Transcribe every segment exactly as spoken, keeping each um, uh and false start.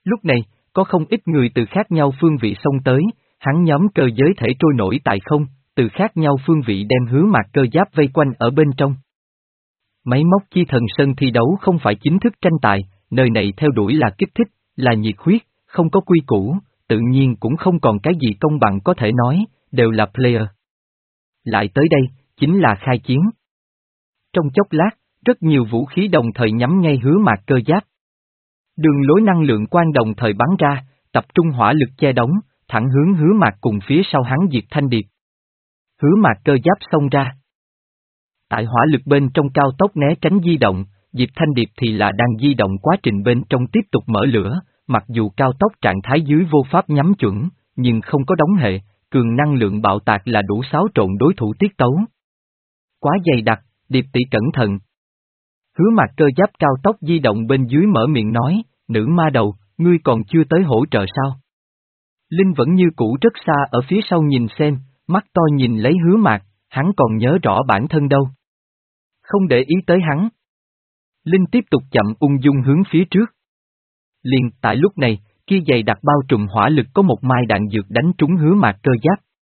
Lúc này, có không ít người từ khác nhau phương vị xông tới, hắn nhóm cơ giới thể trôi nổi tại không, từ khác nhau phương vị đem Hứa Mạc Cơ Giáp vây quanh ở bên trong. Máy móc chi thần sân thi đấu không phải chính thức tranh tài, nơi này theo đuổi là kích thích, là nhiệt huyết, không có quy củ, tự nhiên cũng không còn cái gì công bằng có thể nói, đều là player. Lại tới đây, chính là khai chiến. Trong chốc lát, rất nhiều vũ khí đồng thời nhắm ngay Hứa Mạc Cơ Giáp. Đường lối năng lượng quan đồng thời bắn ra, tập trung hỏa lực che đóng, thẳng hướng Hứa Mạc cùng phía sau hắn Diệp Thanh Điệp. Hứa Mạc Cơ Giáp xông ra. Tại hỏa lực bên trong cao tốc né tránh di động, Diệp Thanh Điệp thì là đang di động quá trình bên trong tiếp tục mở lửa, mặc dù cao tốc trạng thái dưới vô pháp nhắm chuẩn, nhưng không có đóng hệ, cường năng lượng bạo tạc là đủ xáo trộn đối thủ tiết tấu. Quá dày đặc, Điệp tỷ cẩn thận. Hứa Mạc Cơ Giáp cao tốc di động bên dưới mở miệng nói, nữ ma đầu, ngươi còn chưa tới hỗ trợ sao? Linh vẫn như cũ rất xa ở phía sau nhìn xem, mắt to nhìn lấy Hứa Mạc, hắn còn nhớ rõ bản thân đâu. Không để ý tới hắn. Linh tiếp tục chậm ung dung hướng phía trước. Liền tại lúc này, kia dày đặc bao trùm hỏa lực có một mai đạn dược đánh trúng Hứa Mạc Cơ Giáp.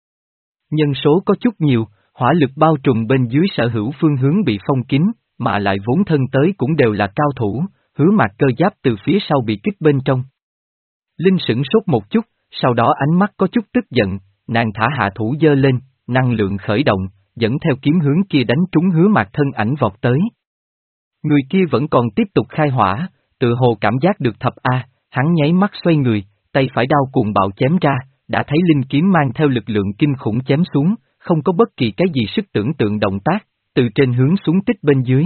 Nhân số có chút nhiều, hỏa lực bao trùm bên dưới sở hữu phương hướng bị phong kín, mà lại vốn thân tới cũng đều là cao thủ, Hứa Mạc Cơ Giáp từ phía sau bị kích bên trong. Linh sửng sốt một chút, sau đó ánh mắt có chút tức giận, nàng thả hạ thủ giơ lên, năng lượng khởi động, dẫn theo kiếm hướng kia đánh trúng Hứa Mạc thân ảnh vọt tới. Người kia vẫn còn tiếp tục khai hỏa, tự hồ cảm giác được thập A, hắn nháy mắt xoay người, tay phải đao cuồng bạo chém ra, đã thấy linh kiếm mang theo lực lượng kinh khủng chém xuống, không có bất kỳ cái gì sức tưởng tượng động tác, từ trên hướng xuống tích bên dưới.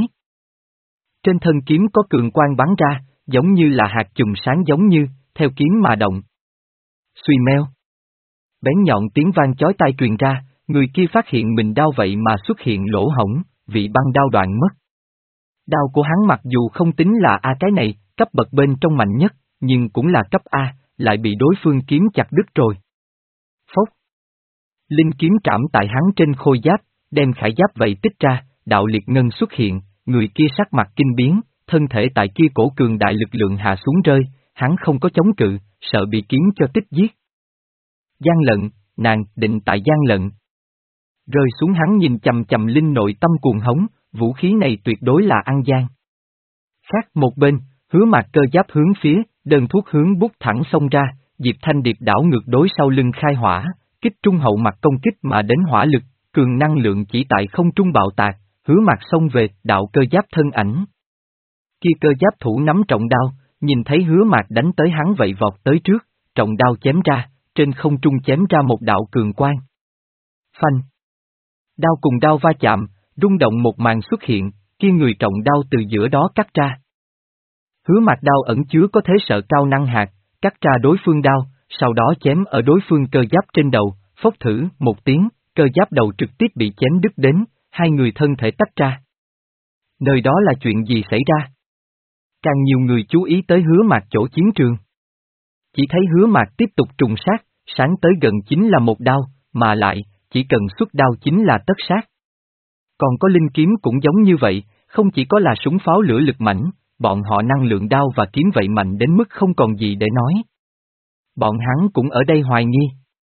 Trên thân kiếm có cường quang bắn ra, giống như là hạt chùm sáng giống như, theo kiếm mà động. Xuy meo. Bén nhọn tiếng vang chói tai truyền ra, người kia phát hiện mình đao vậy mà xuất hiện lỗ hổng, vị băng đao đoạn mất. Đao của hắn mặc dù không tính là A cái này, cấp bậc bên trong mạnh nhất, nhưng cũng là cấp A, lại bị đối phương kiếm chặt đứt rồi. Phốc. Linh kiếm trảm tại hắn trên khôi giáp, đem khải giáp vậy tích ra, đạo liệt ngân xuất hiện, người kia sắc mặt kinh biến, thân thể tại kia cổ cường đại lực lượng hạ xuống rơi, hắn không có chống cự, sợ bị kiếm cho tích giết. Gian lận, nàng định tại gian lận. Rơi xuống hắn nhìn chầm chầm Linh nội tâm cuồng hống, vũ khí này tuyệt đối là ăn gian. Khác một bên, Hứa Mạc Cơ Giáp hướng phía, đơn thuốc hướng bút thẳng xông ra, Diệp Thanh Điệp đảo ngược đối sau lưng khai hỏa, kích trung hậu mặt công kích mà đến hỏa lực, cường năng lượng chỉ tại không trung bạo tạc, Hứa Mạc xông về, đạo Cơ Giáp thân ảnh. Kia Cơ Giáp thủ nắm trọng đao, nhìn thấy Hứa Mạc đánh tới hắn vậy vọt tới trước, trọng đao chém ra, trên không trung chém ra một đạo cường quang. Phanh. Đao cùng đao va chạm, rung động một màn xuất hiện, kia người trọng đao từ giữa đó cắt ra. Hứa Mạc đao ẩn chứa có thế sợ cao năng hạt, cắt ra đối phương đao, sau đó chém ở đối phương Cơ Giáp trên đầu, phốc thử, một tiếng, Cơ Giáp đầu trực tiếp bị chém đứt đến, hai người thân thể tách ra. Nơi đó là chuyện gì xảy ra? Càng nhiều người chú ý tới Hứa Mạc chỗ chiến trường. Chỉ thấy Hứa Mạc tiếp tục trùng sát, sáng tới gần chính là một đao, mà lại, chỉ cần xuất đao chính là tất sát. Còn có linh kiếm cũng giống như vậy, không chỉ có là súng pháo lửa lực mạnh, bọn họ năng lượng đao và kiếm vậy mạnh đến mức không còn gì để nói. Bọn hắn cũng ở đây hoài nghi.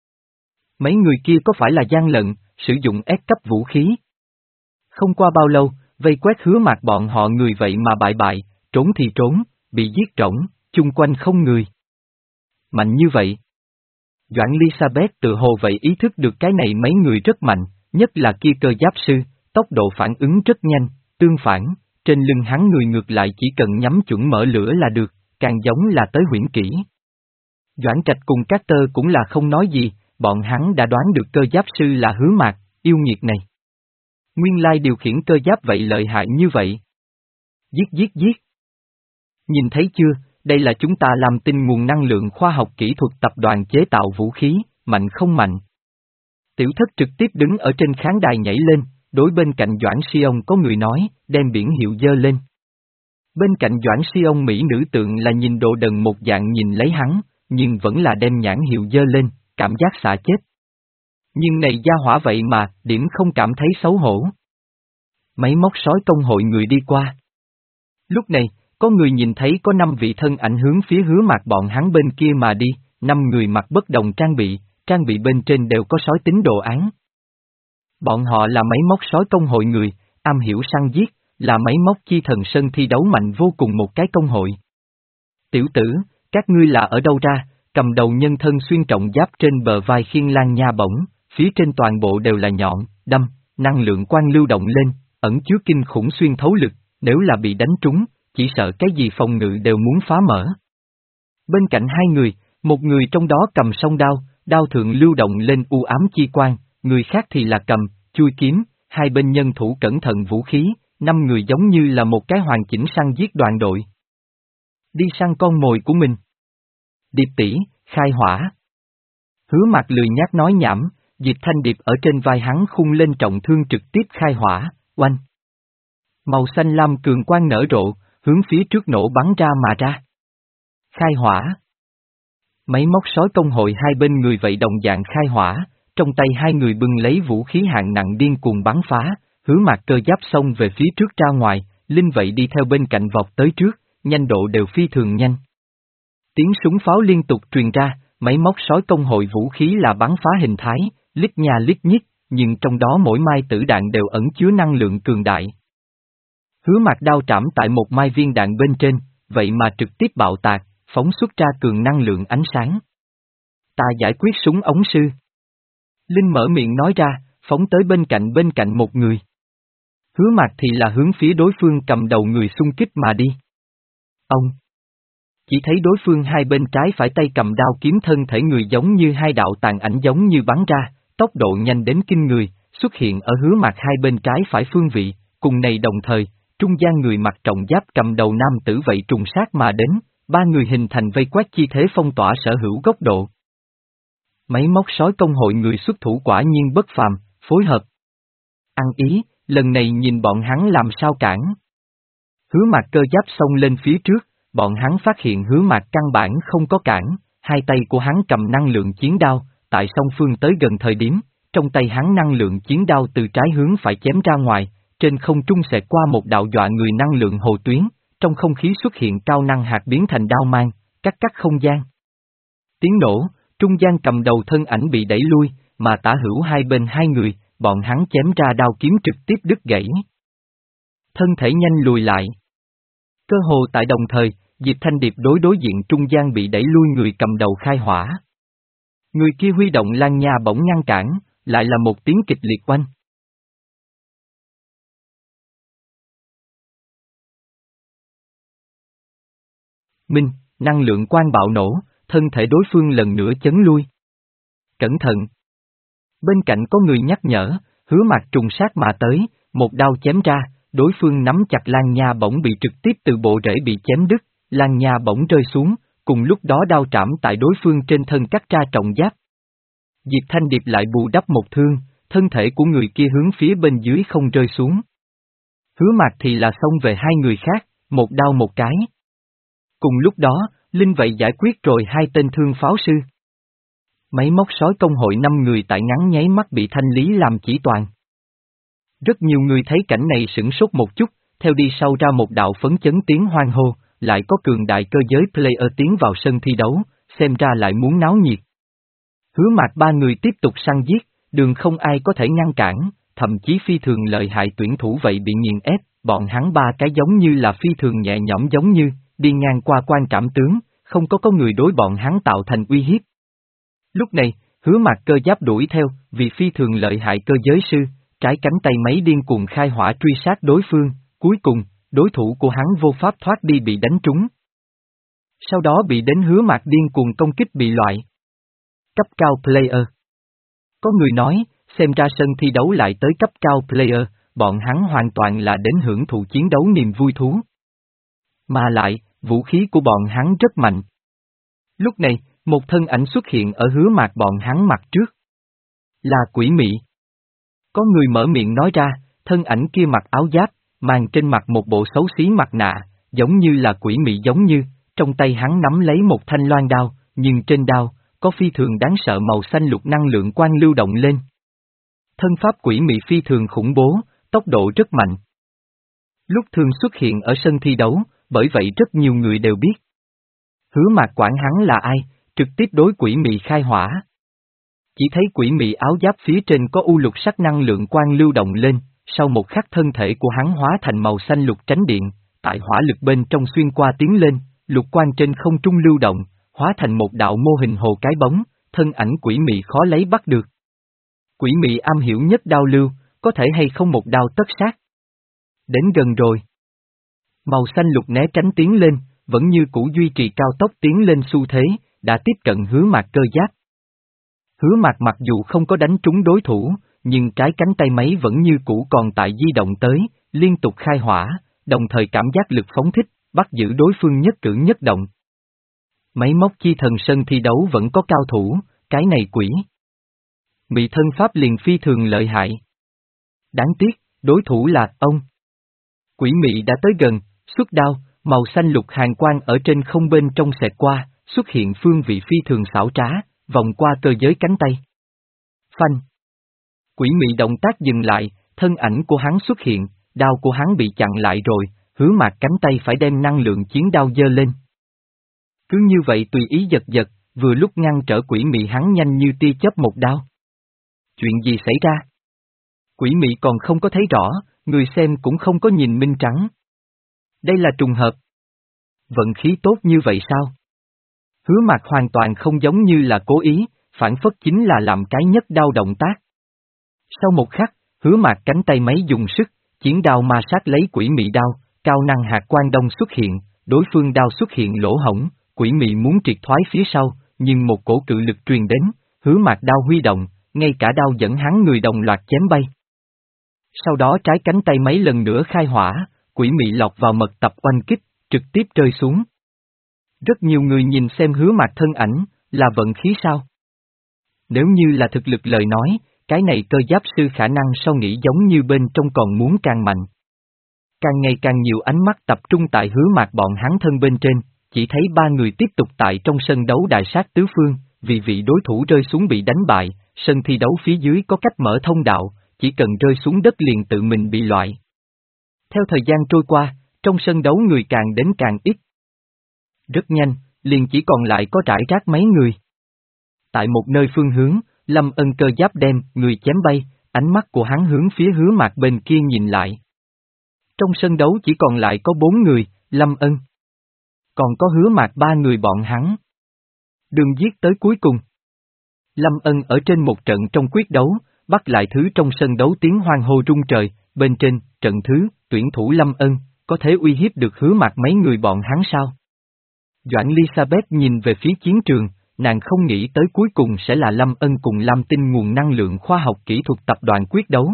Mấy người kia có phải là gian lận, sử dụng ép cấp vũ khí? Không qua bao lâu, vây quét Hứa Mạc bọn họ người vậy mà bại bại, trốn thì trốn, bị giết rỗng, chung quanh không người. Mạnh như vậy. Doãn Elizabeth tự hồ vậy ý thức được cái này mấy người rất mạnh, nhất là kia Cơ Giáp sư, tốc độ phản ứng rất nhanh, tương phản, trên lưng hắn người ngược lại chỉ cần nhắm chuẩn mở lửa là được, càng giống là tới huyễn kỹ. Doãn Trạch cùng Carter cũng là không nói gì, bọn hắn đã đoán được Cơ Giáp sư là Hứa Mạc, yêu nghiệt này. Nguyên lai điều khiển cơ giáp vậy lợi hại như vậy. Giết giết giết. Nhìn thấy chưa, đây là chúng ta làm tin nguồn năng lượng khoa học kỹ thuật tập đoàn chế tạo vũ khí, mạnh không mạnh. Tiểu thất trực tiếp đứng ở trên khán đài nhảy lên, đối bên cạnh Doãn Sion có người nói, đem biển hiệu giơ lên. Bên cạnh Doãn Sion Mỹ nữ tượng là nhìn đồ đần một dạng nhìn lấy hắn, nhưng vẫn là đem nhãn hiệu giơ lên, cảm giác xả chết. Nhưng này gia hỏa vậy mà, điểm không cảm thấy xấu hổ. Máy móc sói công hội người đi qua. Lúc này, Có người nhìn thấy có năm vị thân ảnh hướng phía Hứa Mạc bọn hắn bên kia mà đi, năm người mặc bất đồng trang bị, trang bị bên trên đều có sói tính đồ án. Bọn họ là máy móc sói công hội người, am hiểu săn giết, là máy móc chi thần sân thi đấu mạnh vô cùng một cái công hội. Tiểu tử, các ngươi là ở đâu ra? Cầm đầu nhân thân xuyên trọng giáp trên bờ vai khiên lan nha bổng, phía trên toàn bộ đều là nhọn, đâm, năng lượng quang lưu động lên, ẩn chứa kinh khủng xuyên thấu lực, nếu là bị đánh trúng, chỉ sợ cái gì phòng ngự đều muốn phá mở. Bên cạnh hai người, một người trong đó cầm song đao, đao thượng lưu động lên u ám chi quang, người khác thì là cầm, chui kiếm, hai bên nhân thủ cẩn thận vũ khí, năm người giống như là một cái hoàn chỉnh săn giết đoàn đội. Đi săn con mồi của mình. Điệp tỷ, khai hỏa. Hứa Mạc lười nhác nói nhảm, Diệp Thanh Điệp ở trên vai hắn khung lên trọng thương trực tiếp khai hỏa, oanh. Màu xanh lam cường quang nở rộ, hướng phía trước nổ bắn ra mà ra. Khai hỏa. Máy móc sói công hội hai bên người vậy đồng dạng khai hỏa, trong tay hai người bưng lấy vũ khí hạng nặng điên cuồng bắn phá, Hứa Mạc cơ giáp xông về phía trước ra ngoài, Linh vậy đi theo bên cạnh vọt tới trước, nhanh độ đều phi thường nhanh. Tiếng súng pháo liên tục truyền ra, máy móc sói công hội vũ khí là bắn phá hình thái, lít nha lít nhít, nhưng trong đó mỗi mai tử đạn đều ẩn chứa năng lượng cường đại. Hứa Mạc đao trảm tại một mai viên đạn bên trên, vậy mà trực tiếp bạo tạc, phóng xuất ra cường năng lượng ánh sáng. Ta giải quyết súng ống sư. Linh mở miệng nói ra, phóng tới bên cạnh bên cạnh một người. Hứa Mạc thì là hướng phía đối phương cầm đầu người xung kích mà đi. Ông! Chỉ thấy đối phương hai bên trái phải tay cầm đao kiếm thân thể người giống như hai đạo tàn ảnh giống như bắn ra, tốc độ nhanh đến kinh người, xuất hiện ở Hứa Mạc hai bên trái phải phương vị, cùng này đồng thời, trung gian người mặc trọng giáp cầm đầu nam tử vậy trùng sát mà đến, ba người hình thành vây quét chi thế phong tỏa sở hữu góc độ. Máy móc sói công hội người xuất thủ quả nhiên bất phàm, phối hợp. Ăn ý, lần này nhìn bọn hắn làm sao cản. Hứa Mạc cơ giáp xông lên phía trước, bọn hắn phát hiện Hứa Mạc căn bản không có cản, hai tay của hắn cầm năng lượng chiến đao, tại song phương tới gần thời điểm, trong tay hắn năng lượng chiến đao từ trái hướng phải chém ra ngoài, trên không trung xẹt qua một đạo dọa người năng lượng hồ tuyến, trong không khí xuất hiện cao năng hạt biến thành đao mang, cắt cắt không gian. Tiếng nổ, trung gian cầm đầu thân ảnh bị đẩy lui, mà tả hữu hai bên hai người, bọn hắn chém ra đao kiếm trực tiếp đứt gãy. Thân thể nhanh lùi lại. Cơ hồ tại đồng thời, Diệp Thanh Điệp đối đối diện trung gian bị đẩy lui người cầm đầu khai hỏa. Người kia huy động lan nha bỗng ngăn cản, lại là một tiếng kịch liệt oanh. Minh, năng lượng quang bạo nổ, thân thể đối phương lần nữa chấn lui. Cẩn thận! Bên cạnh có người nhắc nhở, Hứa Mạc trùng sát mà tới, một đao chém ra, đối phương nắm chặt lan nha bổng bị trực tiếp từ bộ rễ bị chém đứt, lan nha bổng rơi xuống, cùng lúc đó đao trảm tại đối phương trên thân cắt ra trọng giáp. Diệp Thanh Điệp lại bù đắp một thương, thân thể của người kia hướng phía bên dưới không rơi xuống. Hứa Mạc thì là xông về hai người khác, một đao một cái. Cùng lúc đó, Linh vậy giải quyết rồi hai tên thương pháo sư. Máy móc sói công hội năm người tại ngắn nháy mắt bị thanh lý làm chỉ toàn. Rất nhiều người thấy cảnh này sửng sốt một chút, theo đi sau ra một đạo phấn chấn tiếng hoan hô, lại có cường đại cơ giới player tiến vào sân thi đấu, xem ra lại muốn náo nhiệt. Hứa Mạc ba người tiếp tục săn giết, đường không ai có thể ngăn cản, thậm chí phi thường lợi hại tuyển thủ vậy bị nghiền ép, bọn hắn ba cái giống như là phi thường nhẹ nhõm giống như, đi ngang qua quan trảm tướng, không có có người đối bọn hắn tạo thành uy hiếp. Lúc này, Hứa Mạc cơ giáp đuổi theo, vì phi thường lợi hại cơ giới sư, trái cánh tay máy điên cuồng khai hỏa truy sát đối phương, cuối cùng, đối thủ của hắn vô pháp thoát đi bị đánh trúng. Sau đó bị đến Hứa Mạc điên cuồng công kích bị loại. Cấp cao player. Có người nói, xem ra sân thi đấu lại tới cấp cao player, bọn hắn hoàn toàn là đến hưởng thụ chiến đấu niềm vui thú. Mà lại, vũ khí của bọn hắn rất mạnh. Lúc này, một thân ảnh xuất hiện ở Hứa Mạc bọn hắn mặt trước. Là quỷ mị. Có người mở miệng nói ra, thân ảnh kia mặc áo giáp, mang trên mặt một bộ xấu xí mặt nạ, giống như là quỷ mị giống như, trong tay hắn nắm lấy một thanh loan đao, nhưng trên đao, có phi thường đáng sợ màu xanh lục năng lượng quang lưu động lên. Thân pháp quỷ mị phi thường khủng bố, tốc độ rất mạnh. Lúc thường xuất hiện ở sân thi đấu, bởi vậy rất nhiều người đều biết. Hứa Mạc quản hắn là ai, trực tiếp đối quỷ mị khai hỏa. Chỉ thấy quỷ mị áo giáp phía trên có u lục sắc năng lượng quang lưu động lên, sau một khắc thân thể của hắn hóa thành màu xanh lục tránh điện, tại hỏa lực bên trong xuyên qua tiến lên, lục quang trên không trung lưu động, hóa thành một đạo mô hình hồ cái bóng, thân ảnh quỷ mị khó lấy bắt được. Quỷ mị am hiểu nhất đao lưu, có thể hay không một đao tất sát. Đến gần rồi. Màu xanh lục né tránh tiến lên, vẫn như cũ duy trì cao tốc tiến lên xu thế, đã tiếp cận Hứa Mạc cơ giáp. Hứa Mạc mặc dù không có đánh trúng đối thủ, nhưng trái cánh tay máy vẫn như cũ còn tại di động tới, liên tục khai hỏa, đồng thời cảm giác lực phóng thích, bắt giữ đối phương nhất cử nhất động. Máy móc chi thần sân thi đấu vẫn có cao thủ, cái này quỷ mị thân pháp liền phi thường lợi hại. Đáng tiếc, đối thủ là ông. Quỷ mị đã tới gần, xuất đao, màu xanh lục hàn quang ở trên không bên trong xẹt qua, xuất hiện phương vị phi thường xảo trá, vòng qua cơ giới cánh tay. Phanh. Quỷ mị động tác dừng lại, thân ảnh của hắn xuất hiện, đao của hắn bị chặn lại rồi, Hứa Mạc cánh tay phải đem năng lượng chiến đao giơ lên. Cứ như vậy tùy ý giật giật, vừa lúc ngăn trở quỷ mị hắn nhanh như tia chớp một đao. Chuyện gì xảy ra? Quỷ mị còn không có thấy rõ, người xem cũng không có nhìn minh trắng. Đây là trùng hợp. Vận khí tốt như vậy sao? Hứa Mạc hoàn toàn không giống như là cố ý, phản phất chính là làm cái nhất đao động tác. Sau một khắc, Hứa Mạc cánh tay máy dùng sức, chiến đao ma sát lấy quỷ mị đao, cao năng hạt quang đông xuất hiện, đối phương đao xuất hiện lỗ hổng, quỷ mị muốn triệt thoái phía sau, nhưng một cổ cự lực truyền đến, Hứa Mạc đao huy động, ngay cả đao dẫn hắn người đồng loạt chém bay. Sau đó trái cánh tay mấy lần nữa khai hỏa, quỷ mị lọt vào mật tập oanh kích, trực tiếp rơi xuống. Rất nhiều người nhìn xem Hứa Mạc thân ảnh, là vận khí sao? Nếu như là thực lực lời nói, cái này cơ giáp sư khả năng sau nghĩ giống như bên trong còn muốn càng mạnh. Càng ngày càng nhiều ánh mắt tập trung tại Hứa Mạc bọn hắn thân bên trên, chỉ thấy ba người tiếp tục tại trong sân đấu đại sát tứ phương, vì vị đối thủ rơi xuống bị đánh bại, sân thi đấu phía dưới có cách mở thông đạo, chỉ cần rơi xuống đất liền tự mình bị loại. Theo thời gian trôi qua, trong sân đấu người càng đến càng ít. Rất nhanh, liền chỉ còn lại có rải rác mấy người. Tại một nơi phương hướng, Lâm Ân cơ giáp đem người chém bay, ánh mắt của hắn hướng phía Hứa Mạc bên kia nhìn lại. Trong sân đấu chỉ còn lại có bốn người, Lâm Ân. Còn có Hứa Mạc ba người bọn hắn. Đừng giết tới cuối cùng. Lâm Ân ở trên một trận trong quyết đấu, bắt lại thứ trong sân đấu tiếng hoan hô rung trời, bên trên, trận thứ, tuyển thủ Lâm Ân, có thể uy hiếp được Hứa Mạc mấy người bọn hắn sao? Doãn Elizabeth nhìn về phía chiến trường, nàng không nghĩ tới cuối cùng sẽ là Lâm Ân cùng Lam Tinh nguồn năng lượng khoa học kỹ thuật tập đoàn quyết đấu.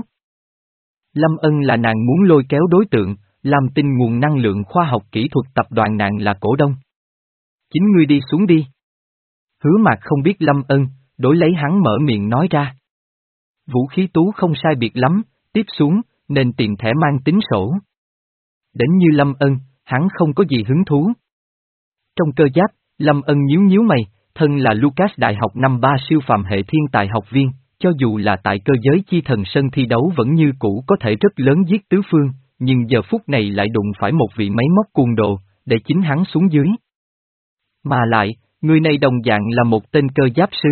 Lâm Ân là nàng muốn lôi kéo đối tượng, Lam Tinh nguồn năng lượng khoa học kỹ thuật tập đoàn nàng là cổ đông. Chính ngươi đi xuống đi. Hứa Mạc không biết Lâm Ân, đổi lấy hắn mở miệng nói ra. Vũ khí tú không sai biệt lắm, tiếp xuống, nên tiền thẻ mang tính sổ. Đến như Lâm Ân, hắn không có gì hứng thú. Trong cơ giáp, Lâm Ân nhíu nhíu mày, thân là Lucas Đại học năm ba siêu phàm hệ thiên tài học viên, cho dù là tại cơ giới chi thần sân thi đấu vẫn như cũ có thể rất lớn giết tứ phương, nhưng giờ phút này lại đụng phải một vị máy móc cuồng độ, để chính hắn xuống dưới. Mà lại, người này đồng dạng là một tên cơ giáp sư.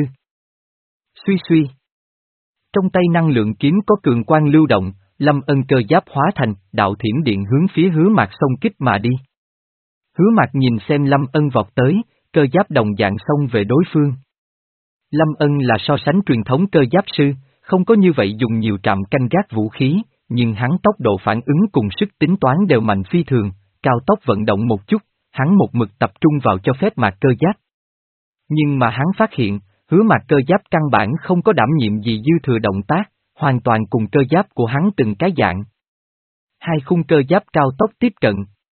Suy suy. Trong tay năng lượng kiếm có cường quang lưu động, Lâm Ân cơ giáp hóa thành đạo thiểm điện hướng phía Hứa Mạc xông kích mà đi. Hứa Mạc nhìn xem Lâm Ân vọt tới, cơ giáp đồng dạng xông về đối phương. Lâm Ân là so sánh truyền thống cơ giáp sư, không có như vậy dùng nhiều trạm canh gác vũ khí, nhưng hắn tốc độ phản ứng cùng sức tính toán đều mạnh phi thường, cao tốc vận động một chút, hắn một mực tập trung vào cho phép Mạc cơ giáp. Nhưng mà hắn phát hiện, Hứa Mạc cơ giáp căn bản không có đảm nhiệm gì dư thừa động tác, hoàn toàn cùng cơ giáp của hắn từng cái dạng. Hai khung cơ giáp cao tốc tiếp cận.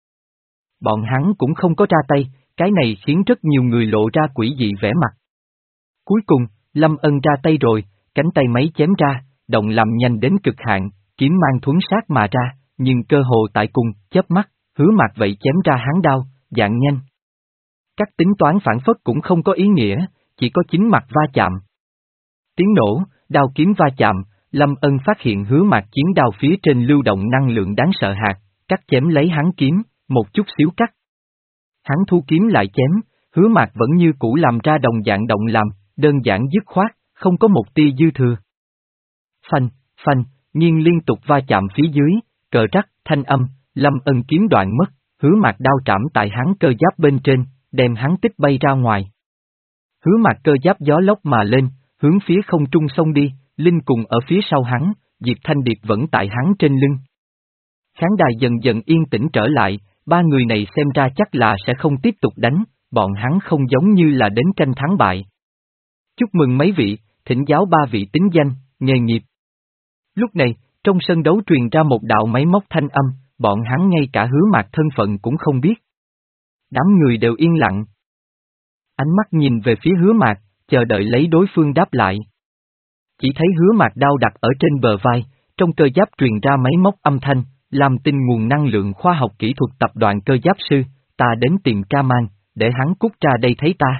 Bọn hắn cũng không có ra tay, cái này khiến rất nhiều người lộ ra quỷ dị vẻ mặt. Cuối cùng, Lâm Ân ra tay rồi, cánh tay máy chém ra, động làm nhanh đến cực hạn, kiếm mang thuấn sát mà ra, nhưng cơ hồ tại cùng, chớp mắt, Hứa Mạc vậy chém ra hắn đao, dạng nhanh. Các tính toán phản phất cũng không có ý nghĩa, chỉ có chính mặt va chạm. Tiếng nổ, đao kiếm va chạm, Lâm Ân phát hiện Hứa Mạc chiến đao phía trên lưu động năng lượng đáng sợ hạt, cắt chém lấy hắn kiếm, một chút xíu cắt. Hắn thu kiếm lại chém, Hứa Mạc vẫn như cũ làm ra đồng dạng động làm, đơn giản dứt khoát, không có một tia dư thừa. Phanh, phanh, nhiên liên tục va chạm phía dưới, cờ rắc, thanh âm, Lâm Ân kiếm đoạn mất, Hứa Mạc đao trảm tại hắn cơ giáp bên trên, đem hắn tích bay ra ngoài. Hứa Mạc cơ giáp gió lốc mà lên, hướng phía không trung sông đi, Linh cùng ở phía sau hắn, Diệp Thanh Điệp vẫn tại hắn trên lưng. Khán đài dần dần yên tĩnh trở lại, ba người này xem ra chắc là sẽ không tiếp tục đánh, bọn hắn không giống như là đến tranh thắng bại. Chúc mừng mấy vị, thỉnh giáo ba vị tính danh, nghề nghiệp. Lúc này, trong sân đấu truyền ra một đạo máy móc thanh âm, bọn hắn ngay cả Hứa Mạc thân phận cũng không biết. Đám người đều yên lặng. Ánh mắt nhìn về phía Hứa Mạc, chờ đợi lấy đối phương đáp lại. Chỉ thấy Hứa Mạc đao đặt ở trên bờ vai, trong cơ giáp truyền ra máy móc âm thanh, làm tin nguồn năng lượng khoa học kỹ thuật tập đoàn cơ giáp sư, ta đến tìm Ca Man, để hắn cút ra đây thấy ta.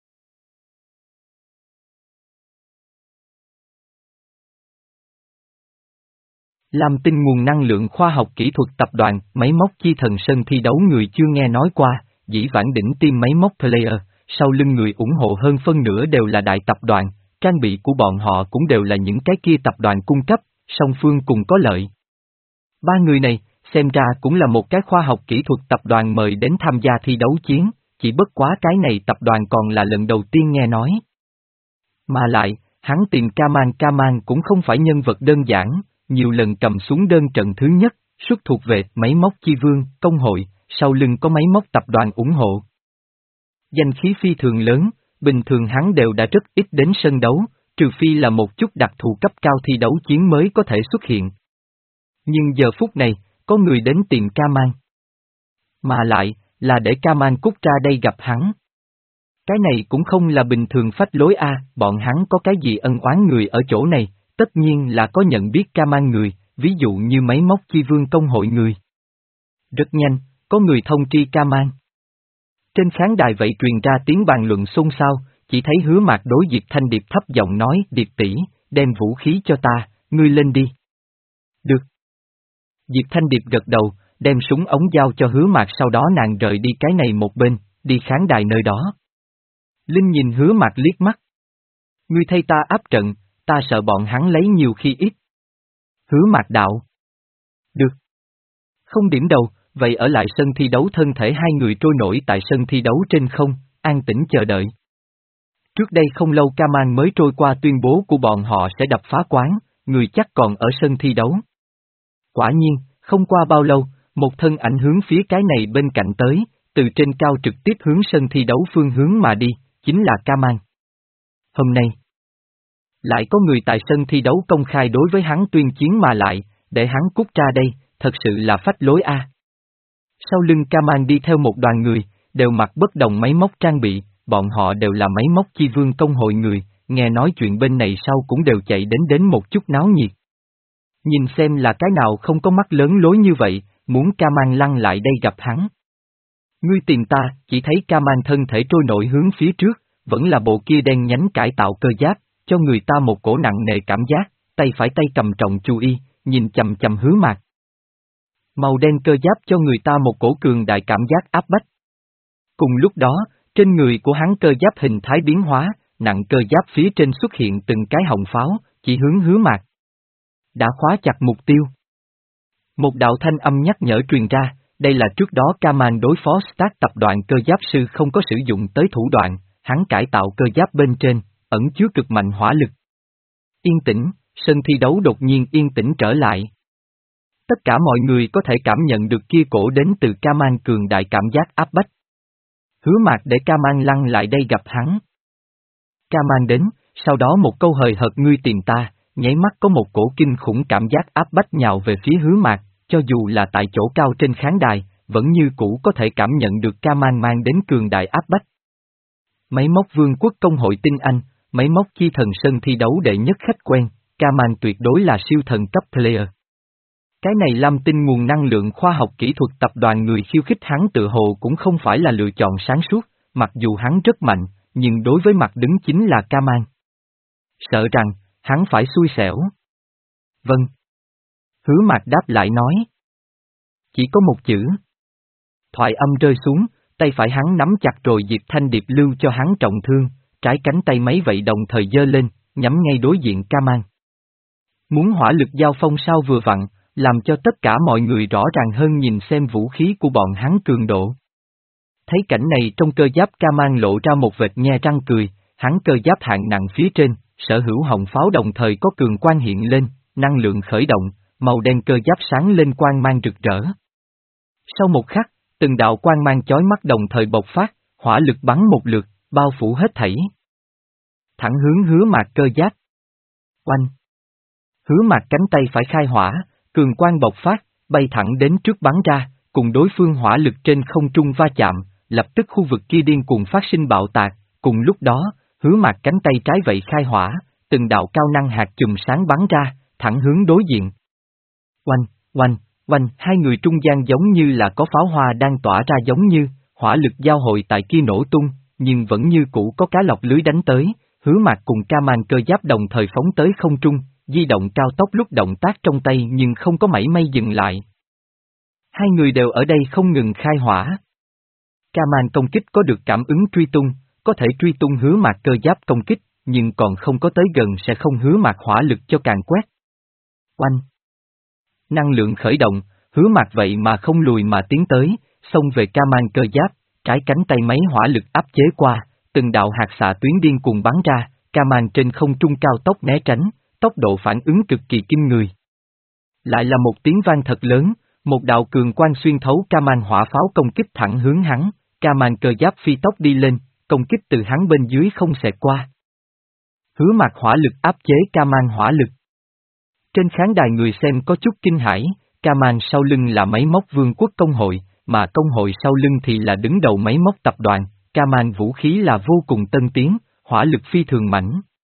Làm tin nguồn năng lượng khoa học kỹ thuật tập đoàn, máy móc chi thần sân thi đấu người chưa nghe nói qua, dĩ vãng đỉnh tim máy móc player, sau lưng người ủng hộ hơn phân nửa đều là đại tập đoàn, trang bị của bọn họ cũng đều là những cái kia tập đoàn cung cấp, song phương cùng có lợi. Ba người này, xem ra cũng là một cái khoa học kỹ thuật tập đoàn mời đến tham gia thi đấu chiến, chỉ bất quá cái này tập đoàn còn là lần đầu tiên nghe nói. Mà lại, hắn tìm Ca Man Ca Man cũng không phải nhân vật đơn giản, nhiều lần cầm xuống đơn trận thứ nhất, xuất thuộc về máy móc chi vương, công hội, sau lưng có máy móc tập đoàn ủng hộ. Danh khí phi thường lớn, bình thường hắn đều đã rất ít đến sân đấu, trừ phi là một chút đặc thù cấp cao thi đấu chiến mới có thể xuất hiện. Nhưng giờ phút này, có người đến tìm Ca Man. Mà lại, là để Ca Man cút ra đây gặp hắn. Cái này cũng không là bình thường phách lối a, bọn hắn có cái gì ân oán người ở chỗ này, tất nhiên là có nhận biết Ca Man người, ví dụ như máy móc chi vương công hội người. Rất nhanh, có người thông tri Ca Man. Trên khán đài vậy truyền ra tiếng bàn luận xôn xao, chỉ thấy Hứa Mạc đối Diệp Thanh Điệp thấp giọng nói, Điệp tỷ, đem vũ khí cho ta, ngươi lên đi. Được. Diệp Thanh Điệp gật đầu, đem súng ống giao cho Hứa Mạc, sau đó nàng rời đi cái này một bên, đi khán đài nơi đó. Linh nhìn Hứa Mạc liếc mắt. Ngươi thay ta áp trận, ta sợ bọn hắn lấy nhiều khi ít. Hứa Mạc đạo. Được. Không điểm đầu, vậy ở lại sân thi đấu thân thể hai người trôi nổi tại sân thi đấu trên không, an tĩnh chờ đợi. Trước đây không lâu Ca Man mới trôi qua tuyên bố của bọn họ sẽ đập phá quán, người chắc còn ở sân thi đấu. Quả nhiên, không qua bao lâu, một thân ảnh hướng phía cái này bên cạnh tới, từ trên cao trực tiếp hướng sân thi đấu phương hướng mà đi, chính là Ca Man. Hôm nay, lại có người tại sân thi đấu công khai đối với hắn tuyên chiến mà lại, để hắn cút ra đây, thật sự là phách lối a. Sau lưng Ca Man đi theo một đoàn người, đều mặc bất đồng máy móc trang bị, bọn họ đều là máy móc chi vương công hội người, nghe nói chuyện bên này sau cũng đều chạy đến đến một chút náo nhiệt. Nhìn xem là cái nào không có mắt lớn lối như vậy, muốn Ca Man lăn lại đây gặp hắn. Ngươi tìm ta, chỉ thấy Ca Man thân thể trôi nổi hướng phía trước, vẫn là bộ kia đen nhánh cải tạo cơ giáp, cho người ta một cổ nặng nề cảm giác, tay phải tay cầm trọng chú y, nhìn chầm chầm Hứa Mạc. Màu đen cơ giáp cho người ta một cổ cường đại cảm giác áp bách. Cùng lúc đó, trên người của hắn cơ giáp hình thái biến hóa, nặng cơ giáp phía trên xuất hiện từng cái hồng pháo, chỉ hướng Hứa Mạc. Đã khóa chặt mục tiêu. Một đạo thanh âm nhắc nhở truyền ra, đây là trước đó Ca Man đối phó Stark tập đoàn cơ giáp sư không có sử dụng tới thủ đoạn, hắn cải tạo cơ giáp bên trên, ẩn chứa cực mạnh hỏa lực. Yên tĩnh, sân thi đấu đột nhiên yên tĩnh trở lại. Tất cả mọi người có thể cảm nhận được kia cổ đến từ Ca Man cường đại cảm giác áp bách. Hứa Mạc để Ca Man lăn lại đây gặp hắn. Ca Man đến, sau đó một câu hời hợt ngươi tìm ta, nháy mắt có một cổ kinh khủng cảm giác áp bách nhào về phía Hứa Mạc, cho dù là tại chỗ cao trên khán đài, vẫn như cũ có thể cảm nhận được Ca Man mang đến cường đại áp bách. Máy móc vương quốc công hội tinh anh, máy móc chi thần sân thi đấu đệ nhất khách quen, Ca Man tuyệt đối là siêu thần cấp player. Cái này Lam Tinh nguồn năng lượng khoa học kỹ thuật tập đoàn người khiêu khích hắn tự hồ cũng không phải là lựa chọn sáng suốt, mặc dù hắn rất mạnh, nhưng đối với mặt đứng chính là Ca Man. Sợ rằng, hắn phải xui xẻo. Vâng. Hứa Mạc đáp lại nói. Chỉ có một chữ. Thoại âm rơi xuống, tay phải hắn nắm chặt rồi Diệp Thanh Điệp lưu cho hắn trọng thương, trái cánh tay mấy vậy đồng thời giơ lên, nhắm ngay đối diện Ka-man. Muốn hỏa lực giao phong sao vừa vặn, làm cho tất cả mọi người rõ ràng hơn nhìn xem vũ khí của bọn hắn cường độ. Thấy cảnh này trong cơ giáp Ka-man lộ ra một vệt nhe răng cười, hắn cơ giáp hạng nặng phía trên, sở hữu hồng pháo đồng thời có cường quang hiện lên, năng lượng khởi động, màu đen cơ giáp sáng lên quang mang rực rỡ. Sau một khắc, từng đạo quang mang chói mắt đồng thời bộc phát, hỏa lực bắn một lượt, bao phủ hết thảy. Thẳng hướng Hứa Mạc cơ giáp. Oanh! Hứa Mạc cánh tay phải khai hỏa, cường quang bộc phát, bay thẳng đến trước bắn ra, cùng đối phương hỏa lực trên không trung va chạm, lập tức khu vực kia điên cuồng phát sinh bạo tạc, cùng lúc đó, Hứa Mạc cánh tay trái vậy khai hỏa, từng đạo cao năng hạt chùm sáng bắn ra, thẳng hướng đối diện. Oanh, oanh, oanh, hai người trung gian giống như là có pháo hoa đang tỏa ra giống như, hỏa lực giao hội tại kia nổ tung, nhưng vẫn như cũ có cá lọc lưới đánh tới, Hứa Mạc cùng Ka-man cơ giáp đồng thời phóng tới không trung, di động cao tốc lúc động tác trong tay nhưng không có mảy may dừng lại. Hai người đều ở đây không ngừng khai hỏa. Ka-man công kích có được cảm ứng truy tung, có thể truy tung Hứa Mạc cơ giáp công kích, nhưng còn không có tới gần sẽ không Hứa Mạc hỏa lực cho càng quét. Oanh! Năng lượng khởi động, Hứa Mạc vậy mà không lùi mà tiến tới, xông về Ka-man cơ giáp, trái cánh tay máy hỏa lực áp chế qua, từng đạo hạt xạ tuyến điên cuồng bắn ra, Ka-man trên không trung cao tốc né tránh, tốc độ phản ứng cực kỳ kinh người. Lại là một tiếng vang thật lớn, một đạo cường quang xuyên thấu Ka-man hỏa pháo công kích thẳng hướng hắn, Ka-man cơ giáp phi tốc đi lên, công kích từ hắn bên dưới không xẹt qua. Hứa Mạc hỏa lực áp chế Ka-man hỏa lực. Trên khán đài người xem có chút kinh hãi, Ka-man sau lưng là máy móc vương quốc công hội, mà công hội sau lưng thì là đứng đầu máy móc tập đoàn, Ka-man vũ khí là vô cùng tân tiến, hỏa lực phi thường mạnh.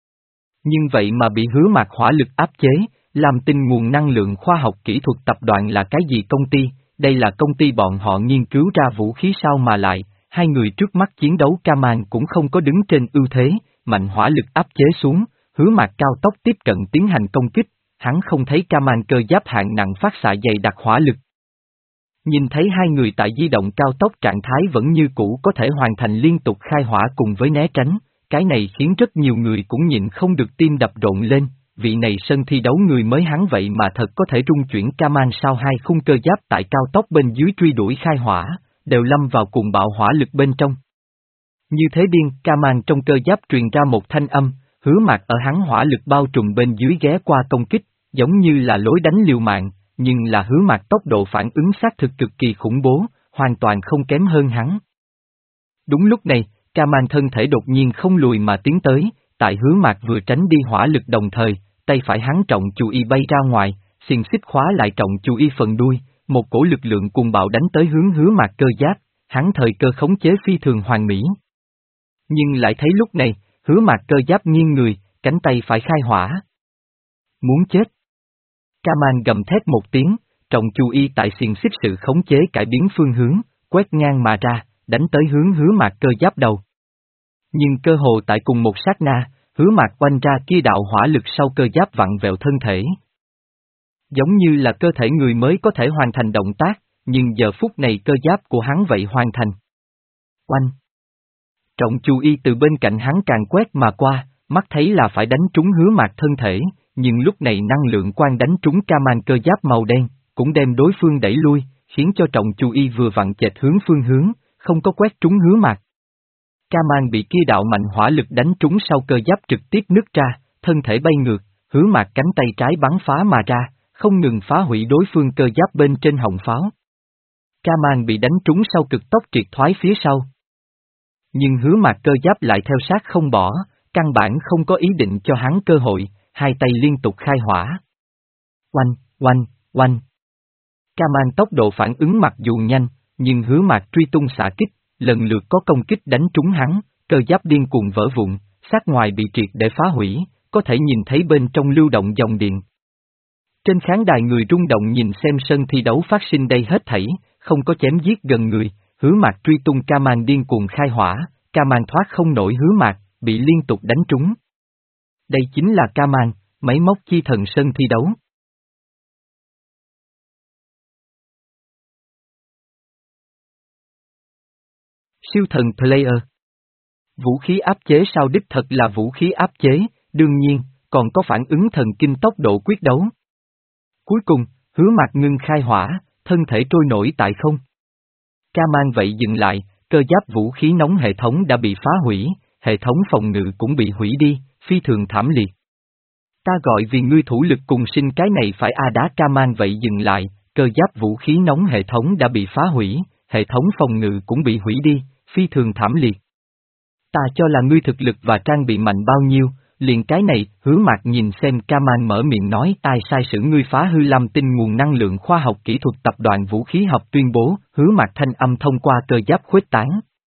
Nhưng vậy mà bị Hứa Mạc hỏa lực áp chế, làm tin nguồn năng lượng khoa học kỹ thuật tập đoàn là cái gì công ty, đây là công ty bọn họ nghiên cứu ra vũ khí sao mà lại, hai người trước mắt chiến đấu Ka-man cũng không có đứng trên ưu thế, mạnh hỏa lực áp chế xuống, Hứa Mạc cao tốc tiếp cận tiến hành công kích, hắn không thấy Ka-man cơ giáp hạng nặng phát xạ dày đặc hỏa lực. Nhìn thấy hai người tại di động cao tốc trạng thái vẫn như cũ có thể hoàn thành liên tục khai hỏa cùng với né tránh, cái này khiến rất nhiều người cũng nhịn không được tim đập rộn lên, vị này sân thi đấu người mới hắn vậy mà thật có thể rung chuyển Ka-man sao hai khung cơ giáp tại cao tốc bên dưới truy đuổi khai hỏa, đều lâm vào cuồng bạo hỏa lực bên trong. Như thế điên, Ka-man trong cơ giáp truyền ra một thanh âm, Hứa Mạc ở hắn hỏa lực bao trùm bên dưới ghé qua công kích, giống như là lối đánh liều mạng, nhưng là Hứa Mạc tốc độ phản ứng xác thực cực kỳ khủng bố, hoàn toàn không kém hơn hắn. Đúng lúc này, Ka-man thân thể đột nhiên không lùi mà tiến tới, tại Hứa Mạc vừa tránh đi hỏa lực đồng thời, tay phải hắn trọng chú y bay ra ngoài, xiềng xích khóa lại trọng chú y phần đuôi, một cổ lực lượng cuồng bạo đánh tới hướng Hứa Mạc cơ giáp, hắn thời cơ khống chế phi thường hoàn mỹ. Nhưng lại thấy lúc này, Hứa Mạc cơ giáp nghiêng người, cánh tay phải khai hỏa. Muốn chết. Ka-man gầm thét một tiếng, trọng chú y tại xiềng xích sự khống chế cải biến phương hướng, quét ngang mà ra, đánh tới hướng Hứa Mạc cơ giáp đầu. Nhưng cơ hồ tại cùng một sát na, Hứa Mạc oanh ra kia đạo hỏa lực sau cơ giáp vặn vẹo thân thể. Giống như là cơ thể người mới có thể hoàn thành động tác, nhưng giờ phút này cơ giáp của hắn vậy hoàn thành. Oanh! Trọng chú y từ bên cạnh hắn càng quét mà qua, mắt thấy là phải đánh trúng Hứa Mạc thân thể, nhưng lúc này năng lượng quang đánh trúng Ka-man cơ giáp màu đen, cũng đem đối phương đẩy lui, khiến cho trọng chú y vừa vặn chệch hướng phương hướng, không có quét trúng Hứa Mạc. Ka-man bị kia đạo mạnh hỏa lực đánh trúng sau cơ giáp trực tiếp nứt ra, thân thể bay ngược, Hứa Mạc cánh tay trái bắn phá mà ra, không ngừng phá hủy đối phương cơ giáp bên trên họng pháo. Ka-man bị đánh trúng sau cực tốc triệt thoái phía sau. Nhưng Hứa Mạc cơ giáp lại theo sát không bỏ, căn bản không có ý định cho hắn cơ hội, hai tay liên tục khai hỏa. Oanh, oanh, oanh. Ka-man tốc độ phản ứng mặc dù nhanh, nhưng Hứa Mạc truy tung xạ kích, lần lượt có công kích đánh trúng hắn, cơ giáp điên cuồng vỡ vụn, sát ngoài bị triệt để phá hủy, có thể nhìn thấy bên trong lưu động dòng điện. Trên khán đài người rung động nhìn xem sân thi đấu phát sinh đây hết thảy, không có chém giết gần người, Hứa Mạc truy tung Ka-man điên cuồng khai hỏa, Ka-man thoát không nổi Hứa Mạc, bị liên tục đánh trúng. Đây chính là Ka-man, máy móc chi thần sân thi đấu. Siêu thần Player. Vũ khí áp chế sao đích thật là vũ khí áp chế, đương nhiên, còn có phản ứng thần kinh tốc độ quyết đấu. Cuối cùng, Hứa Mạc ngưng khai hỏa, thân thể trôi nổi tại không. Ka-man vậy dừng lại, cơ giáp vũ khí nóng hệ thống đã bị phá hủy, hệ thống phòng ngự cũng bị hủy đi, phi thường thảm liệt. Ta gọi vì ngươi thủ lực cùng sinh cái này phải a đá Ka-man vậy dừng lại, cơ giáp vũ khí nóng hệ thống đã bị phá hủy, hệ thống phòng ngự cũng bị hủy đi, phi thường thảm liệt. Ta cho là ngươi thực lực và trang bị mạnh bao nhiêu, liền cái này, Hứa Mạc nhìn xem Ka-man mở miệng nói ai sai sử ngươi phá hư Lam Tinh nguồn năng lượng khoa học kỹ thuật tập đoàn vũ khí học tuyên bố, Hứa Mạc thanh âm thông qua cơ giáp khuếch tán.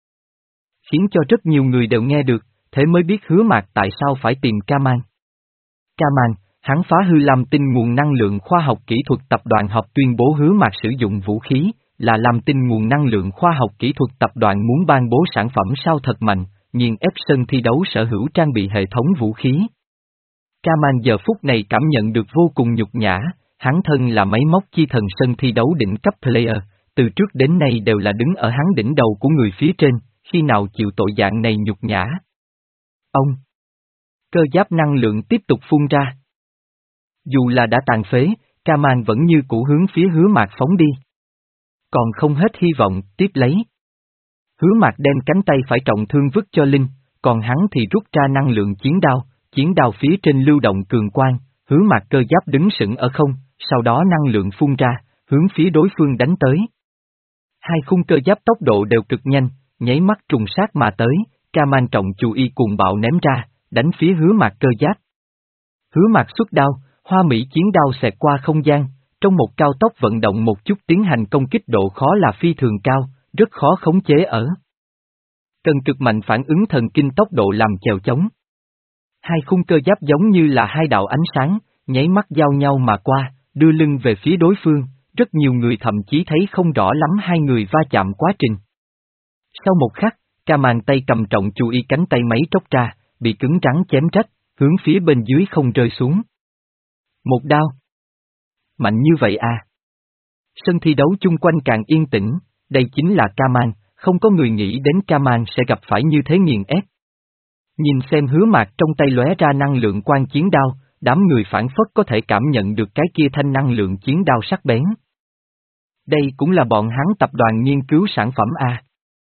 Khiến cho rất nhiều người đều nghe được, thế mới biết Hứa Mạc tại sao phải tìm Ka-man. Ka-man, hắn phá hư Lam Tinh nguồn năng lượng khoa học kỹ thuật tập đoàn họp tuyên bố Hứa Mạc sử dụng vũ khí, là Lam Tinh nguồn năng lượng khoa học kỹ thuật tập đoàn muốn ban bố sản phẩm sao thật mạnh, nhưng ép sân thi đấu sở hữu trang bị hệ thống vũ khí. Ka-man giờ phút này cảm nhận được vô cùng nhục nhã, hắn thân là máy móc chi thần sân thi đấu đỉnh cấp player, từ trước đến nay đều là đứng ở hắn đỉnh đầu của người phía trên, khi nào chịu tội dạng này nhục nhã. Ông! Cơ giáp năng lượng tiếp tục phun ra. Dù là đã tàn phế, Ka-man vẫn như cũ hướng phía Hứa Mạc phóng đi. Còn không hết hy vọng, tiếp lấy. Hứa Mạc đem cánh tay phải trọng thương vứt cho Linh, còn hắn thì rút ra năng lượng chiến đao, chiến đao phía trên lưu động cường quang, Hứa Mạc cơ giáp đứng sững ở không, sau đó năng lượng phun ra, hướng phía đối phương đánh tới. Hai khung cơ giáp tốc độ đều cực nhanh, nháy mắt trùng sát mà tới, Ka-man trọng chú y cuồng bạo ném ra, đánh phía Hứa Mạc cơ giáp. Hứa Mạc xuất đao, hoa mỹ chiến đao xẹt qua không gian, trong một cao tốc vận động một chút tiến hành công kích độ khó là phi thường cao, rất khó khống chế ở. Cần cực mạnh phản ứng thần kinh tốc độ làm chèo chống. Hai khung cơ giáp giống như là hai đạo ánh sáng, nháy mắt giao nhau mà qua, đưa lưng về phía đối phương, rất nhiều người thậm chí thấy không rõ lắm hai người va chạm quá trình. Sau một khắc, Ka-man tay cầm trọng chú y cánh tay máy tróc ra, bị cứng rắn chém rách, hướng phía bên dưới không rơi xuống. Một đao. Mạnh như vậy à? Sân thi đấu chung quanh càng yên tĩnh, đây chính là Ka-man, không có người nghĩ đến Ka-man sẽ gặp phải như thế nghiền ép. Nhìn xem Hứa Mạc trong tay lóe ra năng lượng quang chiến đao, đám người phản phất có thể cảm nhận được cái kia thanh năng lượng chiến đao sắc bén. Đây cũng là bọn hắn tập đoàn nghiên cứu sản phẩm à?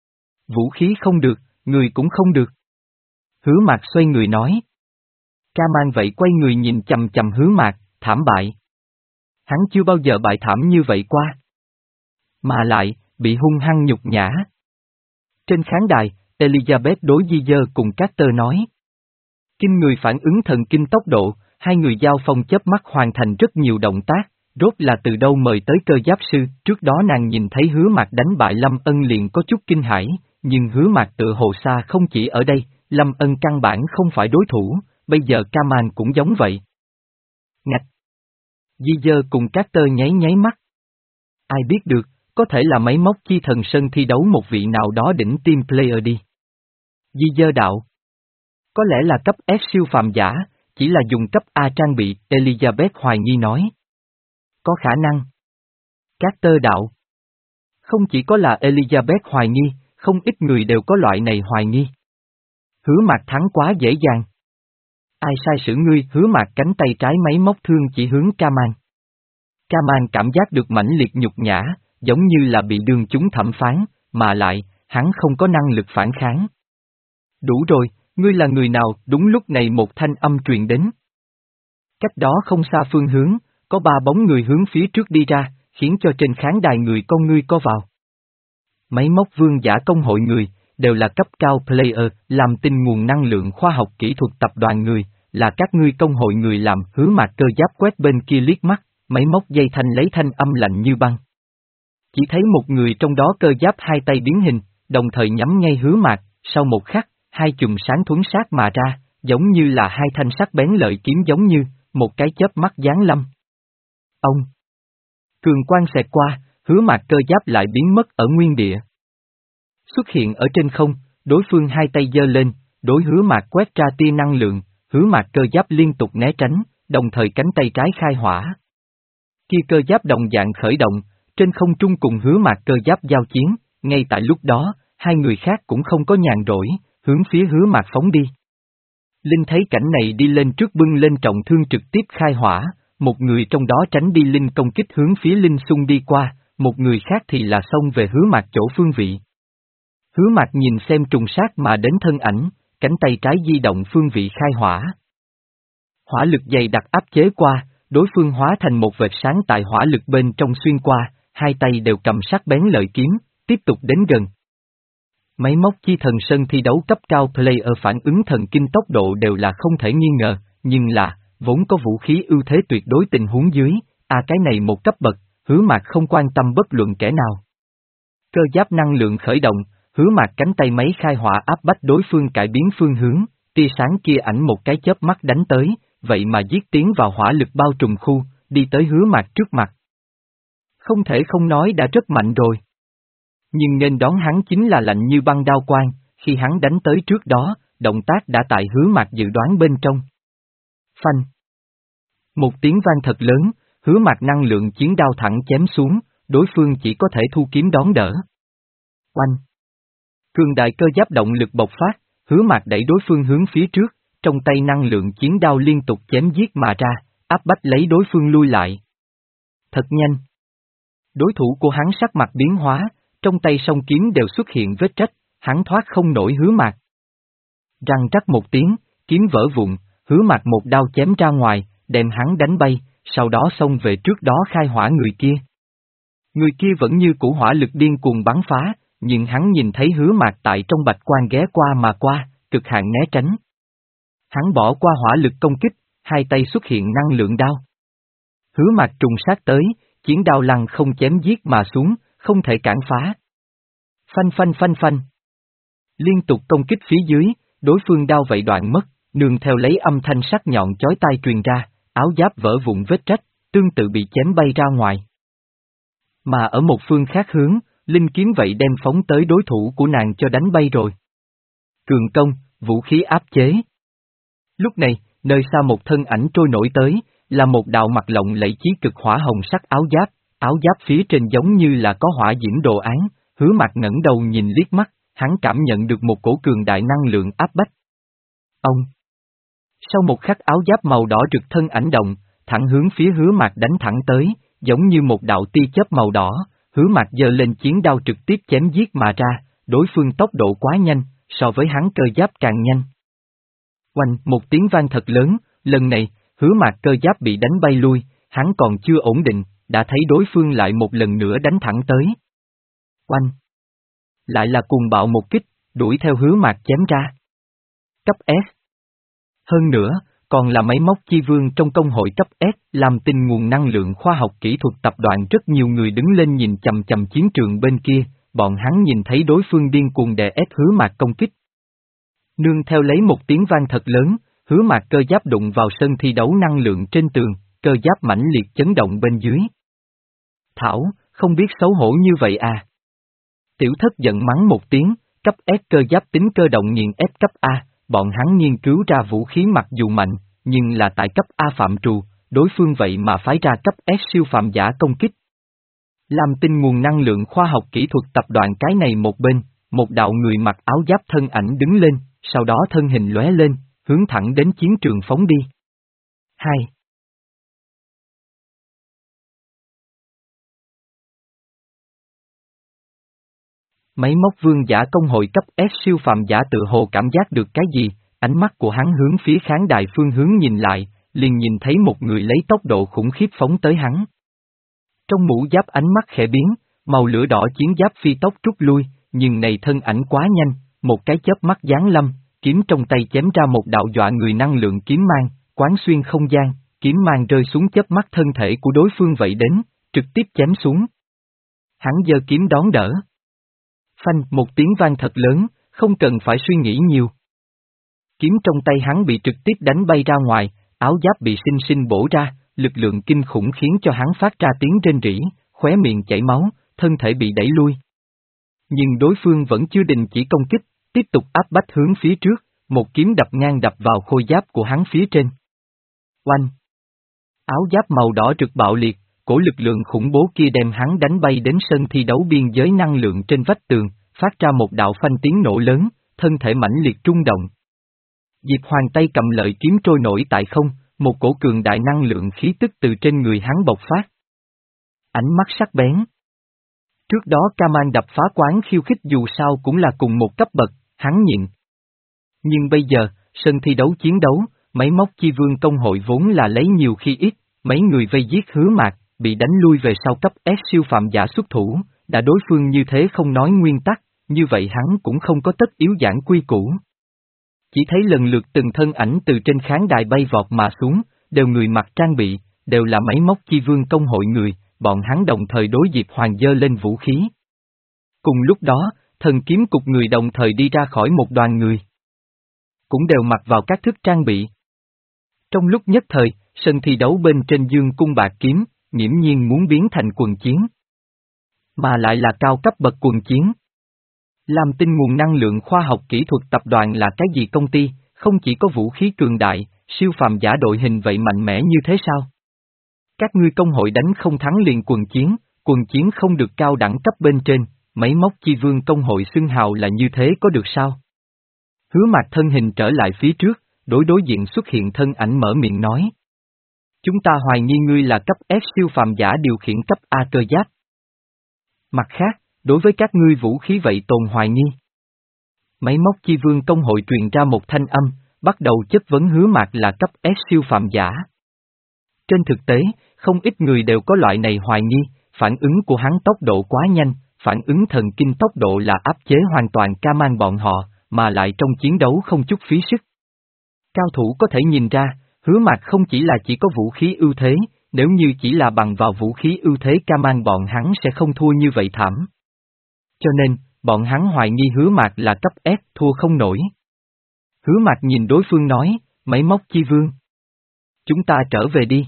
Vũ khí không được, người cũng không được. Hứa Mạc xoay người nói. Ka-man vậy quay người nhìn chầm chầm Hứa Mạc, thảm bại. Hắn chưa bao giờ bại thảm như vậy qua. Mà lại, bị hung hăng nhục nhã. Trên khán đài, Elizabeth đối Di Dơ cùng Carter nói. Kinh người phản ứng thần kinh tốc độ, hai người giao phong chớp mắt hoàn thành rất nhiều động tác, rốt là từ đâu mời tới cơ giáp sư, trước đó nàng nhìn thấy Hứa Mạc đánh bại Lâm Ân liền có chút kinh hãi, nhưng Hứa Mạc tự hồ xa không chỉ ở đây, Lâm Ân căn bản không phải đối thủ, bây giờ Ka-man cũng giống vậy. Ngạch! Di Dơ cùng Carter nháy nháy mắt. Ai biết được, có thể là máy móc chi thần sân thi đấu một vị nào đó đỉnh team player đi. Di Dơ đạo. Có lẽ là cấp S siêu phàm giả, chỉ là dùng cấp A trang bị, Elizabeth hoài nghi nói. Có khả năng. Carter đạo. Không chỉ có là Elizabeth hoài nghi, không ít người đều có loại này hoài nghi. Hứa Mạc thắng quá dễ dàng. Ai sai sử ngươi? Hứa Mạc cánh tay trái máy móc thương chỉ hướng Ka-man. Ka-man cảm giác được mãnh liệt nhục nhã, giống như là bị đương chúng thẩm phán, mà lại, hắn không có năng lực phản kháng. Đủ rồi, ngươi là người nào? Đúng lúc này một thanh âm truyền đến. Cách đó không xa phương hướng, có ba bóng người hướng phía trước đi ra, khiến cho trên khán đài người con ngươi co vào. Máy móc vương giả công hội người, đều là cấp cao player, làm tinh nguồn năng lượng khoa học kỹ thuật tập đoàn người, là các ngươi công hội người làm. Hứa Mạc cơ giáp quét bên kia liếc mắt, máy móc dây thanh lấy thanh âm lạnh như băng. Chỉ thấy một người trong đó cơ giáp hai tay biến hình, đồng thời nhắm ngay Hứa Mạc, sau một khắc, hai chùm sáng thuấn sát mà ra, giống như là hai thanh sắc bén lợi kiếm giống như, một cái chớp mắt giáng lâm. Ông! Cường quang xẹt qua, Hứa Mạc cơ giáp lại biến mất ở nguyên địa. Xuất hiện ở trên không, đối phương hai tay giơ lên, đối Hứa Mạc quét ra tia năng lượng, Hứa Mạc cơ giáp liên tục né tránh, đồng thời cánh tay trái khai hỏa. Kia cơ giáp đồng dạng khởi động, trên không trung cùng Hứa Mạc cơ giáp giao chiến, ngay tại lúc đó, hai người khác cũng không có nhàn rỗi, hướng phía Hứa Mạc phóng đi. Linh thấy cảnh này đi lên trước bưng lên trọng thương trực tiếp khai hỏa, một người trong đó tránh đi Linh công kích hướng phía Linh xung đi qua, một người khác thì là xông về Hứa Mạc chỗ phương vị. Hứa Mạc nhìn xem trùng sát mà đến thân ảnh, cánh tay trái di động phương vị khai hỏa. Hỏa lực dày đặc áp chế qua, đối phương hóa thành một vệt sáng tại hỏa lực bên trong xuyên qua, hai tay đều cầm sắc bén lợi kiếm, tiếp tục đến gần. Máy móc chi thần sân thi đấu cấp cao player phản ứng thần kinh tốc độ đều là không thể nghi ngờ, nhưng là, vốn có vũ khí ưu thế tuyệt đối tình huống dưới, à cái này một cấp bậc, Hứa Mạc không quan tâm bất luận kẻ nào. Cơ giáp năng lượng khởi động, Hứa Mạc cánh tay máy khai hỏa áp bách đối phương cải biến phương hướng, tia sáng kia ảnh một cái chớp mắt đánh tới, vậy mà giết tiến vào hỏa lực bao trùm khu, đi tới Hứa Mạc trước mặt. Không thể không nói đã rất mạnh rồi. Nhưng nên đón hắn chính là lạnh như băng đao quang, khi hắn đánh tới trước đó, động tác đã tại Hứa Mạc dự đoán bên trong. Phanh. Một tiếng vang thật lớn, Hứa Mạc năng lượng chiến đao thẳng chém xuống, đối phương chỉ có thể thu kiếm đón đỡ. Oanh. Cường đại cơ giáp động lực bộc phát, Hứa Mạc đẩy đối phương hướng phía trước, trong tay năng lượng chiến đao liên tục chém giết mà ra, áp bách lấy đối phương lui lại. Thật nhanh. Đối thủ của hắn sắc mặt biến hóa, trong tay song kiếm đều xuất hiện vết rách, hắn thoát không nổi Hứa Mạc. Răng rắc một tiếng, kiếm vỡ vụn, Hứa Mạc một đao chém ra ngoài, đem hắn đánh bay, sau đó xông về trước đó khai hỏa người kia. Người kia vẫn như củ hỏa lực điên cuồng bắn phá, nhưng hắn nhìn thấy Hứa Mạc tại trong bạch quan ghé qua mà qua, cực hạn né tránh. Hắn bỏ qua hỏa lực công kích, hai tay xuất hiện năng lượng đao. Hứa Mạc trùng sát tới, chiến đao lăng không chém giết mà xuống, không thể cản phá. Phanh phanh phanh phanh. Liên tục công kích phía dưới, đối phương đao vậy đoạn mất, nương theo lấy âm thanh sắc nhọn chói tai truyền ra, áo giáp vỡ vụn vết rách, tương tự bị chém bay ra ngoài. Mà ở một phương khác hướng, linh kiếm vậy đem phóng tới đối thủ của nàng cho đánh bay rồi. Cường công, vũ khí áp chế. Lúc này, nơi xa một thân ảnh trôi nổi tới, là một đạo mặt lộng lẫy chí cực hỏa hồng sắc áo giáp, áo giáp phía trên giống như là có hỏa diễm đồ án, Hứa Mạc ngẩng đầu nhìn liếc mắt, hắn cảm nhận được một cổ cường đại năng lượng áp bách. Ông! Sau một khắc áo giáp màu đỏ rực thân ảnh động, thẳng hướng phía Hứa Mạc đánh thẳng tới, giống như một đạo tia chớp màu đỏ, Hứa Mạc giơ lên chiến đao trực tiếp chém giết mà ra, đối phương tốc độ quá nhanh, so với hắn cơ giáp càng nhanh. Oanh, một tiếng vang thật lớn, lần này, Hứa Mạc cơ giáp bị đánh bay lui, hắn còn chưa ổn định, đã thấy đối phương lại một lần nữa đánh thẳng tới. Oanh! Lại là cuồng bạo một kích, đuổi theo Hứa Mạc chém ra. Cấp S. Hơn nữa, còn là máy móc chi vương trong công hội cấp S, làm tinh nguồn năng lượng khoa học kỹ thuật tập đoàn rất nhiều người đứng lên nhìn chầm chầm chiến trường bên kia, bọn hắn nhìn thấy đối phương điên cuồng đè ép Hứa Mạc công kích. Nương theo lấy một tiếng vang thật lớn, Hứa Mạc cơ giáp đụng vào sân thi đấu năng lượng trên tường, cơ giáp mãnh liệt chấn động bên dưới. Thảo, không biết xấu hổ như vậy à? Tiểu thất giận mắng một tiếng, cấp S cơ giáp tính cơ động nghiền ép cấp A, bọn hắn nghiên cứu ra vũ khí mặc dù mạnh, nhưng là tại cấp A phạm trù, đối phương vậy mà phái ra cấp S siêu phạm giả công kích. Làm tinh nguồn năng lượng khoa học kỹ thuật tập đoàn cái này một bên, một đạo người mặc áo giáp thân ảnh đứng lên, sau đó thân hình lóe lên, hướng thẳng đến chiến trường phóng đi. Hai. Máy móc vương giả công hội cấp S siêu phàm giả tự hồ cảm giác được cái gì, ánh mắt của hắn hướng phía khán đài phương hướng nhìn lại, liền nhìn thấy một người lấy tốc độ khủng khiếp phóng tới hắn. Trong mũ giáp ánh mắt khẽ biến, màu lửa đỏ chiến giáp phi tốc rút lui, nhưng này thân ảnh quá nhanh, một cái chớp mắt giáng lâm, kiếm trong tay chém ra một đạo dọa người năng lượng kiếm mang, quán xuyên không gian, kiếm mang rơi xuống chớp mắt thân thể của đối phương vậy đến, trực tiếp chém xuống. Hắn giơ kiếm đón đỡ. Phanh, một tiếng vang thật lớn, không cần phải suy nghĩ nhiều. Kiếm trong tay hắn bị trực tiếp đánh bay ra ngoài, áo giáp bị sinh sinh bổ ra, lực lượng kinh khủng khiến cho hắn phát ra tiếng rên rỉ, khóe miệng chảy máu, thân thể bị đẩy lui. Nhưng đối phương vẫn chưa đình chỉ công kích, tiếp tục áp bách hướng phía trước, một kiếm đập ngang đập vào khôi giáp của hắn phía trên. Oanh! Áo giáp màu đỏ rực bạo liệt, cổ lực lượng khủng bố kia đem hắn đánh bay đến sân thi đấu biên giới năng lượng trên vách tường, phát ra một đạo phanh tiếng nổ lớn, thân thể mãnh liệt rung động. Diệp Hoàng tay cầm lợi kiếm trôi nổi tại không, một cổ cường đại năng lượng khí tức từ trên người hắn bộc phát. Ánh mắt sắc bén. Trước đó Kaman đập phá quán khiêu khích dù sao cũng là cùng một cấp bậc, hắn nhịn. Nhưng bây giờ, sân thi đấu chiến đấu, máy móc chi vương công hội vốn là lấy nhiều khi ít, mấy người vây giết Hứa Mạc, bị đánh lui về sau cấp S siêu phạm giả xuất thủ, đã đối phương như thế không nói nguyên tắc, như vậy hắn cũng không có tất yếu giảng quy củ. Chỉ thấy lần lượt từng thân ảnh từ trên khán đài bay vọt mà xuống, đều người mặc trang bị, đều là máy móc chi vương công hội người, bọn hắn đồng thời đối Diệp Hoàng giơ lên vũ khí. Cùng lúc đó, thần kiếm cục người đồng thời đi ra khỏi một đoàn người. Cũng đều mặc vào các thức trang bị. Trong lúc nhất thời, sân thi đấu bên trên dương cung bạc kiếm, nghiễm nhiên muốn biến thành quần chiến. Mà lại là cao cấp bậc quần chiến. Làm tin nguồn năng lượng khoa học kỹ thuật tập đoàn là cái gì công ty, không chỉ có vũ khí cường đại, siêu phàm giả đội hình vậy mạnh mẽ như thế sao? Các ngươi công hội đánh không thắng liền quần chiến, quần chiến không được cao đẳng cấp bên trên, máy móc chi vương công hội xưng hào là như thế có được sao? Hứa Mạc thân hình trở lại phía trước, đối đối diện xuất hiện thân ảnh mở miệng nói. Chúng ta hoài nghi ngươi là cấp S siêu phàm giả điều khiển cấp A cơ giáp. Mặt khác, đối với các ngươi vũ khí vậy tồn hoài nghi. Máy móc chi vương công hội truyền ra một thanh âm, bắt đầu chất vấn Hứa Mạc là cấp S siêu phàm giả. Trên thực tế, không ít người đều có loại này hoài nghi, phản ứng của hắn tốc độ quá nhanh, phản ứng thần kinh tốc độ là áp chế hoàn toàn Kaman bọn họ, mà lại trong chiến đấu không chút phí sức. Cao thủ có thể nhìn ra, Hứa Mạc không chỉ là chỉ có vũ khí ưu thế, nếu như chỉ là bằng vào vũ khí ưu thế Kaman bọn hắn sẽ không thua như vậy thảm. Cho nên, bọn hắn hoài nghi Hứa Mạc là cấp S thua không nổi. Hứa Mạc nhìn đối phương nói, máy móc chi vương. Chúng ta trở về đi.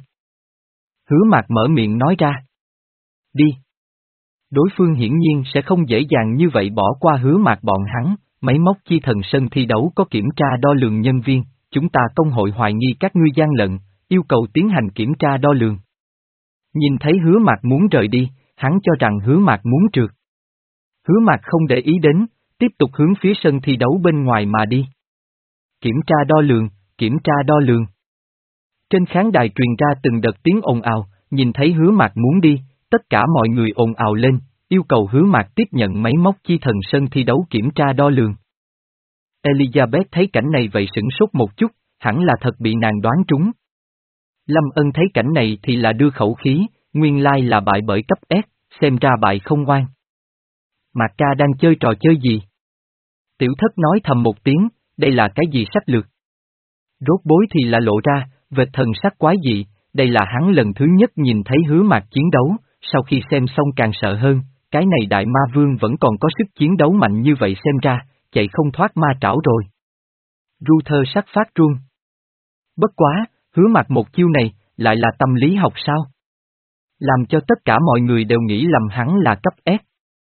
Hứa Mạc mở miệng nói ra. Đi. Đối phương hiển nhiên sẽ không dễ dàng như vậy bỏ qua Hứa Mạc bọn hắn, máy móc chi thần sân thi đấu có kiểm tra đo lường nhân viên, chúng ta công hội hoài nghi các ngươi gian lận, yêu cầu tiến hành kiểm tra đo lường. Nhìn thấy Hứa Mạc muốn rời đi, hắn cho rằng Hứa Mạc muốn trượt. Hứa Mạc không để ý đến, tiếp tục hướng phía sân thi đấu bên ngoài mà đi. Kiểm tra đo lường, kiểm tra đo lường. Trên khán đài truyền ra từng đợt tiếng ồn ào, nhìn thấy Hứa Mạc muốn đi, tất cả mọi người ồn ào lên, yêu cầu Hứa Mạc tiếp nhận máy móc chi thần sân thi đấu kiểm tra đo lường. Elizabeth thấy cảnh này vậy sửng sốt một chút, hẳn là thật bị nàng đoán trúng. Lâm Ân thấy cảnh này thì là đưa khẩu khí, nguyên lai là bại bởi cấp S, xem ra bại không ngoan. Mạc ca đang chơi trò chơi gì? Tiểu thất nói thầm một tiếng, đây là cái gì sách lược? Rốt bối thì là lộ ra, vệt thần sắc quái dị, đây là hắn lần thứ nhất nhìn thấy Hứa Mạc chiến đấu, sau khi xem xong càng sợ hơn, cái này đại ma vương vẫn còn có sức chiến đấu mạnh như vậy xem ra, chạy không thoát ma trảo rồi. Ru thơ sắc phát run. Bất quá, Hứa Mạc một chiêu này, lại là tâm lý học sao? Làm cho tất cả mọi người đều nghĩ lầm hắn là cấp S.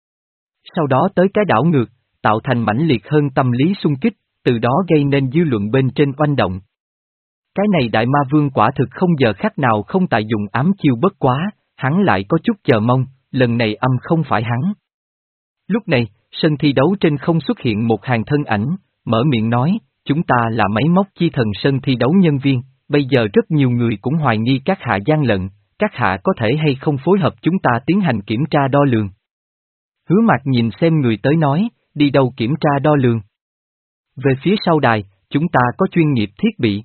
Sau đó tới cái đảo ngược, tạo thành mãnh liệt hơn tâm lý xung kích, từ đó gây nên dư luận bên trên oanh động. Cái này đại ma vương quả thực không giờ khắc nào không tại dùng ám chiêu bất quá, hắn lại có chút chờ mong, lần này âm không phải hắn. Lúc này, sân thi đấu trên không xuất hiện một hàng thân ảnh, mở miệng nói, chúng ta là máy móc chi thần sân thi đấu nhân viên, bây giờ rất nhiều người cũng hoài nghi các hạ gian lận, các hạ có thể hay không phối hợp chúng ta tiến hành kiểm tra đo lường. Hứa Mạc nhìn xem người tới nói, đi đâu kiểm tra đo lường. Về phía sau đài, chúng ta có chuyên nghiệp thiết bị.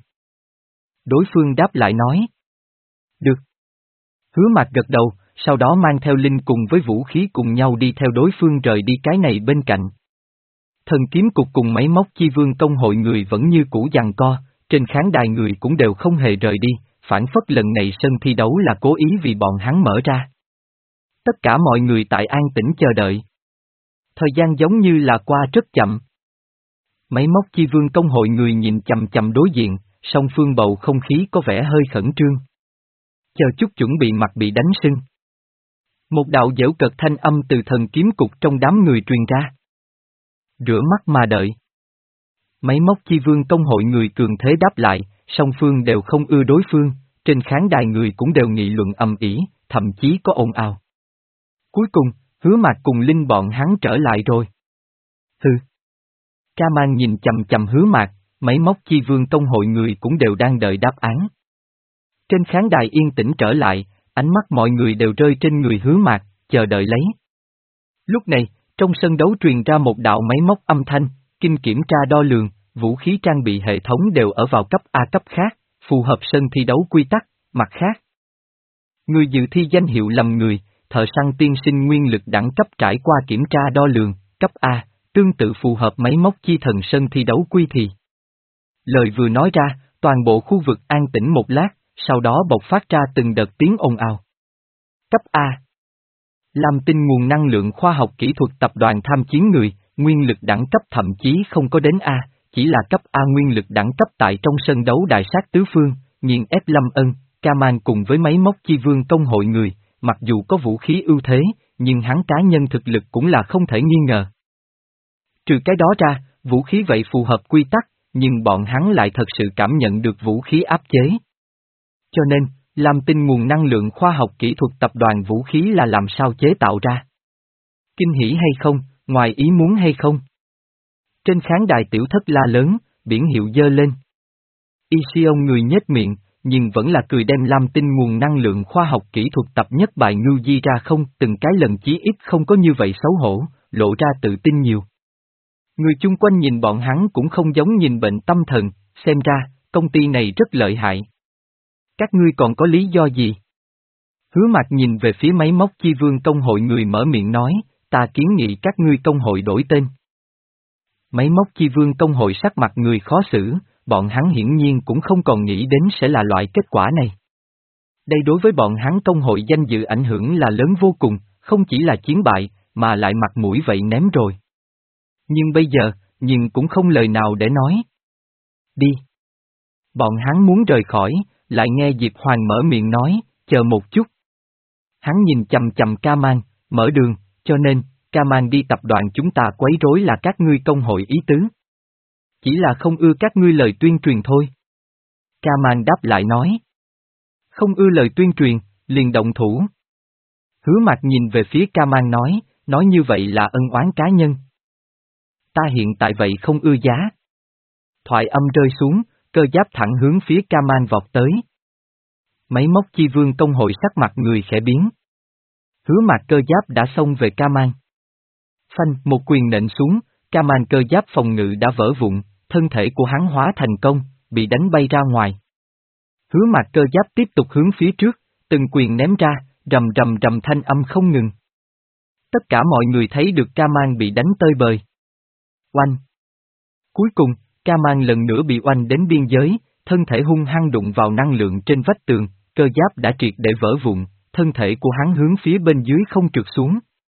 Đối phương đáp lại nói. Được. Hứa Mạc gật đầu, sau đó mang theo Linh cùng với vũ khí cùng nhau đi theo đối phương rời đi cái này bên cạnh. Thần kiếm cục cùng máy móc chi vương công hội người vẫn như cũ giằng co, trên khán đài người cũng đều không hề rời đi, phản phất lần này sân thi đấu là cố ý vì bọn hắn mở ra. Tất cả mọi người tại an tĩnh chờ đợi. Thời gian giống như là qua rất chậm. Máy móc chi vương công hội người nhìn chầm chầm đối diện, song phương bầu không khí có vẻ hơi khẩn trương. Chờ chút chuẩn bị mặt bị đánh sưng. Một đạo dễu cợt thanh âm từ thần kiếm cục trong đám người truyền ra. Rửa mắt mà đợi. Máy móc chi vương công hội người cường thế đáp lại, song phương đều không ưa đối phương, trên khán đài người cũng đều nghị luận ầm ĩ, thậm chí có ồn ào. Cuối cùng, Hứa Mạc cùng Linh bọn hắn trở lại rồi. Hừ. Ca Mang nhìn chầm chầm Hứa Mạc, máy móc chi vương công hội người cũng đều đang đợi đáp án. Trên khán đài yên tĩnh trở lại, ánh mắt mọi người đều rơi trên người Hứa Mạc, chờ đợi lấy. Lúc này, trong sân đấu truyền ra một đạo máy móc âm thanh, kinh kiểm tra đo lường, vũ khí trang bị hệ thống đều ở vào cấp A cấp khác, phù hợp sân thi đấu quy tắc, mặt khác. Người dự thi danh hiệu lầm người, thợ săn tiên sinh nguyên lực đẳng cấp trải qua kiểm tra đo lường, cấp A, tương tự phù hợp máy móc chi thần sân thi đấu quy thì. Lời vừa nói ra, toàn bộ khu vực an tĩnh một lát, sau đó bộc phát ra từng đợt tiếng ồn ào. Cấp A. Lam Tinh nguồn năng lượng khoa học kỹ thuật tập đoàn tham chiến người, nguyên lực đẳng cấp thậm chí không có đến A, chỉ là cấp A nguyên lực đẳng cấp tại trong sân đấu đại sát tứ phương, nghiền ép Lâm Ân, Ca Mang cùng với máy móc chi vương công hội người, mặc dù có vũ khí ưu thế, nhưng hắn cá nhân thực lực cũng là không thể nghi ngờ. Trừ cái đó ra, vũ khí vậy phù hợp quy tắc, nhưng bọn hắn lại thật sự cảm nhận được vũ khí áp chế. Cho nên, Lam Tinh nguồn năng lượng khoa học kỹ thuật tập đoàn vũ khí là làm sao chế tạo ra? Kinh hỉ hay không, ngoài ý muốn hay không? Trên khán đài tiểu thất la lớn, biển hiệu dơ lên. Ision người nhếch miệng, nhưng vẫn là cười đem Lam Tinh nguồn năng lượng khoa học kỹ thuật tập nhất bài ngưu di ra không, từng cái lần chí ít không có như vậy xấu hổ, lộ ra tự tin nhiều. Người chung quanh nhìn bọn hắn cũng không giống nhìn bệnh tâm thần, xem ra, công ty này rất lợi hại. Các ngươi còn có lý do gì? Hứa Mạc nhìn về phía máy móc chi vương công hội người mở miệng nói, ta kiến nghị các ngươi công hội đổi tên. Máy móc chi vương công hội sắc mặt người khó xử, bọn hắn hiển nhiên cũng không còn nghĩ đến sẽ là loại kết quả này. Đây đối với bọn hắn công hội danh dự ảnh hưởng là lớn vô cùng, không chỉ là chiến bại, mà lại mặt mũi vậy ném rồi. Nhưng bây giờ, nhưng cũng không lời nào để nói. Đi. Bọn hắn muốn rời khỏi, lại nghe Diệp Hoàng mở miệng nói, chờ một chút. Hắn nhìn chầm chầm Ca Mang, mở đường, cho nên, Ca Mang đi tập đoàn chúng ta quấy rối là các ngươi công hội ý tứ. Chỉ là không ưa các ngươi lời tuyên truyền thôi. Ca Mang đáp lại nói. Không ưa lời tuyên truyền, liền động thủ. Hứa Mạc nhìn về phía Ca Mang nói, nói như vậy là ân oán cá nhân. Ta hiện tại vậy không ưa giá. Thoại âm rơi xuống, cơ giáp thẳng hướng phía Ca Mang vọt tới. Máy móc chi vương công hội sắc mặt người khẽ biến. Hứa Mạc cơ giáp đã xông về Ca Mang. Phanh, một quyền nện xuống, Ca Mang cơ giáp phòng ngự đã vỡ vụn, thân thể của hắn hóa thành công, bị đánh bay ra ngoài. Hứa Mạc cơ giáp tiếp tục hướng phía trước, từng quyền ném ra, rầm rầm rầm thanh âm không ngừng. Tất cả mọi người thấy được Ca Mang bị đánh tơi bời. Oanh! Cuối cùng, Ca Mang lần nữa bị oanh đến biên giới, thân thể hung hăng đụng vào năng lượng trên vách tường, cơ giáp đã triệt để vỡ vụn, thân thể của hắn hướng phía bên dưới không trượt xuống.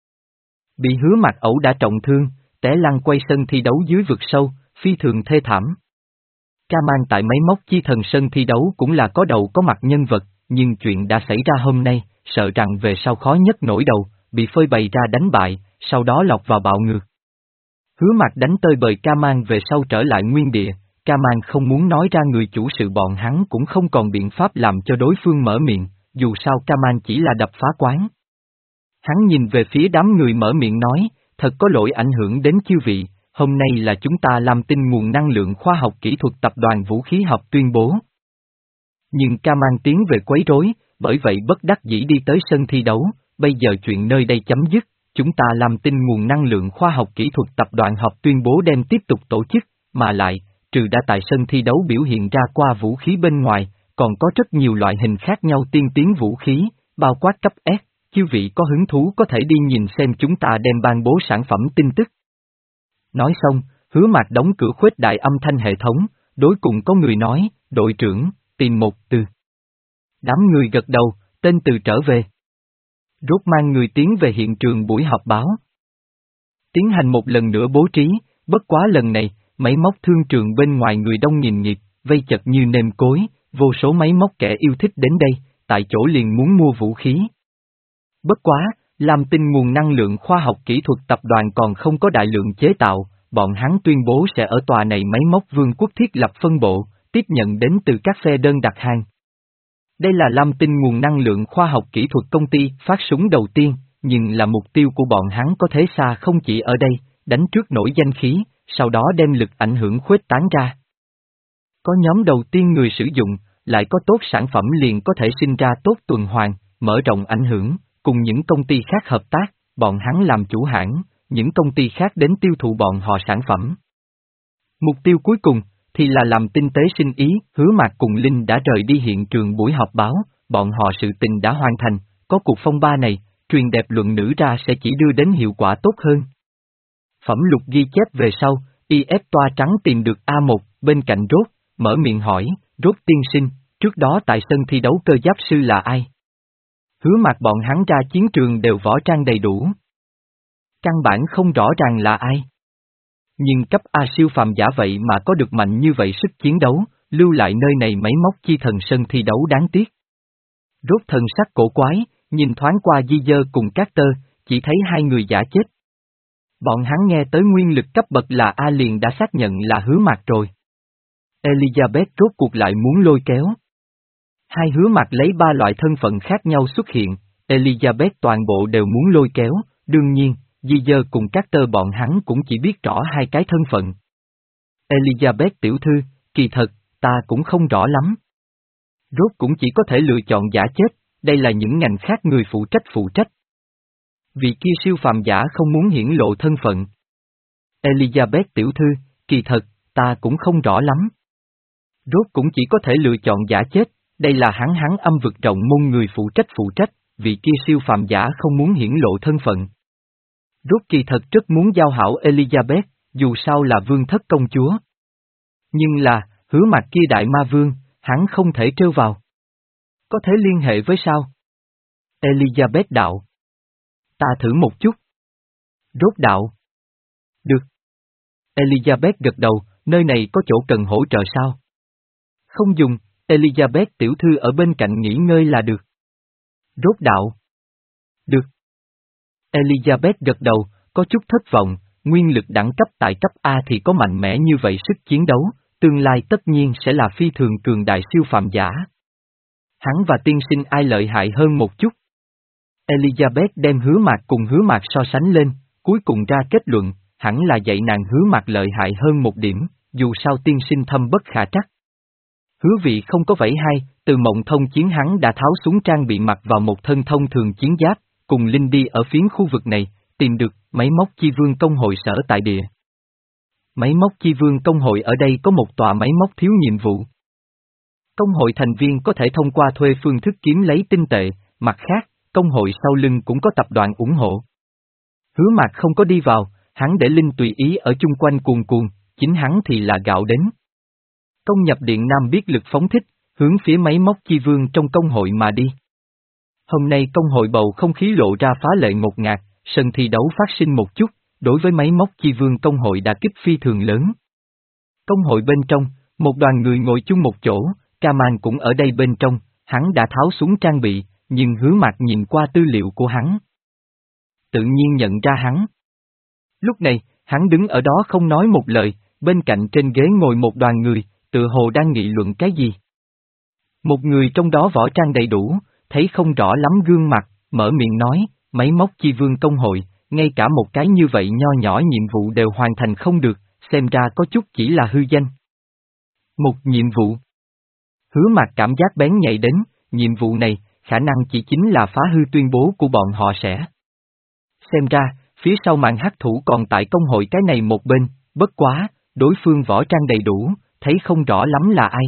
Bị Hứa Mạc ẩu đã trọng thương, té lăn quay sân thi đấu dưới vực sâu, phi thường thê thảm. Ca Mang tại máy móc chi thần sân thi đấu cũng là có đầu có mặt nhân vật, nhưng chuyện đã xảy ra hôm nay, sợ rằng về sau khó nhất nổi đầu, bị phơi bày ra đánh bại, sau đó lọc vào bạo ngược. Hứa Mạc đánh tơi bời Ca Mang về sau trở lại nguyên địa, Ca Mang không muốn nói ra người chủ sự bọn hắn cũng không còn biện pháp làm cho đối phương mở miệng, dù sao Ca Mang chỉ là đập phá quán. Hắn nhìn về phía đám người mở miệng nói, thật có lỗi ảnh hưởng đến chư vị, hôm nay là chúng ta làm tin nguồn năng lượng khoa học kỹ thuật tập đoàn vũ khí họp tuyên bố. Nhưng Ca Mang tiến về quấy rối, bởi vậy bất đắc dĩ đi tới sân thi đấu, bây giờ chuyện nơi đây chấm dứt, chúng ta làm tin nguồn năng lượng khoa học kỹ thuật tập đoàn họp tuyên bố đem tiếp tục tổ chức, mà lại, trừ đã tại sân thi đấu biểu hiện ra qua vũ khí bên ngoài, còn có rất nhiều loại hình khác nhau tiên tiến vũ khí, bao quát cấp S, chư vị có hứng thú có thể đi nhìn xem chúng ta đem ban bố sản phẩm tin tức. Nói xong, Hứa Mạc đóng cửa khuếch đại âm thanh hệ thống, đối cùng có người nói, đội trưởng, tìm một từ. Đám người gật đầu, tên từ trở về. Rốt mang người tiến về hiện trường buổi họp báo. Tiến hành một lần nữa bố trí, bất quá lần này, máy móc thương trường bên ngoài người đông nghìn nghịt, vây chật như nêm cối, vô số máy móc kẻ yêu thích đến đây, tại chỗ liền muốn mua vũ khí. Bất quá, làm tin nguồn năng lượng khoa học kỹ thuật tập đoàn còn không có đại lượng chế tạo, bọn hắn tuyên bố sẽ ở tòa này máy móc vương quốc thiết lập phân bộ, tiếp nhận đến từ các phe đơn đặt hàng. Đây là Lam Tinh nguồn năng lượng khoa học kỹ thuật công ty phát súng đầu tiên, nhưng là mục tiêu của bọn hắn có thể xa không chỉ ở đây, đánh trước nổi danh khí, sau đó đem lực ảnh hưởng khuếch tán ra. Có nhóm đầu tiên người sử dụng, lại có tốt sản phẩm liền có thể sinh ra tốt tuần hoàn, mở rộng ảnh hưởng, cùng những công ty khác hợp tác, bọn hắn làm chủ hãng, những công ty khác đến tiêu thụ bọn họ sản phẩm. Mục tiêu cuối cùng, thì là làm tinh tế sinh ý, Hứa Mạc cùng Linh đã rời đi hiện trường buổi họp báo, bọn họ sự tình đã hoàn thành, có cuộc phong ba này, truyền đẹp luận nữ ra sẽ chỉ đưa đến hiệu quả tốt hơn. Phẩm lục ghi chép về sau, i ép toa trắng tìm được A một, bên cạnh Rốt, mở miệng hỏi, Rốt tiên sinh, trước đó tại sân thi đấu cơ giáp sư là ai? Hứa Mạc bọn hắn ra chiến trường đều võ trang đầy đủ. Căn bản không rõ ràng là ai. Nhưng cấp A siêu phàm giả vậy mà có được mạnh như vậy sức chiến đấu, lưu lại nơi này máy móc chi thần sân thi đấu đáng tiếc. Rốt thần sắc cổ quái, nhìn thoáng qua Di Dơ cùng Carter, chỉ thấy hai người giả chết. Bọn hắn nghe tới nguyên lực cấp bậc là A liền đã xác nhận là Hứa Mạc rồi. Elizabeth rốt cuộc lại muốn lôi kéo. Hai Hứa Mạc lấy ba loại thân phận khác nhau xuất hiện, Elizabeth toàn bộ đều muốn lôi kéo, đương nhiên, Di Dơ cùng Carter bọn hắn cũng chỉ biết rõ hai cái thân phận. Elizabeth tiểu thư, kỳ thật, ta cũng không rõ lắm. Rốt cũng chỉ có thể lựa chọn giả chết, đây là những ngành khác người phụ trách phụ trách. Vị kia siêu phàm giả không muốn hiển lộ thân phận. Elizabeth tiểu thư, kỳ thật, ta cũng không rõ lắm. Rốt cũng chỉ có thể lựa chọn giả chết, đây là hắn hắn âm vực rộng môn người phụ trách phụ trách, vị kia siêu phàm giả không muốn hiển lộ thân phận. Rốt kỳ thật rất muốn giao hảo Elizabeth, dù sao là vương thất công chúa. Nhưng là, Hứa Mạc kia đại ma vương, hắn không thể trêu vào. Có thể liên hệ với sao? Elizabeth đạo. Ta thử một chút. Rốt đạo. Được. Elizabeth gật đầu, nơi này có chỗ cần hỗ trợ sao? Không dùng, Elizabeth tiểu thư ở bên cạnh nghỉ ngơi là được. Rốt đạo. Được. Elizabeth gật đầu, có chút thất vọng, nguyên lực đẳng cấp tại cấp A thì có mạnh mẽ như vậy sức chiến đấu, tương lai tất nhiên sẽ là phi thường cường đại siêu phàm giả. Hắn và tiên sinh ai lợi hại hơn một chút? Elizabeth đem Hứa Mạc cùng Hứa Mạc so sánh lên, cuối cùng ra kết luận, hẳn là dạy nàng Hứa Mạc lợi hại hơn một điểm, dù sao tiên sinh thâm bất khả trắc. Hứa vị không có vẫy hai, từ mộng thông chiến hắn đã tháo súng trang bị mặc vào một thân thông thường chiến giáp, cùng Linh đi ở phiến khu vực này, tìm được máy móc chi vương công hội sở tại địa. Máy móc chi vương công hội ở đây có một tòa máy móc thiếu nhiệm vụ. Công hội thành viên có thể thông qua thuê phương thức kiếm lấy tinh tệ, mặt khác, công hội sau lưng cũng có tập đoàn ủng hộ. Hứa Mạc không có đi vào, hắn để Linh tùy ý ở chung quanh cuồn cuồn, chính hắn thì là gạo đến. Công nhập điện Nam biết lực phóng thích, hướng phía máy móc chi vương trong công hội mà đi. Hôm nay công hội bầu không khí lộ ra phá lệ ngột ngạt, sân thi đấu phát sinh một chút, đối với máy móc chi vương công hội đã kích phi thường lớn. Công hội bên trong, một đoàn người ngồi chung một chỗ, Kaman cũng ở đây bên trong, hắn đã tháo súng trang bị, nhưng Hứa Mạc nhìn qua tư liệu của hắn. Tự nhiên nhận ra hắn. Lúc này, hắn đứng ở đó không nói một lời, bên cạnh trên ghế ngồi một đoàn người, tựa hồ đang nghị luận cái gì. Một người trong đó võ trang đầy đủ, thấy không rõ lắm gương mặt, mở miệng nói, máy móc chi vương công hội, ngay cả một cái như vậy nho nhỏ nhiệm vụ đều hoàn thành không được, xem ra có chút chỉ là hư danh. Một nhiệm vụ. Hứa Mạc cảm giác bén nhạy đến, nhiệm vụ này, khả năng chỉ chính là phá hư tuyên bố của bọn họ sẽ. Xem ra, phía sau màn hắc thủ còn tại công hội cái này một bên, bất quá, đối phương võ trang đầy đủ, thấy không rõ lắm là ai.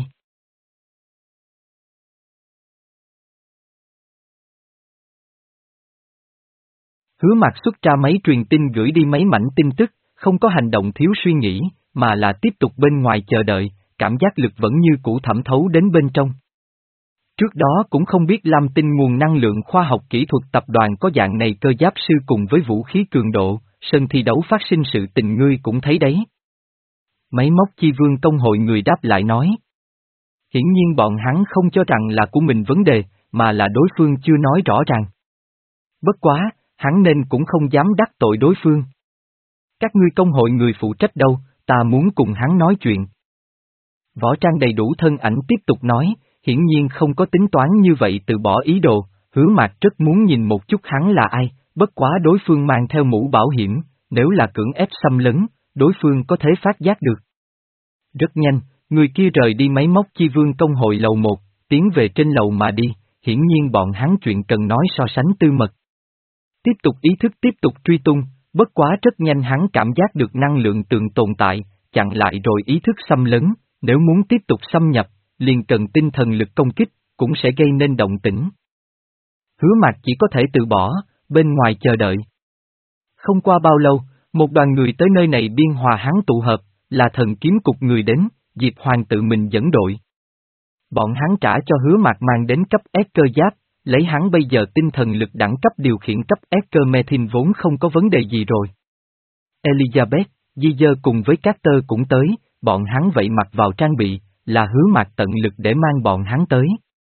Hứa Mạc xuất ra máy truyền tin gửi đi mấy mảnh tin tức, không có hành động thiếu suy nghĩ, mà là tiếp tục bên ngoài chờ đợi, cảm giác lực vẫn như cũ thẩm thấu đến bên trong. Trước đó cũng không biết Lam Tinh nguồn năng lượng khoa học kỹ thuật tập đoàn có dạng này cơ giáp sư cùng với vũ khí cường độ, sân thi đấu phát sinh sự tình ngươi cũng thấy đấy. Máy móc chi vương công hội người đáp lại nói. Hiển nhiên bọn hắn không cho rằng là của mình vấn đề, mà là đối phương chưa nói rõ ràng. Bất quá, hắn nên cũng không dám đắc tội đối phương. Các ngươi công hội người phụ trách đâu, ta muốn cùng hắn nói chuyện. Võ trang đầy đủ thân ảnh tiếp tục nói, hiển nhiên không có tính toán như vậy từ bỏ ý đồ, Hứa Mạc rất muốn nhìn một chút hắn là ai, bất quá đối phương mang theo mũ bảo hiểm, nếu là cưỡng ép xâm lấn, đối phương có thể phát giác được. Rất nhanh, người kia rời đi máy móc chi vương công hội lầu một, tiến về trên lầu mà đi, hiển nhiên bọn hắn chuyện cần nói so sánh tư mật. Tiếp tục ý thức tiếp tục truy tung, bất quá rất nhanh hắn cảm giác được năng lượng tượng tồn tại, chặn lại rồi ý thức xâm lấn, nếu muốn tiếp tục xâm nhập, liền cần tinh thần lực công kích, cũng sẽ gây nên động tĩnh. Hứa Mạc chỉ có thể từ bỏ, bên ngoài chờ đợi. Không qua bao lâu, một đoàn người tới nơi này biên hòa hắn tụ hợp, là thần kiếm cục người đến, Diệp Hoàng tự mình dẫn đội. Bọn hắn trả cho Hứa Mạc mang đến cấp S cơ giáp, lấy hắn bây giờ tinh thần lực đẳng cấp điều khiển cấp S cơ Methin vốn không có vấn đề gì rồi. Elizabeth, Di Dơ cùng với Carter cũng tới, bọn hắn vậy mặc vào trang bị, là Hứa Mạc tận lực để mang bọn hắn tới.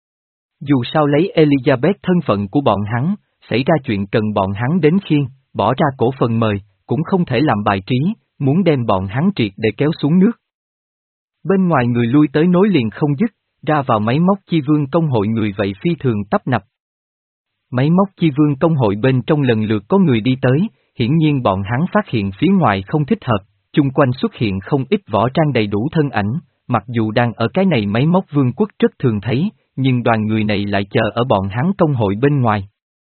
Dù sao lấy Elizabeth thân phận của bọn hắn, xảy ra chuyện cần bọn hắn đến khiêng, bỏ ra cổ phần mời, cũng không thể làm bài trí, muốn đem bọn hắn triệt để kéo xuống nước. Bên ngoài người lui tới nối liền không dứt, ra vào máy móc chi vương công hội người vậy phi thường tấp nập. Máy móc chi vương công hội bên trong lần lượt có người đi tới, hiển nhiên bọn hắn phát hiện phía ngoài không thích hợp, chung quanh xuất hiện không ít võ trang đầy đủ thân ảnh, mặc dù đang ở cái này máy móc vương quốc rất thường thấy, nhưng đoàn người này lại chờ ở bọn hắn công hội bên ngoài.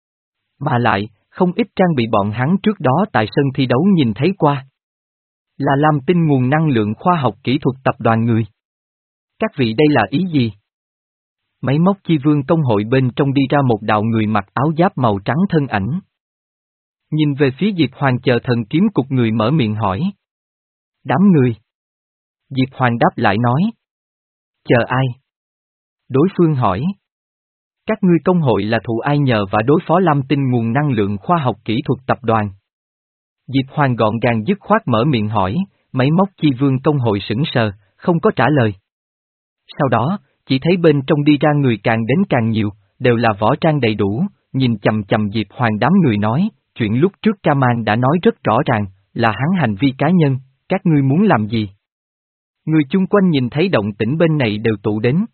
Mà lại, không ít trang bị bọn hắn trước đó tại sân thi đấu nhìn thấy qua. Là Lam Tinh nguồn năng lượng khoa học kỹ thuật tập đoàn người. Các vị đây là ý gì? Máy móc chi vương công hội bên trong đi ra một đạo người mặc áo giáp màu trắng thân ảnh. Nhìn về phía Diệp Hoàng chờ thần kiếm cục người mở miệng hỏi. Đám người. Diệp Hoàng đáp lại nói. Chờ ai? Đối phương hỏi. Các ngươi công hội là thụ ai nhờ và đối phó Lam Tinh nguồn năng lượng khoa học kỹ thuật tập đoàn? Diệp Hoàng gọn gàng dứt khoát mở miệng hỏi, máy móc chi vương công hội sững sờ, không có trả lời. Sau đó, chỉ thấy bên trong đi ra người càng đến càng nhiều, đều là võ trang đầy đủ, nhìn chầm chầm Diệp Hoàng đám người nói, chuyện lúc trước Kaman đã nói rất rõ ràng, là hắn hành vi cá nhân, các ngươi muốn làm gì? Người chung quanh nhìn thấy động tĩnh bên này đều tụ đến.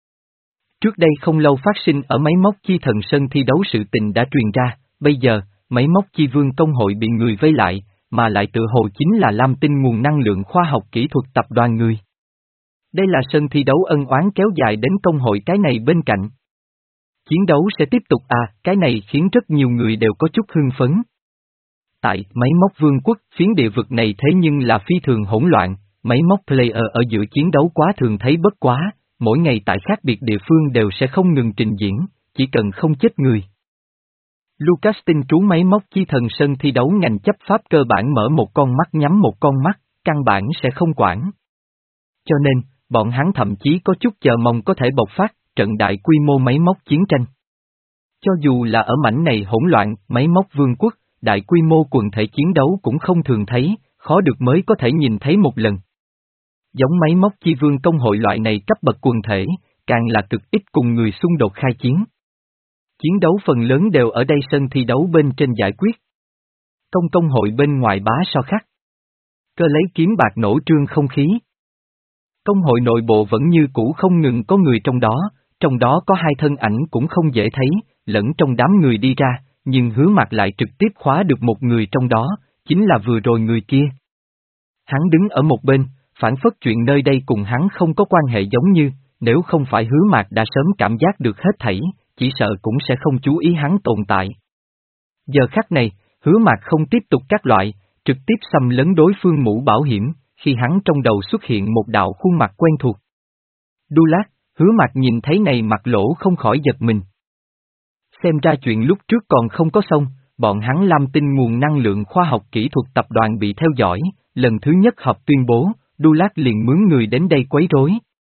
Trước đây không lâu phát sinh ở máy móc chi thần sân thi đấu sự tình đã truyền ra, bây giờ, máy móc chi vương công hội bị người vây lại, mà lại tự hồ chính là Lam Tinh nguồn năng lượng khoa học kỹ thuật tập đoàn người. Đây là sân thi đấu ân oán kéo dài đến công hội cái này bên cạnh. Chiến đấu sẽ tiếp tục à, cái này khiến rất nhiều người đều có chút hưng phấn. Tại máy móc vương quốc, phiến địa vực này thế nhưng là phi thường hỗn loạn, máy móc player ở giữa chiến đấu quá thường thấy bất quá, mỗi ngày tại khác biệt địa phương đều sẽ không ngừng trình diễn, chỉ cần không chết người. Lucas tin trú máy móc chi thần sân thi đấu ngành chấp pháp cơ bản mở một con mắt nhắm một con mắt, căn bản sẽ không quản. Cho nên, bọn hắn thậm chí có chút chờ mong có thể bộc phát trận đại quy mô máy móc chiến tranh. Cho dù là ở mảnh này hỗn loạn, máy móc vương quốc, đại quy mô quần thể chiến đấu cũng không thường thấy, khó được mới có thể nhìn thấy một lần. Giống máy móc chi vương công hội loại này cấp bậc quần thể, càng là cực ít cùng người xung đột khai chiến. Chiến đấu phần lớn đều ở đây sân thi đấu bên trên giải quyết. Công công hội bên ngoài bá so khắc. Cơ lấy kiếm bạc nổ trương không khí. Công hội nội bộ vẫn như cũ không ngừng có người trong đó, trong đó có hai thân ảnh cũng không dễ thấy, lẫn trong đám người đi ra, nhưng Hứa Mạc lại trực tiếp khóa được một người trong đó, chính là vừa rồi người kia. Hắn đứng ở một bên, phản phất chuyện nơi đây cùng hắn không có quan hệ giống như, nếu không phải Hứa Mạc đã sớm cảm giác được hết thảy, chỉ sợ cũng sẽ không chú ý hắn tồn tại. Giờ khắc này, Hứa Mạc không tiếp tục các loại, trực tiếp xâm lấn đối phương mũ bảo hiểm, khi hắn trong đầu xuất hiện một đạo khuôn mặt quen thuộc. Đu lát, Hứa Mạc nhìn thấy này mặt lỗ không khỏi giật mình. Xem ra chuyện lúc trước còn không có xong, bọn hắn Lam Tinh nguồn năng lượng khoa học kỹ thuật tập đoàn bị theo dõi, lần thứ nhất họp tuyên bố, Đu Lát liền mướn người đến đây quấy rối.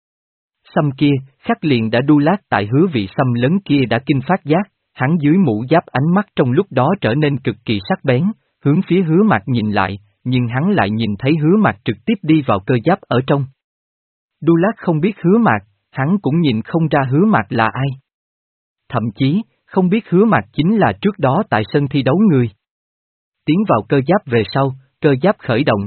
Xăm kia, khắc liền đã Đu Lát tại Hứa vị xăm lấn kia đã kinh phát giác, hắn dưới mũ giáp ánh mắt trong lúc đó trở nên cực kỳ sắc bén, hướng phía Hứa Mạc nhìn lại, nhưng hắn lại nhìn thấy Hứa Mạc trực tiếp đi vào cơ giáp ở trong. Đu Lát không biết Hứa Mạc, hắn cũng nhìn không ra Hứa Mạc là ai. Thậm chí, không biết Hứa Mạc chính là trước đó tại sân thi đấu người. Tiến vào cơ giáp về sau, cơ giáp khởi động.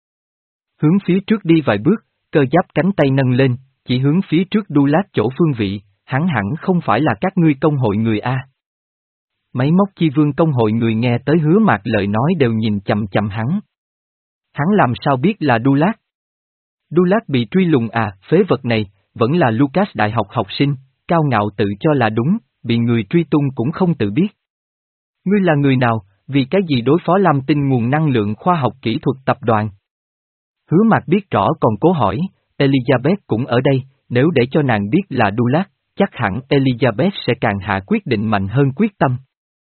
Hướng phía trước đi vài bước, cơ giáp cánh tay nâng lên, chỉ hướng phía trước Đu Lát chỗ phương vị, hắn hẳn không phải là các ngươi công hội người A. Máy móc chi vương công hội người nghe tới Hứa Mạc lời nói đều nhìn chằm chằm hắn. Hắn làm sao biết là Đu Lát? Đu Lát bị truy lùng à, phế vật này, vẫn là Lucas đại học học sinh, cao ngạo tự cho là đúng, bị người truy tung cũng không tự biết. Ngươi là người nào, vì cái gì đối phó Lam Tinh nguồn năng lượng khoa học kỹ thuật tập đoàn? Hứa Mạc biết rõ còn cố hỏi, Elizabeth cũng ở đây, nếu để cho nàng biết là Đu Lát, chắc hẳn Elizabeth sẽ càng hạ quyết định mạnh hơn quyết tâm.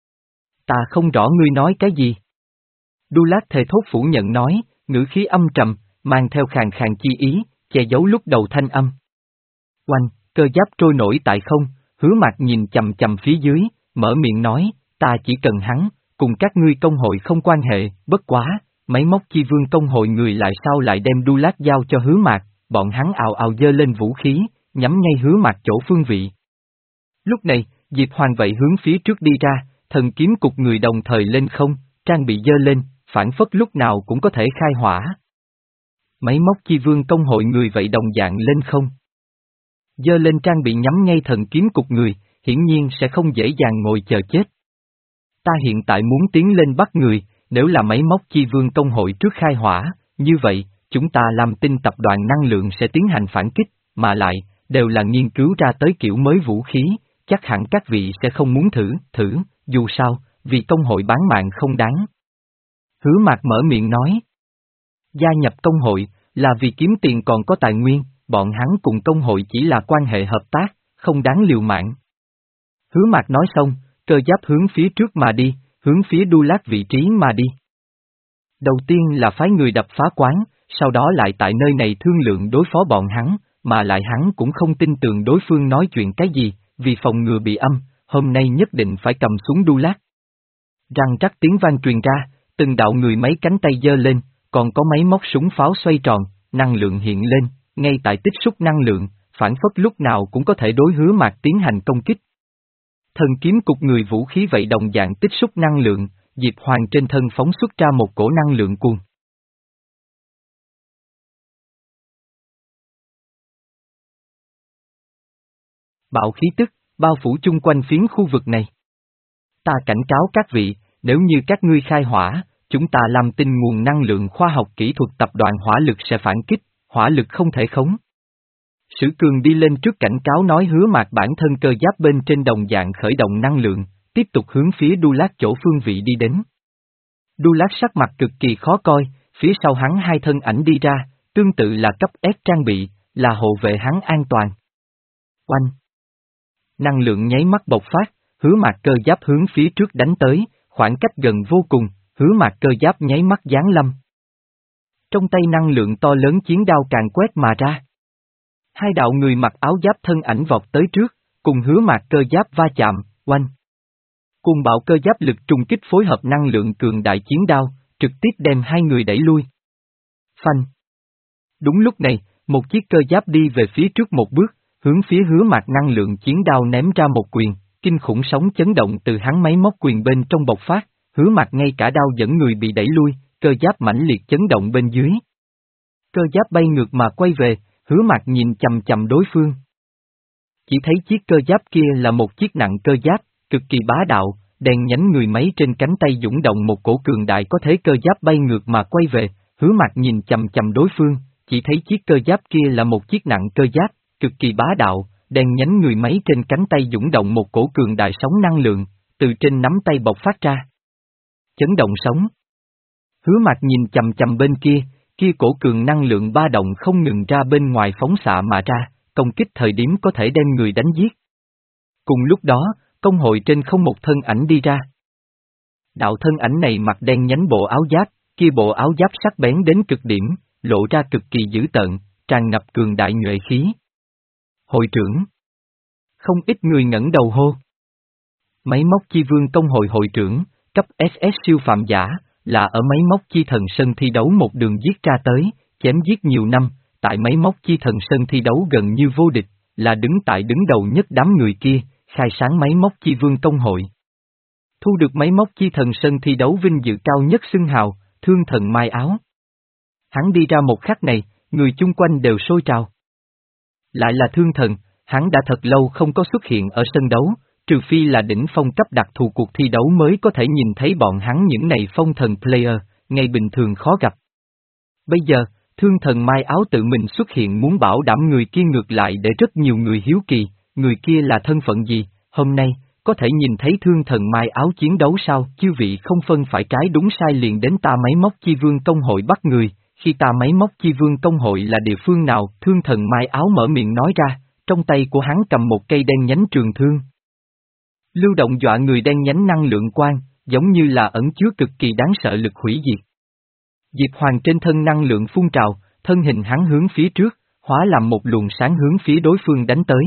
Ta không rõ ngươi nói cái gì. Đu Lát thề thốt phủ nhận nói, ngữ khí âm trầm, mang theo khàn khàn chi ý, che giấu lúc đầu thanh âm. Oanh, cơ giáp trôi nổi tại không, Hứa Mạc nhìn chầm chầm phía dưới, mở miệng nói, ta chỉ cần hắn, cùng các ngươi công hội không quan hệ, bất quá, máy móc chi vương công hội người lại sao lại đem Đu Lát giao cho Hứa Mạc, bọn hắn ào ào giơ lên vũ khí, nhắm ngay Hứa Mạc chỗ phương vị. Lúc này, Diệp Hoàng vậy hướng phía trước đi ra, thần kiếm cục người đồng thời lên không, trang bị giơ lên, phản phất lúc nào cũng có thể khai hỏa. Máy móc chi vương công hội người vậy đồng dạng lên không. Giơ lên trang bị nhắm ngay thần kiếm cục người, hiển nhiên sẽ không dễ dàng ngồi chờ chết. Ta hiện tại muốn tiến lên bắt người, nếu là máy móc chi vương công hội trước khai hỏa, như vậy, chúng ta làm tin tập đoàn năng lượng sẽ tiến hành phản kích, mà lại, đều là nghiên cứu ra tới kiểu mới vũ khí, chắc hẳn các vị sẽ không muốn thử, thử, dù sao, vì công hội bán mạng không đáng. Hứa Mạc mở miệng nói. Gia nhập công hội, là vì kiếm tiền còn có tài nguyên, bọn hắn cùng công hội chỉ là quan hệ hợp tác, không đáng liều mạng. Hứa Mạc nói xong, cơ giáp hướng phía trước mà đi, hướng phía Đu Lát vị trí mà đi. Đầu tiên là phái người đập phá quán, sau đó lại tại nơi này thương lượng đối phó bọn hắn, mà lại hắn cũng không tin tưởng đối phương nói chuyện cái gì, vì phòng ngừa bị âm, hôm nay nhất định phải cầm súng Đu Lát. Răng rắc tiếng vang truyền ra, từng đạo người mấy cánh tay giơ lên, còn có máy móc súng pháo xoay tròn, năng lượng hiện lên, ngay tại tích xúc năng lượng, phản phất lúc nào cũng có thể đối Hứa Mạc tiến hành công kích. Thần kiếm cục người vũ khí vậy đồng dạng tích xúc năng lượng, Diệp Hoàng trên thân phóng xuất ra một cổ năng lượng cuồng. Bạo khí tức, bao phủ chung quanh phiến khu vực này. Ta cảnh cáo các vị, nếu như các ngươi khai hỏa, chúng ta làm tin nguồn năng lượng khoa học kỹ thuật tập đoàn hỏa lực sẽ phản kích, hỏa lực không thể khống. Sử Cường đi lên trước cảnh cáo nói Hứa Mạc bản thân cơ giáp bên trên đồng dạng khởi động năng lượng, tiếp tục hướng phía Đu Lát chỗ phương vị đi đến. Đu Lát sắc mặt cực kỳ khó coi, phía sau hắn hai thân ảnh đi ra, tương tự là cấp S trang bị, là hộ vệ hắn an toàn. Oanh! Năng lượng nháy mắt bộc phát, Hứa Mạc cơ giáp hướng phía trước đánh tới, khoảng cách gần vô cùng, Hứa Mạc cơ giáp nháy mắt giáng lâm. Trong tay năng lượng to lớn chiến đao càng quét mà ra. Hai đạo người mặc áo giáp thân ảnh vọt tới trước, cùng Hứa Mạc cơ giáp va chạm, oanh. Cùng bạo cơ giáp lực trùng kích phối hợp năng lượng cường đại chiến đao, trực tiếp đem hai người đẩy lui. Phanh. Đúng lúc này, một chiếc cơ giáp đi về phía trước một bước, hướng phía Hứa Mạc năng lượng chiến đao ném ra một quyền, kinh khủng sóng chấn động từ hắn máy móc quyền bên trong bộc phát, Hứa Mạc ngay cả đao dẫn người bị đẩy lui, cơ giáp mãnh liệt chấn động bên dưới. Cơ giáp bay ngược mà quay về, Hứa Mạc nhìn chầm chầm đối phương. Chỉ thấy chiếc cơ giáp kia là một chiếc nặng cơ giáp, cực kỳ bá đạo, đèn nhánh người máy trên cánh tay dũng động một cổ cường đại có thế cơ giáp bay ngược mà quay về, Hứa Mạc nhìn chầm chầm đối phương, chỉ thấy chiếc cơ giáp kia là một chiếc nặng cơ giáp, cực kỳ bá đạo, đèn nhánh người máy trên cánh tay dũng động một cổ cường đại sóng năng lượng, từ trên nắm tay bộc phát ra. Chấn động sóng. Hứa Mạc nhìn chầm chầm bên kia, kia cổ cường năng lượng ba động không ngừng ra bên ngoài phóng xạ mà ra, công kích thời điểm có thể đem người đánh giết. Cùng lúc đó, công hội trên không một thân ảnh đi ra. Đạo thân ảnh này mặc đen nhánh bộ áo giáp, kia bộ áo giáp sắc bén đến cực điểm, lộ ra cực kỳ dữ tợn, tràn ngập cường đại nhuệ khí. Hội trưởng. Không ít người ngẩng đầu hô. Máy móc chi vương công hội hội trưởng, cấp ét ét siêu phạm giả, là ở máy móc chi thần sân thi đấu một đường giết ra tới, chém giết nhiều năm, tại máy móc chi thần sân thi đấu gần như vô địch, là đứng tại đứng đầu nhất đám người kia, khai sáng máy móc chi vương công hội. Thu được máy móc chi thần sân thi đấu vinh dự cao nhất xưng hào, thương thần mai áo. Hắn đi ra một khắc này, người chung quanh đều sôi trào. Lại là thương thần, hắn đã thật lâu không có xuất hiện ở sân đấu, trừ phi là đỉnh phong cấp đặc thù cuộc thi đấu mới có thể nhìn thấy bọn hắn những này phong thần player, ngày bình thường khó gặp. Bây giờ, Thương Thần Mai Áo tự mình xuất hiện muốn bảo đảm người kia ngược lại để rất nhiều người hiếu kỳ, người kia là thân phận gì, hôm nay, có thể nhìn thấy Thương Thần Mai Áo chiến đấu sao, chư vị không phân phải trái đúng sai liền đến ta Máy Móc Chi Vương Công hội bắt người, khi ta Máy Móc Chi Vương Công hội là địa phương nào, Thương Thần Mai Áo mở miệng nói ra, trong tay của hắn cầm một cây đen nhánh trường thương. Lưu động dọa người đen nhánh năng lượng quang, giống như là ẩn chứa cực kỳ đáng sợ lực hủy diệt. Diệp Hoàng trên thân năng lượng phun trào, thân hình hắn hướng phía trước, hóa làm một luồng sáng hướng phía đối phương đánh tới.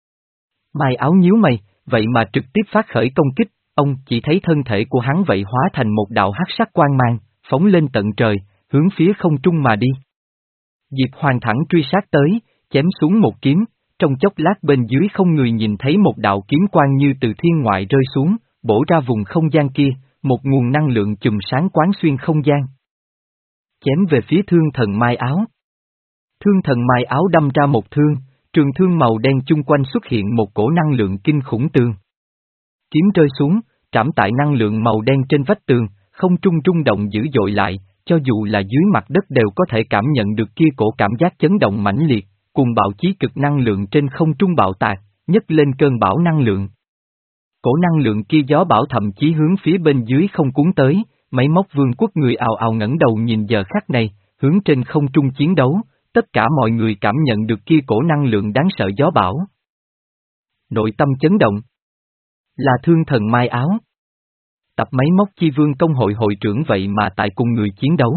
Mai Áo nhíu mày, vậy mà trực tiếp phát khởi công kích, ông chỉ thấy thân thể của hắn vậy hóa thành một đạo hắc sắc quang mang, phóng lên tận trời, hướng phía không trung mà đi. Diệp Hoàng thẳng truy sát tới, chém xuống một kiếm, trong chốc lát bên dưới không người nhìn thấy một đạo kiếm quang như từ thiên ngoại rơi xuống, bổ ra vùng không gian kia, một nguồn năng lượng chùm sáng quán xuyên không gian. Chém về phía Thương Thần Mai Áo. Thương Thần Mai Áo đâm ra một thương, trường thương màu đen chung quanh xuất hiện một cổ năng lượng kinh khủng tường. Kiếm rơi xuống, trảm tại năng lượng màu đen trên vách tường, không trung rung động dữ dội lại, cho dù là dưới mặt đất đều có thể cảm nhận được kia cổ cảm giác chấn động mãnh liệt, cùng bạo chí cực năng lượng trên không trung bạo tạc, nhấc lên cơn bão năng lượng. Cổ năng lượng kia gió bão thậm chí hướng phía bên dưới không cuốn tới, Máy Móc Vương quốc người ào ào ngẩng đầu nhìn giờ khắc này, hướng trên không trung chiến đấu, tất cả mọi người cảm nhận được kia cổ năng lượng đáng sợ gió bão. Nội tâm chấn động. Là Thương Thần Mai Áo. Tập Máy Móc Chi Vương Công hội hội trưởng vậy mà tại cùng người chiến đấu.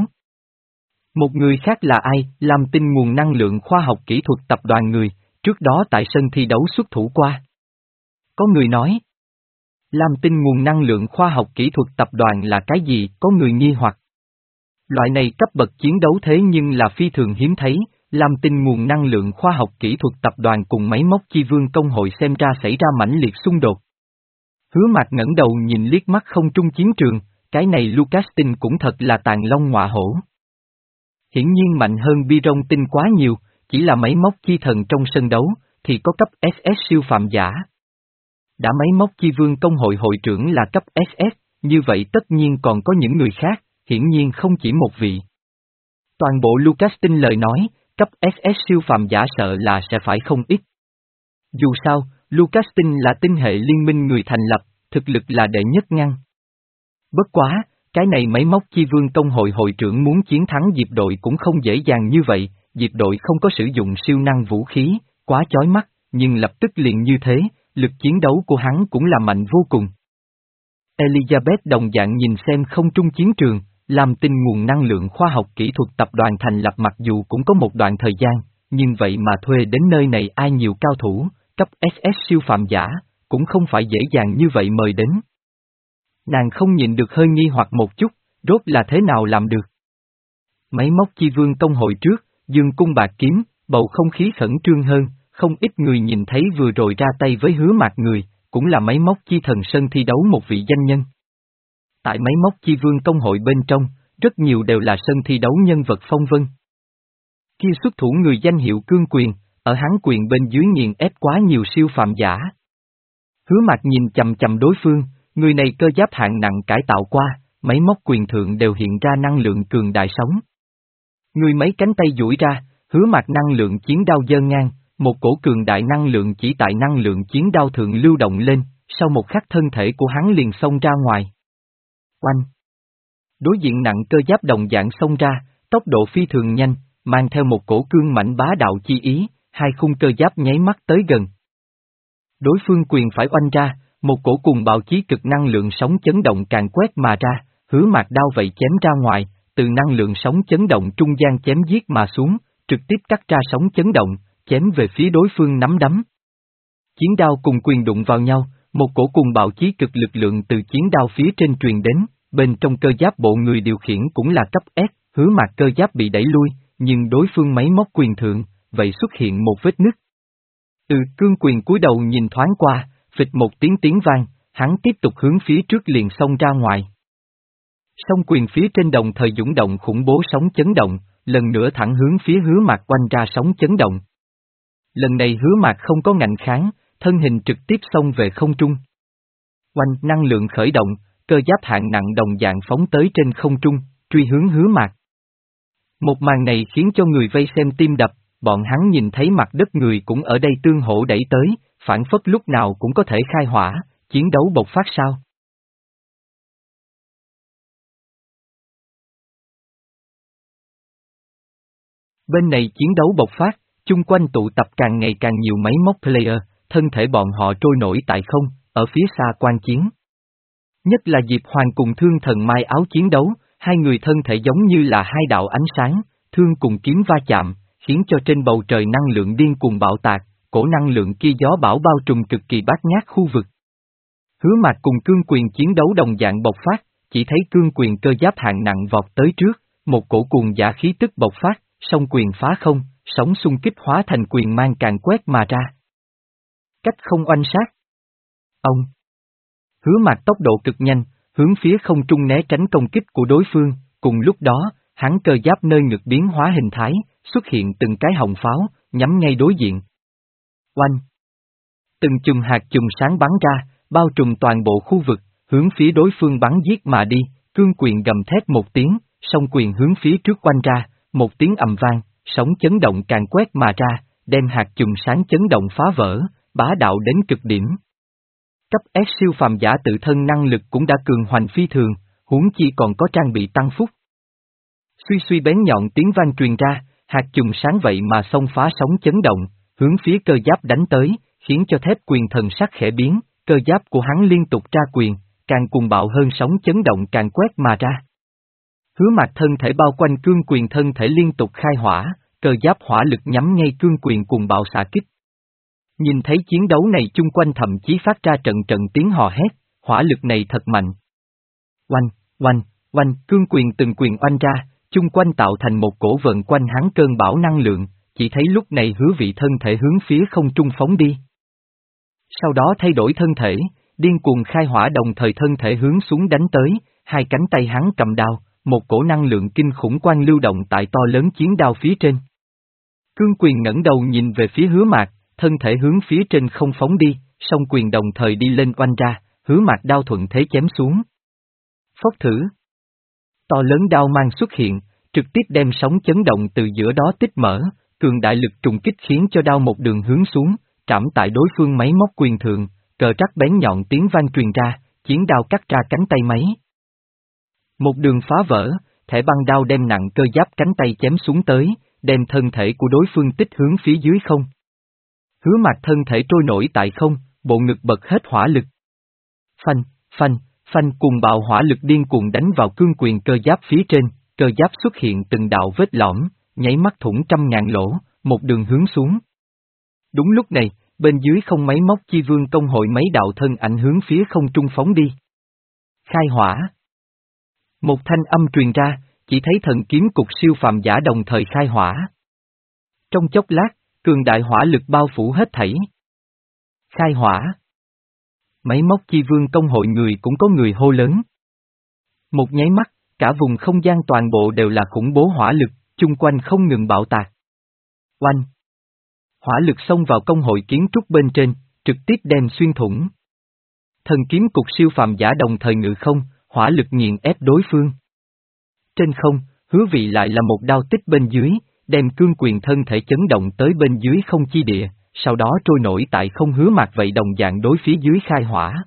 Một người khác là ai, Lam Tinh nguồn năng lượng khoa học kỹ thuật tập đoàn người, trước đó tại sân thi đấu xuất thủ qua. Có người nói. Lam Tinh nguồn năng lượng khoa học kỹ thuật tập đoàn là cái gì, có người nghi hoặc. Loại này cấp bậc chiến đấu thế nhưng là phi thường hiếm thấy, Lam Tinh nguồn năng lượng khoa học kỹ thuật tập đoàn cùng Máy Móc Chi Vương Công hội xem ra xảy ra mãnh liệt xung đột. Hứa Mạc ngẩng đầu nhìn liếc mắt không trung chiến trường, cái này Lucastin cũng thật là tàn long ngọa hổ. Hiển nhiên mạnh hơn Biron tinh quá nhiều, chỉ là Máy Móc Chi Thần trong sân đấu, thì có cấp ét ét siêu phàm giả. Đã Máy Móc Chi Vương Công hội hội trưởng là cấp ét ét, như vậy tất nhiên còn có những người khác, hiển nhiên không chỉ một vị. Toàn bộ Lucastin lời nói, cấp ét ét siêu phàm giả sợ là sẽ phải không ít. Dù sao, Lucastin là tinh hệ liên minh người thành lập, thực lực là đệ nhất ngăn. Bất quá, cái này Máy Móc Chi Vương Công hội hội trưởng muốn chiến thắng Diệp đội cũng không dễ dàng như vậy, Diệp đội không có sử dụng siêu năng vũ khí, quá chói mắt, nhưng lập tức liền như thế, lực chiến đấu của hắn cũng là mạnh vô cùng. Elizabeth đồng dạng nhìn xem không trung chiến trường, Lam Tinh nguồn năng lượng khoa học kỹ thuật tập đoàn thành lập mặc dù cũng có một đoạn thời gian, nhưng vậy mà thuê đến nơi này ai nhiều cao thủ, cấp ét ét siêu phàm giả, cũng không phải dễ dàng như vậy mời đến. Nàng không nhìn được hơi nghi hoặc một chút, rốt là thế nào làm được. Máy Móc Chi Vương Công hội trước, dương cung bạc kiếm, bầu không khí khẩn trương hơn, không ít người nhìn thấy vừa rồi ra tay với Hứa Mạc người, cũng là Máy Móc Chi Thần sân thi đấu một vị danh nhân. Tại Máy Móc Chi Vương Công hội bên trong, rất nhiều đều là sân thi đấu nhân vật phong vân. Kia xuất thủ người danh hiệu cương quyền, ở hắn quyền bên dưới nghiền ép quá nhiều siêu phàm giả. Hứa Mạc nhìn chầm chầm đối phương, người này cơ giáp hạng nặng cải tạo qua, máy móc quyền thượng đều hiện ra năng lượng cường đại sống. Người mấy cánh tay duỗi ra, Hứa Mạc năng lượng chiến đao giơ ngang, một cổ cường đại năng lượng chỉ tại năng lượng chiến đao thượng lưu động lên, sau một khắc thân thể của hắn liền xông ra ngoài. Oanh! Đối diện nặng cơ giáp đồng dạng xông ra, tốc độ phi thường nhanh, mang theo một cổ cương mãnh bá đạo chi ý, hai khung cơ giáp nháy mắt tới gần. Đối phương quyền phải oanh ra, một cổ cùng bạo chí cực năng lượng sóng chấn động càng quét mà ra, Hứa Mạc đao vậy chém ra ngoài, từ năng lượng sóng chấn động trung gian chém giết mà xuống, trực tiếp cắt ra sóng chấn động, chém về phía đối phương nắm đấm. Chiến đao cùng quyền đụng vào nhau, một cổ cùng bạo chí cực lực lượng từ chiến đao phía trên truyền đến, bên trong cơ giáp bộ người điều khiển cũng là cấp S, Hứa Mạc cơ giáp bị đẩy lui, nhưng đối phương máy móc quyền thượng, vậy xuất hiện một vết nứt. Ừ, cương quyền cúi đầu nhìn thoáng qua, phịch một tiếng tiếng vang, hắn tiếp tục hướng phía trước liền xông ra ngoài. Song quyền phía trên đồng thời dũng động khủng bố sóng chấn động, lần nữa thẳng hướng phía Hứa Mạc quanh ra sóng chấn động. Lần này Hứa Mạc không có ngạnh kháng, thân hình trực tiếp xông về không trung. Oanh, năng lượng khởi động, cơ giáp hạng nặng đồng dạng phóng tới trên không trung, truy hướng Hứa Mạc. Một màn này khiến cho người vây xem tim đập, bọn hắn nhìn thấy mặt đất người cũng ở đây tương hỗ đẩy tới, phản phất lúc nào cũng có thể khai hỏa, chiến đấu bộc phát sao. Bên này chiến đấu bộc phát, chung quanh tụ tập càng ngày càng nhiều máy móc player, thân thể bọn họ trôi nổi tại không, ở phía xa quan chiến. Nhất là Diệp Hoàng cùng Thương Thần Mai áo chiến đấu, hai người thân thể giống như là hai đạo ánh sáng, thương cùng kiếm va chạm, khiến cho trên bầu trời năng lượng điên cuồng bạo tạc, cổ năng lượng kia gió bão bao trùm cực kỳ bát ngát khu vực. Hứa Mạc cùng cương quyền chiến đấu đồng dạng bộc phát, chỉ thấy cương quyền cơ giáp hạng nặng vọt tới trước, một cổ cuồng giả khí tức bộc phát, song quyền phá không, sóng xung kích hóa thành quyền mang càn quét mà ra. Cách không oanh sát. Ông. Hứa Mạc tốc độ cực nhanh, hướng phía không trung né tránh công kích của đối phương, cùng lúc đó, hắn cơ giáp nơi ngực biến hóa hình thái, xuất hiện từng cái hồng pháo, nhắm ngay đối diện. Oanh. Từng chùm hạt chùm sáng bắn ra, bao trùm toàn bộ khu vực, hướng phía đối phương bắn giết mà đi, cương quyền gầm thét một tiếng, song quyền hướng phía trước oanh ra, một tiếng ầm vang, sóng chấn động càng quét mà ra, đem hạt chùm sáng chấn động phá vỡ, bá đạo đến cực điểm. Cấp S siêu phàm giả tự thân năng lực cũng đã cường hoành phi thường, huống chi còn có trang bị tăng phúc. Suy suy bén nhọn tiếng vang truyền ra, hạt chùm sáng vậy mà xông phá sóng chấn động, hướng phía cơ giáp đánh tới, khiến cho thép quyền thần sắc khẽ biến, cơ giáp của hắn liên tục ra quyền, càng cuồng bạo hơn sóng chấn động càng quét mà ra. Hứa Mạc thân thể bao quanh cương quyền thân thể liên tục khai hỏa, cơ giáp hỏa lực nhắm ngay cương quyền cuồng bạo xạ kích. Nhìn thấy chiến đấu này chung quanh thậm chí phát ra trận trận tiếng hò hét, hỏa lực này thật mạnh. Oanh, oanh, oanh, cương quyền từng quyền oanh ra, chung quanh tạo thành một cổ vận quanh hắn cơn bão năng lượng, chỉ thấy lúc này Hứa Vị thân thể hướng phía không trung phóng đi. Sau đó thay đổi thân thể, điên cuồng khai hỏa đồng thời thân thể hướng xuống đánh tới, hai cánh tay hắn cầm đao, một cổ năng lượng kinh khủng quang lưu động tại to lớn chiến đao phía trên. Cương quyền ngẩng đầu nhìn về phía Hứa Mạc, thân thể hướng phía trên không phóng đi, song quyền đồng thời đi lên oanh ra, Hứa Mạc đao thuận thế chém xuống. Phốc thử. To lớn đao mang xuất hiện, trực tiếp đem sóng chấn động từ giữa đó tích mở, cường đại lực trùng kích khiến cho đao một đường hướng xuống, trảm tại đối phương máy móc quyền thượng, cờ trắc bén nhọn tiếng vang truyền ra, chiến đao cắt ra cánh tay máy. Một đường phá vỡ, thẻ băng đao đem nặng cơ giáp cánh tay chém xuống tới, đem thân thể của đối phương tích hướng phía dưới không. Hứa Mạc thân thể trôi nổi tại không, bộ ngực bật hết hỏa lực. Phanh, phanh, phanh cùng bạo hỏa lực điên cuồng đánh vào cương quyền cơ giáp phía trên, cơ giáp xuất hiện từng đạo vết lõm, nháy mắt thủng trăm ngàn lỗ, một đường hướng xuống. Đúng lúc này, bên dưới không máy móc chi vương công hội mấy đạo thân ảnh hướng phía không trung phóng đi. Khai hỏa. Một thanh âm truyền ra, chỉ thấy thần kiếm cục siêu phàm giả đồng thời khai hỏa. Trong chốc lát, cường đại hỏa lực bao phủ hết thảy. Khai hỏa. Máy móc chi vương công hội người cũng có người hô lớn. Một nháy mắt, cả vùng không gian toàn bộ đều là khủng bố hỏa lực, chung quanh không ngừng bạo tạc. Oanh. Hỏa lực xông vào công hội kiến trúc bên trên, trực tiếp đem xuyên thủng. Thần kiếm cục siêu phàm giả đồng thời ngự không, hỏa lực nghiền ép đối phương. Trên không, Hứa Vị lại là một đao tích bên dưới, đem cương quyền thân thể chấn động tới bên dưới không chi địa, sau đó trôi nổi tại không Hứa Mạc vậy đồng dạng đối phía dưới khai hỏa.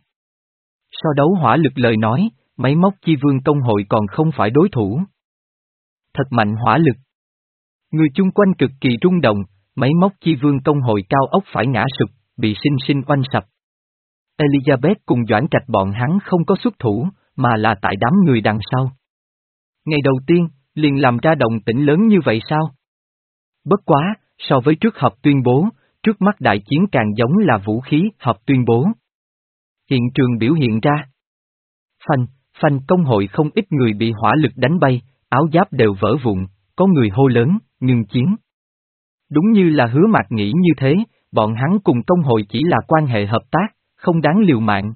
So đấu hỏa lực lời nói, máy móc chi vương công hội còn không phải đối thủ. Thật mạnh hỏa lực. Người chung quanh cực kỳ rung động, máy móc chi vương công hội cao ốc phải ngã sụp, bị sinh sinh oanh sập. Elizabeth cùng Doãn Trạch bọn hắn không có xuất thủ, mà là tại đám người đằng sau. Ngày đầu tiên, liền làm ra động tĩnh lớn như vậy sao? Bất quá, so với trước họp tuyên bố, trước mắt đại chiến càng giống là vũ khí họp tuyên bố. Hiện trường biểu hiện ra. Phanh, phanh công hội không ít người bị hỏa lực đánh bay, áo giáp đều vỡ vụn, có người hô lớn, ngừng chiến. Đúng như là Hứa Mạc nghĩ như thế, bọn hắn cùng công hội chỉ là quan hệ hợp tác, không đáng liều mạng.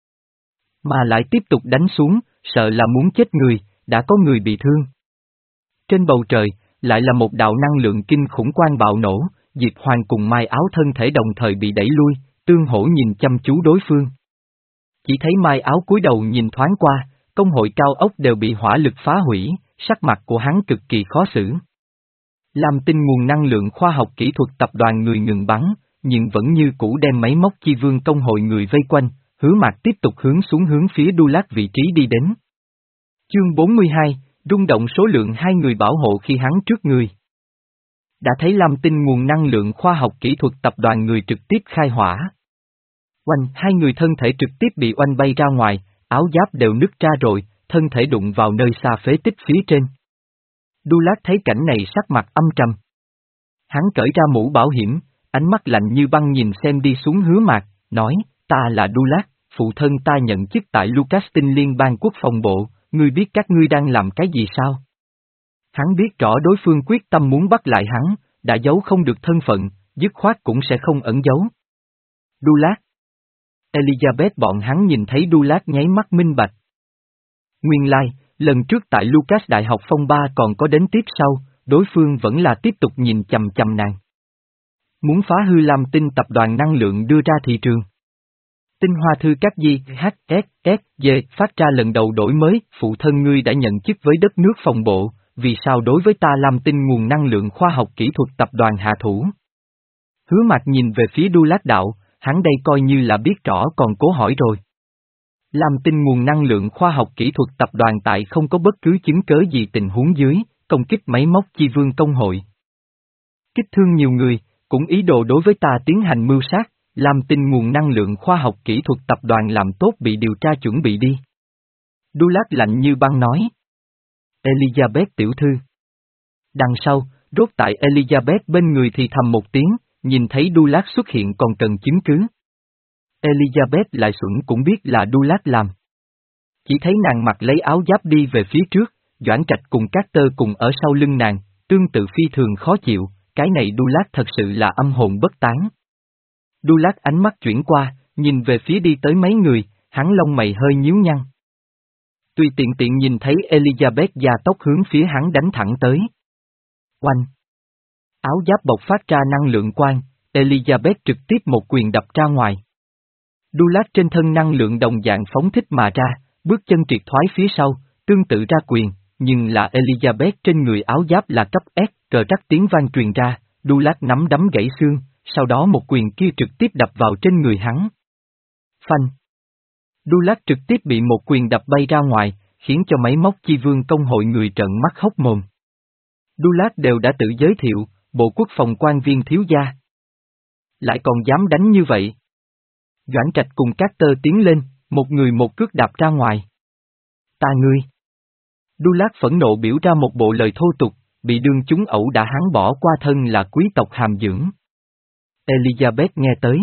Mà lại tiếp tục đánh xuống, sợ là muốn chết người, đã có người bị thương. Trên bầu trời, lại là một đạo năng lượng kinh khủng quang bạo nổ, Diệp Hoàng cùng Mai áo thân thể đồng thời bị đẩy lui, tương hỗ nhìn chăm chú đối phương. Chỉ thấy Mai Áo cúi đầu nhìn thoáng qua, công hội cao ốc đều bị hỏa lực phá hủy, sắc mặt của hắn cực kỳ khó xử. Lam Tinh nguồn năng lượng khoa học kỹ thuật tập đoàn người ngừng bắn, nhưng vẫn như cũ đem máy móc chi vương công hội người vây quanh, Hứa Mạc tiếp tục hướng xuống hướng phía Đu Lát vị trí đi đến. Chương bốn mươi hai, rung động số lượng hai người bảo hộ khi hắn trước người. Đã thấy Lam Tinh nguồn năng lượng khoa học kỹ thuật tập đoàn người trực tiếp khai hỏa. Oanh, hai người thân thể trực tiếp bị oanh bay ra ngoài, áo giáp đều nứt ra rồi, thân thể đụng vào nơi xa phế tích phía trên. Đu Lát thấy cảnh này sắc mặt âm trầm. Hắn cởi ra mũ bảo hiểm, ánh mắt lạnh như băng nhìn xem đi xuống Hứa Mạc, nói, ta là Đu Lát, phụ thân ta nhận chức tại Lucastin Liên bang quốc phòng bộ, ngươi biết các ngươi đang làm cái gì sao? Hắn biết rõ đối phương quyết tâm muốn bắt lại hắn, đã giấu không được thân phận, dứt khoát cũng sẽ không ẩn giấu. Đu Lát. Elizabeth bọn hắn nhìn thấy Đu Lát nháy mắt minh bạch. Nguyên lai, like, lần trước tại Lucas Đại học phong ba còn có đến tiếp sau, đối phương vẫn là tiếp tục nhìn chằm chằm nàng. Muốn phá hư Lam Tinh tập đoàn năng lượng đưa ra thị trường. Tinh Hoa Thư các di, H, S, S, D, phát ra lần đầu đổi mới, phụ thân ngươi đã nhận chức với đất nước phòng bộ, vì sao đối với ta Lam Tinh nguồn năng lượng khoa học kỹ thuật tập đoàn hạ thủ? Hứa Mạc nhìn về phía Đu Lát đạo, hắn đây coi như là biết rõ còn cố hỏi rồi. Lam Tinh nguồn năng lượng khoa học kỹ thuật tập đoàn tại không có bất cứ chứng cớ gì tình huống dưới, công kích máy móc chi vương công hội. Kích thương nhiều người, cũng ý đồ đối với ta tiến hành mưu sát, Lam Tinh nguồn năng lượng khoa học kỹ thuật tập đoàn làm tốt bị điều tra chuẩn bị đi. Đu Lát lạnh như băng nói. Elizabeth tiểu thư. Đằng sau, rốt tại Elizabeth bên người thì thầm một tiếng, nhìn thấy Đu Lát xuất hiện còn cần chứng cứ. Elizabeth lại xuẩn cũng biết là Đu Lát làm. Chỉ thấy nàng mặc lấy áo giáp đi về phía trước, Doãn Trạch cùng Carter cùng ở sau lưng nàng, tương tự phi thường khó chịu, cái này Đu Lát thật sự là âm hồn bất tán. Đu Lát ánh mắt chuyển qua, nhìn về phía đi tới mấy người, hắn lông mày hơi nhíu nhăn. Tùy tiện tiện nhìn thấy Elizabeth gia tốc hướng phía hắn đánh thẳng tới. Oanh! Áo giáp bộc phát ra năng lượng quang, Elizabeth trực tiếp một quyền đập ra ngoài. Đu Lát trên thân năng lượng đồng dạng phóng thích mà ra, bước chân triệt thoái phía sau, tương tự ra quyền, nhưng là Elizabeth trên người áo giáp là cấp S, cờ rắc tiếng vang truyền ra, Đu Lát nắm đấm gãy xương, sau đó một quyền kia trực tiếp đập vào trên người hắn. Phanh! Đu Lát trực tiếp bị một quyền đập bay ra ngoài, khiến cho máy móc chi vương công hội người trợn mắt hốc mồm. Đu Lát đều đã tự giới thiệu, bộ quốc phòng quan viên thiếu gia. Lại còn dám đánh như vậy. Doãn Trạch cùng Carter tiến lên, một người một cước đạp ra ngoài. Ta ngươi! Đu Lát phẫn nộ biểu ra một bộ lời thô tục, bị đương chúng ẩu đã hắn bỏ qua thân là quý tộc hàm dưỡng. Elizabeth nghe tới.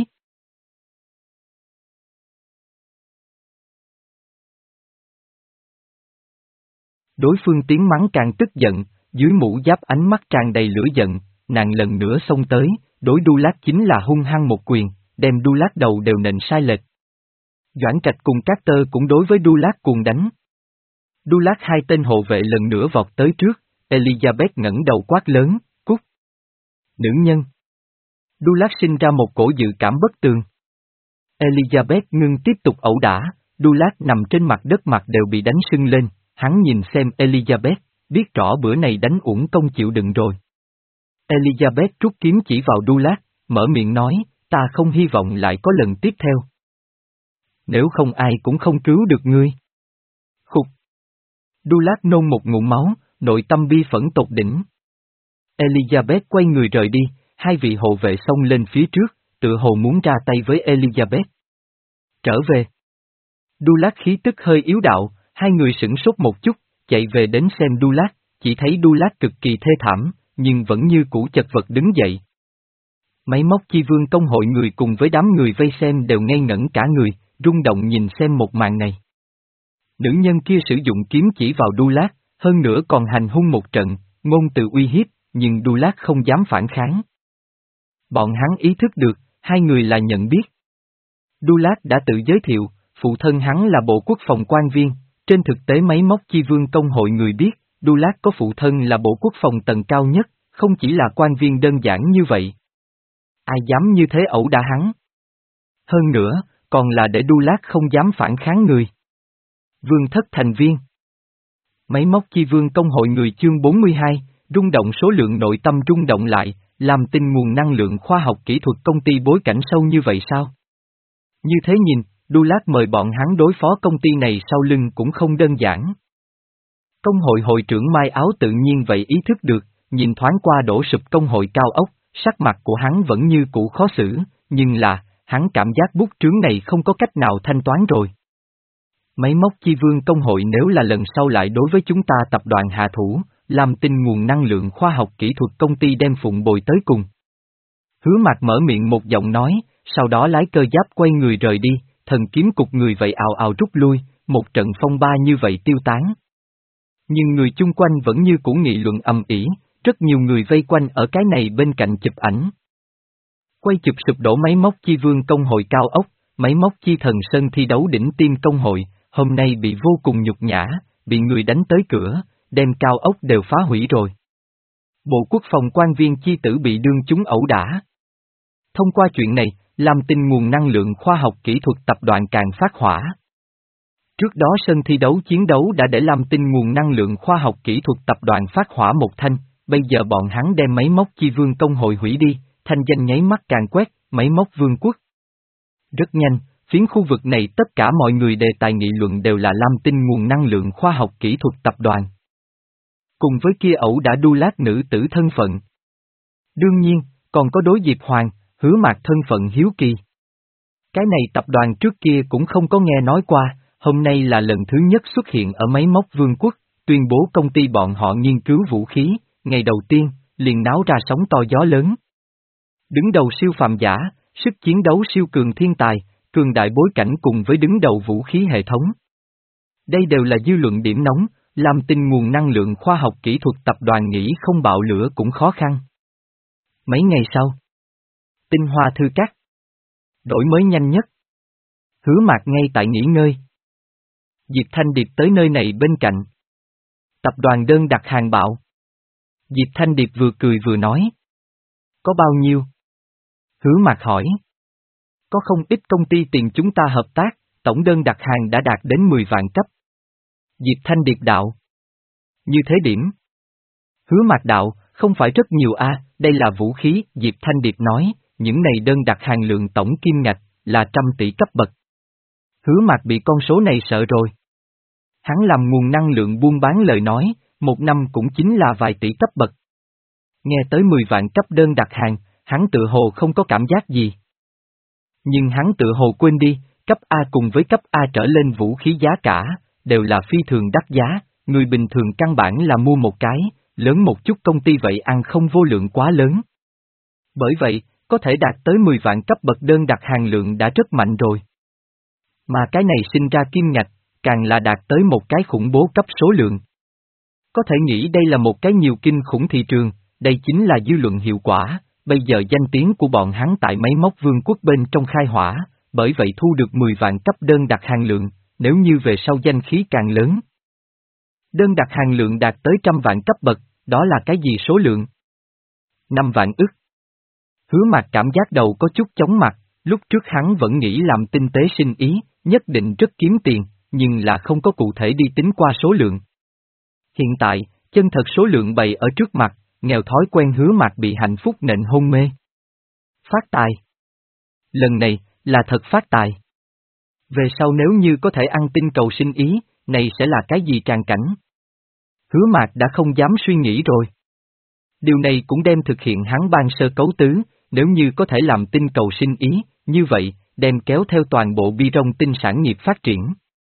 Đối phương tiếng mắng càng tức giận, dưới mũ giáp ánh mắt tràn đầy lửa giận, nàng lần nữa xông tới, đối Đu Lát chính là hung hăng một quyền, đem Đu Lát đầu đều nện sai lệch. Doãn Trạch cùng Carter cũng đối với Đu Lát cuồng đánh. Đu Lát hai tên hộ vệ lần nữa vọt tới trước, Elizabeth ngẩng đầu quát lớn, cút. Nữ nhân. Đu Lát sinh ra một cổ dự cảm bất tường. Elizabeth ngưng tiếp tục ẩu đả, Đu Lát nằm trên mặt đất mặt đều bị đánh sưng lên, hắn nhìn xem Elizabeth, biết rõ bữa này đánh uổng công chịu đựng rồi. Elizabeth rút kiếm chỉ vào Đu Lát, mở miệng nói, ta không hy vọng lại có lần tiếp theo. Nếu không ai cũng không cứu được ngươi. Khục. Đu Lát nôn một ngụm máu, nội tâm bi phẫn tột đỉnh. Elizabeth quay người rời đi, hai vị hộ vệ xông lên phía trước, tựa hồ muốn ra tay với Elizabeth. Trở về. Đu Lát khí tức hơi yếu đạo, hai người sửng sốt một chút, chạy về đến xem Đu Lát, chỉ thấy Đu Lát cực kỳ thê thảm, nhưng vẫn như cũ chật vật đứng dậy. Máy móc chi vương công hội người cùng với đám người vây xem đều ngây ngẩn cả người, rung động nhìn xem một màn này. Nữ nhân kia sử dụng kiếm chỉ vào Đu Lát, hơn nữa còn hành hung một trận, ngôn từ uy hiếp, nhưng Đu Lát không dám phản kháng. Bọn hắn ý thức được, hai người là nhận biết. Đu Lát đã tự giới thiệu, phụ thân hắn là bộ quốc phòng quan viên, trên thực tế máy móc chi vương công hội người biết, Đu Lát có phụ thân là bộ quốc phòng tầng cao nhất, không chỉ là quan viên đơn giản như vậy. Ai dám như thế ẩu đả hắn? Hơn nữa, còn là để Đu Lát không dám phản kháng người. Vương thất thành viên. Máy móc chi vương công hội người chương bốn mươi hai, rung động số lượng nội tâm rung động lại, làm tin nguồn năng lượng khoa học kỹ thuật công ty bối cảnh sâu như vậy sao? Như thế nhìn, Đu Lát mời bọn hắn đối phó công ty này sau lưng cũng không đơn giản. Công hội hội trưởng Mai Áo tự nhiên vậy ý thức được, nhìn thoáng qua đổ sụp công hội cao ốc, sắc mặt của hắn vẫn như cũ khó xử, nhưng là, hắn cảm giác bút trướng này không có cách nào thanh toán rồi. Máy móc chi vương công hội nếu là lần sau lại đối với chúng ta tập đoàn hạ thủ, làm tin nguồn năng lượng khoa học kỹ thuật công ty đem phụng bồi tới cùng. Hứa Mạc mở miệng một giọng nói, sau đó lái cơ giáp quay người rời đi, thần kiếm cục người vậy ào ào rút lui, một trận phong ba như vậy tiêu tán. Nhưng người chung quanh vẫn như cũ nghị luận ầm ĩ, rất nhiều người vây quanh ở cái này bên cạnh chụp ảnh. Quay chụp sụp đổ máy móc chi vương công hội cao ốc, máy móc chi thần sân thi đấu đỉnh tim công hội, hôm nay bị vô cùng nhục nhã, bị người đánh tới cửa, đem cao ốc đều phá hủy rồi. Bộ quốc phòng quan viên chi tử bị đương chúng ẩu đả. Thông qua chuyện này, làm tin nguồn năng lượng khoa học kỹ thuật tập đoàn càng phát hỏa. Trước đó sân thi đấu chiến đấu đã để làm tin nguồn năng lượng khoa học kỹ thuật tập đoàn phát hỏa một thanh, bây giờ bọn hắn đem máy móc chi vương công hội hủy đi, thanh danh nháy mắt càng quét, máy móc vương quốc. Rất nhanh, phiến khu vực này tất cả mọi người đề tài nghị luận đều là làm tin nguồn năng lượng khoa học kỹ thuật tập đoàn. Cùng với kia ẩu đã Đu Lát nữ tử thân phận. Đương nhiên, còn có đối Diệp Hoàng, Hứa Mạc thân phận hiếu kỳ. Cái này tập đoàn trước kia cũng không có nghe nói qua, hôm nay là lần thứ nhất xuất hiện ở máy móc vương quốc, tuyên bố công ty bọn họ nghiên cứu vũ khí, ngày đầu tiên, liền náo ra sóng to gió lớn. Đứng đầu siêu phàm giả, sức chiến đấu siêu cường thiên tài, cường đại bối cảnh cùng với đứng đầu vũ khí hệ thống. Đây đều là dư luận điểm nóng, làm tin nguồn năng lượng khoa học kỹ thuật tập đoàn nghĩ không bạo lửa cũng khó khăn. Mấy ngày sau, Tinh Hoa Thư Các. Đổi mới nhanh nhất. Hứa Mạc ngay tại nghỉ ngơi. Diệp Thanh Điệp tới nơi này bên cạnh. Tập đoàn đơn đặt hàng bạo. Diệp Thanh Điệp vừa cười vừa nói. Có bao nhiêu? Hứa Mạc hỏi. Có không ít công ty tiền chúng ta hợp tác, tổng đơn đặt hàng đã đạt đến mười vạn cấp. Diệp Thanh Điệp đạo. Như thế điểm. Hứa Mạc đạo, không phải rất nhiều a, đây là vũ khí, Diệp Thanh Điệp nói, những này đơn đặt hàng lượng tổng kim ngạch, là trăm tỷ cấp bậc. Hứa Mạc bị con số này sợ rồi. Hắn làm nguồn năng lượng buôn bán lời nói, một năm cũng chính là vài tỷ cấp bậc. Nghe tới mười vạn cấp đơn đặt hàng, hắn tự hồ không có cảm giác gì. Nhưng hắn tự hồ quên đi, cấp A cùng với cấp A trở lên vũ khí giá cả, đều là phi thường đắt giá, người bình thường căn bản là mua một cái, lớn một chút công ty vậy ăn không vô lượng quá lớn. Bởi vậy, có thể đạt tới mười vạn cấp bậc đơn đặt hàng lượng đã rất mạnh rồi. Mà cái này sinh ra kim ngạch, càng là đạt tới một cái khủng bố cấp số lượng. Có thể nghĩ đây là một cái nhiều kinh khủng thị trường, đây chính là dư luận hiệu quả, bây giờ danh tiếng của bọn hắn tại máy móc vương quốc bên trong khai hỏa, bởi vậy thu được mười vạn cấp đơn đặt hàng lượng, nếu như về sau danh khí càng lớn. Đơn đặt hàng lượng đạt tới trăm vạn cấp bậc, đó là cái gì số lượng? Năm vạn ức. Hứa Mạc cảm giác đầu có chút chóng mặt, lúc trước hắn vẫn nghĩ làm tinh tế sinh ý, nhất định rất kiếm tiền, nhưng là không có cụ thể đi tính qua số lượng. Hiện tại, chân thật số lượng bày ở trước mặt, nghèo thói quen Hứa Mạc bị hạnh phúc nện hôn mê. Phát tài. Lần này, là thật phát tài. Về sau nếu như có thể ăn tinh cầu sinh ý, này sẽ là cái gì tràn cảnh? Hứa Mạc đã không dám suy nghĩ rồi. Điều này cũng đem thực hiện hắn ban sơ cấu tứ, nếu như có thể làm tinh cầu sinh ý, như vậy, đem kéo theo toàn bộ bi rong tinh sản nghiệp phát triển.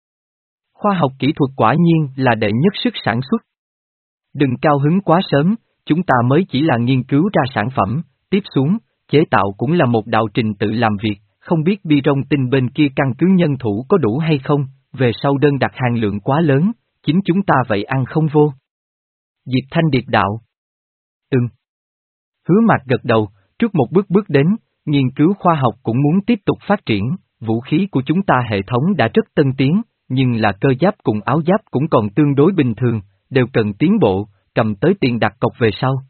Khoa học kỹ thuật quả nhiên là đệ nhất sức sản xuất. Đừng cao hứng quá sớm, chúng ta mới chỉ là nghiên cứu ra sản phẩm, tiếp xuống, chế tạo cũng là một đạo trình tự làm việc, không biết bi rong tinh bên kia căn cứ nhân thủ có đủ hay không, về sau đơn đặt hàng lượng quá lớn, chính chúng ta vậy ăn không vô. Diệp Thanh Điệp đạo. Ừm. Hứa Mạc gật đầu, trước một bước bước đến, nghiên cứu khoa học cũng muốn tiếp tục phát triển, vũ khí của chúng ta hệ thống đã rất tân tiến, nhưng là cơ giáp cùng áo giáp cũng còn tương đối bình thường, đều cần tiến bộ, cầm tới tiền đặt cọc về sau.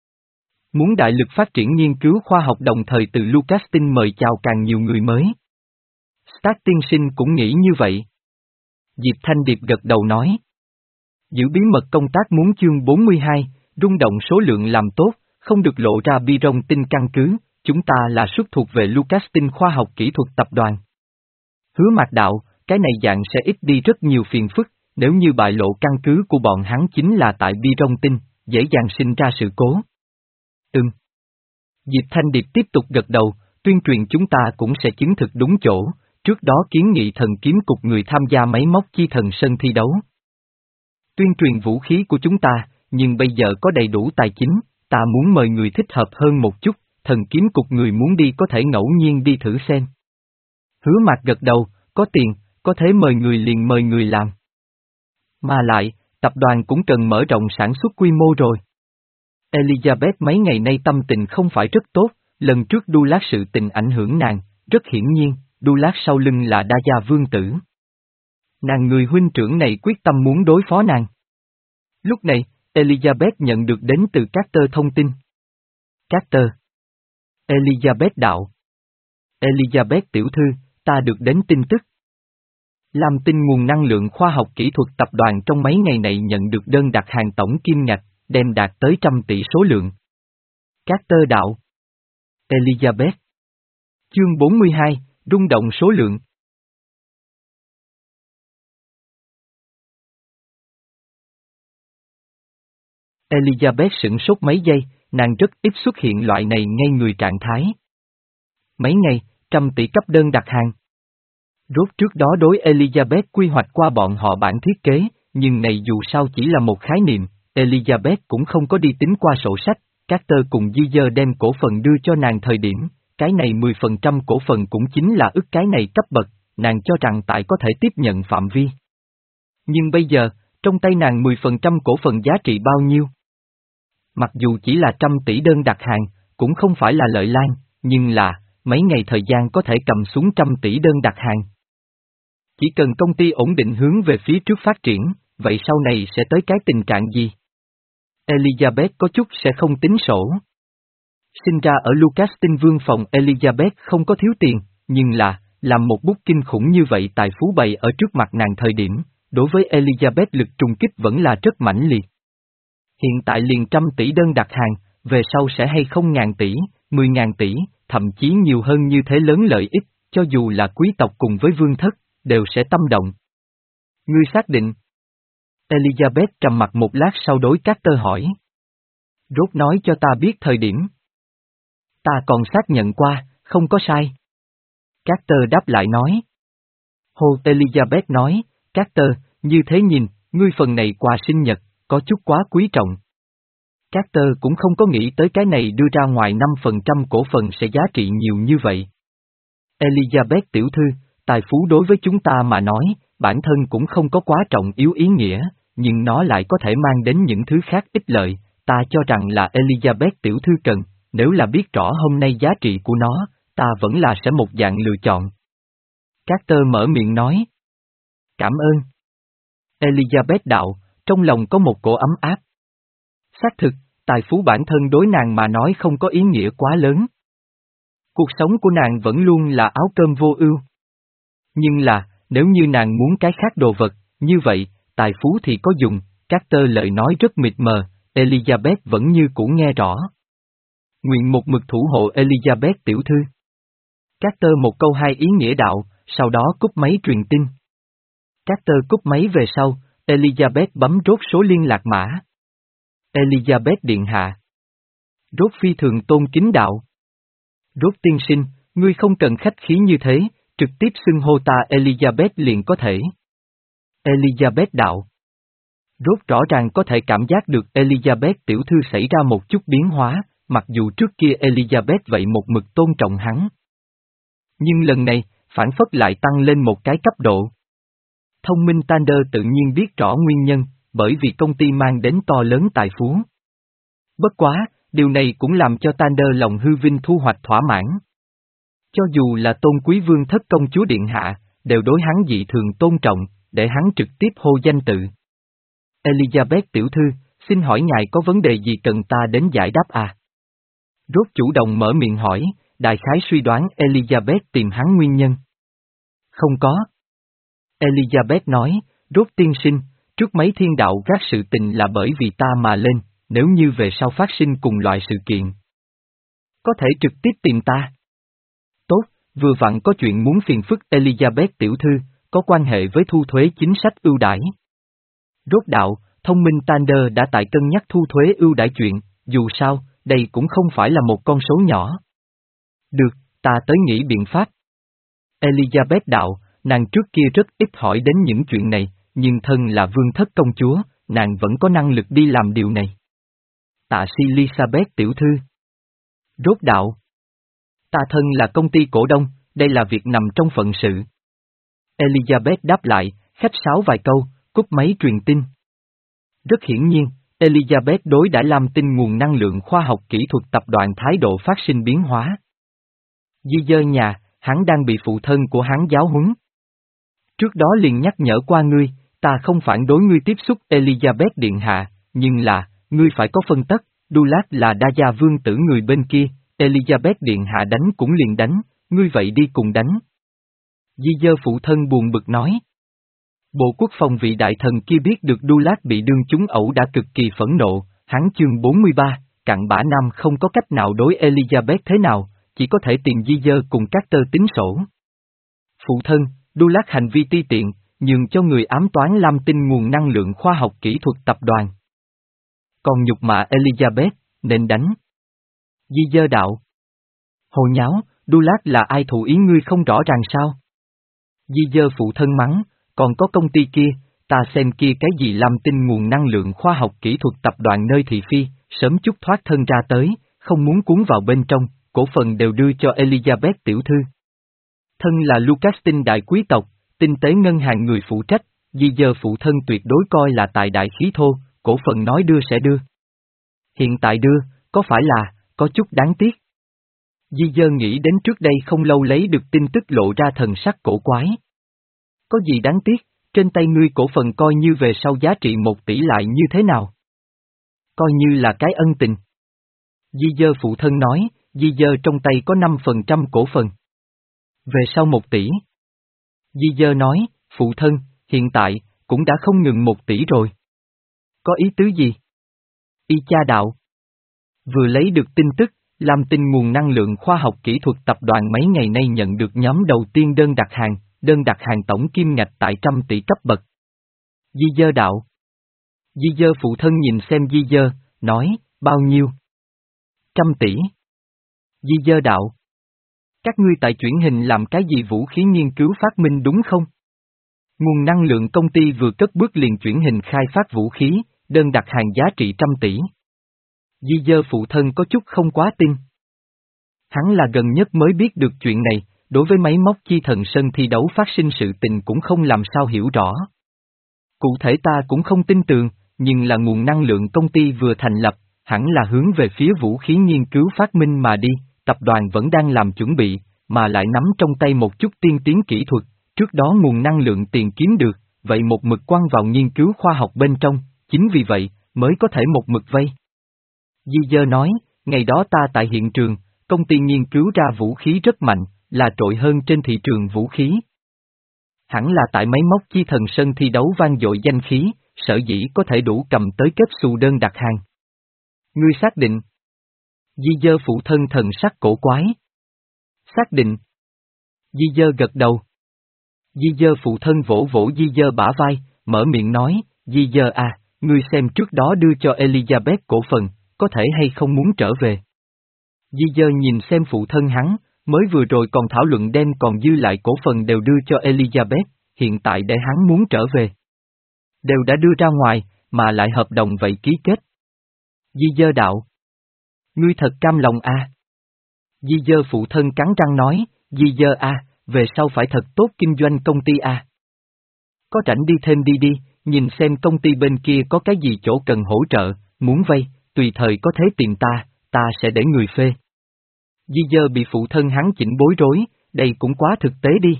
Muốn đại lực phát triển nghiên cứu khoa học đồng thời từ Lucastin mời chào càng nhiều người mới. Tác tiên sinh cũng nghĩ như vậy. Diệp Thanh Điệp gật đầu nói. Giữ bí mật công tác muốn chương bốn mươi hai, rung động số lượng làm tốt, không được lộ ra bi rong tin căn cứ, chúng ta là xuất thuộc về Lucas Tin khoa học kỹ thuật tập đoàn. Hứa Mạc đạo, cái này dạng sẽ ít đi rất nhiều phiền phức, nếu như bại lộ căn cứ của bọn hắn chính là tại bi rong tin, dễ dàng sinh ra sự cố. Ừm. Diệp Thanh Điệp tiếp tục gật đầu, tuyên truyền chúng ta cũng sẽ chứng thực đúng chỗ, trước đó kiến nghị thần kiếm cục người tham gia máy móc chi thần sân thi đấu. Tuyên truyền vũ khí của chúng ta, nhưng bây giờ có đầy đủ tài chính, ta muốn mời người thích hợp hơn một chút, thần kiếm cục người muốn đi có thể ngẫu nhiên đi thử xem. Hứa Mạc gật đầu, có tiền, có thể mời người liền mời người làm. Mà lại, tập đoàn cũng cần mở rộng sản xuất quy mô rồi. Elizabeth mấy ngày nay tâm tình không phải rất tốt, lần trước Đu Lát sự tình ảnh hưởng nàng, rất hiển nhiên, Đu Lát sau lưng là Đa Gia Vương Tử. Nàng người huynh trưởng này quyết tâm muốn đối phó nàng. Lúc này, Elizabeth nhận được đến từ Carter thông tin. Carter. Elizabeth đạo. Elizabeth tiểu thư, ta được đến tin tức. Làm tin nguồn năng lượng khoa học kỹ thuật tập đoàn trong mấy ngày này nhận được đơn đặt hàng tổng kim ngạch, đem đạt tới trăm tỷ số lượng. Carter đạo. Elizabeth. Chương bốn mươi hai, rung động số lượng. Elizabeth sửng sốt mấy giây, nàng rất ít xuất hiện loại này ngay người trạng thái. Mấy ngày, trăm tỷ cấp đơn đặt hàng. Rốt trước đó đối Elizabeth quy hoạch qua bọn họ bản thiết kế, nhưng này dù sao chỉ là một khái niệm, Elizabeth cũng không có đi tính qua sổ sách, Carter cùng Dư Dơ đem cổ phần đưa cho nàng thời điểm, cái này mười phần trăm cổ phần cũng chính là ức cái này cấp bậc, nàng cho rằng tại có thể tiếp nhận phạm vi. Nhưng bây giờ, trong tay nàng mười phần trăm cổ phần giá trị bao nhiêu? Mặc dù chỉ là trăm tỷ đơn đặt hàng, cũng không phải là lợi lan, nhưng là, mấy ngày thời gian có thể cầm xuống trăm tỷ đơn đặt hàng. Chỉ cần công ty ổn định hướng về phía trước phát triển, vậy sau này sẽ tới cái tình trạng gì? Elizabeth có chút sẽ không tính sổ. Sinh ra ở Lucas Tin Vương phòng Elizabeth không có thiếu tiền, nhưng là, làm một bút kinh khủng như vậy tài phú bày ở trước mặt nàng thời điểm, đối với Elizabeth lực trùng kích vẫn là rất mãnh liệt. Hiện tại liền trăm tỷ đơn đặt hàng, về sau sẽ hay không ngàn tỷ, mười ngàn tỷ, thậm chí nhiều hơn như thế lớn lợi ích, cho dù là quý tộc cùng với vương thất, đều sẽ tâm động. Ngươi xác định. Elizabeth trầm mặt một lát sau đối Carter hỏi. Rốt nói cho ta biết thời điểm. Ta còn xác nhận qua, không có sai. Carter đáp lại nói. Hồ Elizabeth nói, Carter, như thế nhìn, ngươi phần này quà sinh nhật, có chút quá quý trọng. Carter cũng không có nghĩ tới cái này đưa ra ngoài năm phần trăm cổ phần sẽ giá trị nhiều như vậy. Elizabeth tiểu thư, tài phú đối với chúng ta mà nói, bản thân cũng không có quá trọng yếu ý nghĩa, nhưng nó lại có thể mang đến những thứ khác ích lợi, ta cho rằng là Elizabeth tiểu thư cần, nếu là biết rõ hôm nay giá trị của nó, ta vẫn là sẽ một dạng lựa chọn. Carter mở miệng nói. Cảm ơn. Elizabeth đạo, trong lòng có một cổ ấm áp. Xác thực, tài phú bản thân đối nàng mà nói không có ý nghĩa quá lớn. Cuộc sống của nàng vẫn luôn là áo cơm vô ưu. Nhưng là, nếu như nàng muốn cái khác đồ vật, như vậy, tài phú thì có dùng, Carter lời nói rất mịt mờ, Elizabeth vẫn như cũ nghe rõ. Nguyện một mực thủ hộ Elizabeth tiểu thư. Carter một câu hai ý nghĩa đạo, sau đó cúp máy truyền tin. Carter cúp máy về sau, Elizabeth bấm rốt số liên lạc mã. Elizabeth điện hạ. Rốt phi thường tôn kính đạo. Rốt tiên sinh, ngươi không cần khách khí như thế, trực tiếp xưng hô ta Elizabeth liền có thể. Elizabeth đạo. Rốt rõ ràng có thể cảm giác được Elizabeth tiểu thư xảy ra một chút biến hóa, mặc dù trước kia Elizabeth vậy một mực tôn trọng hắn. Nhưng lần này, phản phất lại tăng lên một cái cấp độ. Thông minh Tander tự nhiên biết rõ nguyên nhân, bởi vì công ty mang đến to lớn tài phú. Bất quá, điều này cũng làm cho Tander lòng hư vinh thu hoạch thỏa mãn. Cho dù là tôn quý vương thất công chúa điện hạ, đều đối hắn dị thường tôn trọng, để hắn trực tiếp hô danh tự. Elizabeth tiểu thư, xin hỏi ngài có vấn đề gì cần ta đến giải đáp à? Rốt chủ động mở miệng hỏi, đại khái suy đoán Elizabeth tìm hắn nguyên nhân. Không có. Elizabeth nói, Rốt tiên sinh, trước mấy thiên đạo gác sự tình là bởi vì ta mà lên, nếu như về sau phát sinh cùng loại sự kiện. Có thể trực tiếp tìm ta. Tốt, vừa vặn có chuyện muốn phiền phức Elizabeth tiểu thư, có quan hệ với thu thuế chính sách ưu đãi. Rốt đạo, thông minh Tander đã tại cân nhắc thu thuế ưu đãi chuyện, dù sao, đây cũng không phải là một con số nhỏ. Được, ta tới nghĩ biện pháp. Elizabeth đạo, nàng trước kia rất ít hỏi đến những chuyện này, nhưng thân là vương thất công chúa, nàng vẫn có năng lực đi làm điều này. Tạ si Elizabeth tiểu thư. Rốt đạo. Ta thân là công ty cổ đông, đây là việc nằm trong phận sự. Elizabeth đáp lại, khách sáo vài câu, cúp máy truyền tin. Rất hiển nhiên, Elizabeth đối đãi Lam Tinh nguồn năng lượng khoa học kỹ thuật tập đoàn thái độ phát sinh biến hóa. Di dơ nhà, hắn đang bị phụ thân của hắn giáo huấn. Trước đó liền nhắc nhở qua ngươi, ta không phản đối ngươi tiếp xúc Elizabeth điện hạ, nhưng là, ngươi phải có phân tất, Dulat là đa gia vương tử người bên kia, Elizabeth điện hạ đánh cũng liền đánh, ngươi vậy đi cùng đánh. Di dơ phụ thân buồn bực nói. Bộ quốc phòng vị đại thần kia biết được Dulat bị đương chúng ẩu đã cực kỳ phẫn nộ, hắn chương bốn mươi ba, cặn bã nam không có cách nào đối Elizabeth thế nào, chỉ có thể tìm Di dơ cùng các tơ tính sổ. Phụ thân, Dulat hành vi ti tiện, nhường cho người ám toán Lam Tinh nguồn năng lượng khoa học kỹ thuật tập đoàn. Còn nhục mạ Elizabeth, nên đánh. Di dơ đạo. Hồ nháo, Dulat là ai thụ ý ngươi không rõ ràng sao? Di dơ phụ thân mắng, còn có công ty kia, ta xem kia cái gì Lam Tinh nguồn năng lượng khoa học kỹ thuật tập đoàn nơi thị phi, sớm chút thoát thân ra tới, không muốn cuốn vào bên trong, cổ phần đều đưa cho Elizabeth tiểu thư. Thân là Lucastin đại quý tộc, tinh tế ngân hàng người phụ trách, Di dơ phụ thân tuyệt đối coi là tài đại khí thô, cổ phần nói đưa sẽ đưa. Hiện tại đưa, có phải là, có chút đáng tiếc. Di dơ nghĩ đến trước đây không lâu lấy được tin tức lộ ra thần sắc cổ quái. Có gì đáng tiếc, trên tay ngươi cổ phần coi như về sau giá trị một tỷ lại như thế nào? Coi như là cái ân tình. Di dơ phụ thân nói, Di dơ trong tay có năm phần trăm cổ phần. Về sau một tỷ. Di dơ nói, phụ thân, hiện tại, cũng đã không ngừng một tỷ rồi. Có ý tứ gì? Y cha đạo. Vừa lấy được tin tức, Lam Tinh nguồn năng lượng khoa học kỹ thuật tập đoàn mấy ngày nay nhận được nhóm đầu tiên đơn đặt hàng, đơn đặt hàng tổng kim ngạch tại trăm tỷ cấp bậc. Di dơ đạo. Di dơ phụ thân nhìn xem Di dơ, nói, bao nhiêu? Trăm tỷ. Di dơ đạo. Các ngươi tại chuyển hình làm cái gì vũ khí nghiên cứu phát minh đúng không? Nguồn năng lượng công ty vừa cất bước liền chuyển hình khai phát vũ khí, đơn đặt hàng giá trị trăm tỷ. Di dơ phụ thân có chút không quá tin. Hắn là gần nhất mới biết được chuyện này, đối với máy móc chi thần sân thi đấu phát sinh sự tình cũng không làm sao hiểu rõ. Cụ thể ta cũng không tin tưởng, nhưng là nguồn năng lượng công ty vừa thành lập, hẳn là hướng về phía vũ khí nghiên cứu phát minh mà đi, tập đoàn vẫn đang làm chuẩn bị, mà lại nắm trong tay một chút tiên tiến kỹ thuật, trước đó nguồn năng lượng tiền kiếm được, vậy một mực quăng vào nghiên cứu khoa học bên trong, chính vì vậy, mới có thể một mực vây. Di dơ nói, ngày đó ta tại hiện trường, công ty nghiên cứu ra vũ khí rất mạnh, là trội hơn trên thị trường vũ khí. Hẳn là tại máy móc chi thần sân thi đấu vang dội danh khí, sở dĩ có thể đủ cầm tới kết xù đơn đặt hàng. Ngươi xác định. Di dơ phụ thân thần sắc cổ quái. Xác định. Di dơ gật đầu. Di dơ phụ thân vỗ vỗ Di dơ bả vai, mở miệng nói, Di dơ à, ngươi xem trước đó đưa cho Elizabeth cổ phần, có thể hay không muốn trở về. Di dơ nhìn xem phụ thân hắn, mới vừa rồi còn thảo luận đem còn dư lại cổ phần đều đưa cho Elizabeth, hiện tại để hắn muốn trở về. Đều đã đưa ra ngoài, mà lại hợp đồng vậy ký kết. Di dơ đạo. Ngươi thật cam lòng à. Di dơ phụ thân cắn răng nói, Di dơ à, về sau phải thật tốt kinh doanh công ty à. Có rảnh đi thêm đi đi, nhìn xem công ty bên kia có cái gì chỗ cần hỗ trợ, muốn vay, tùy thời có thế tìm ta, ta sẽ để người phê. Di dơ bị phụ thân hắn chỉnh bối rối, đây cũng quá thực tế đi.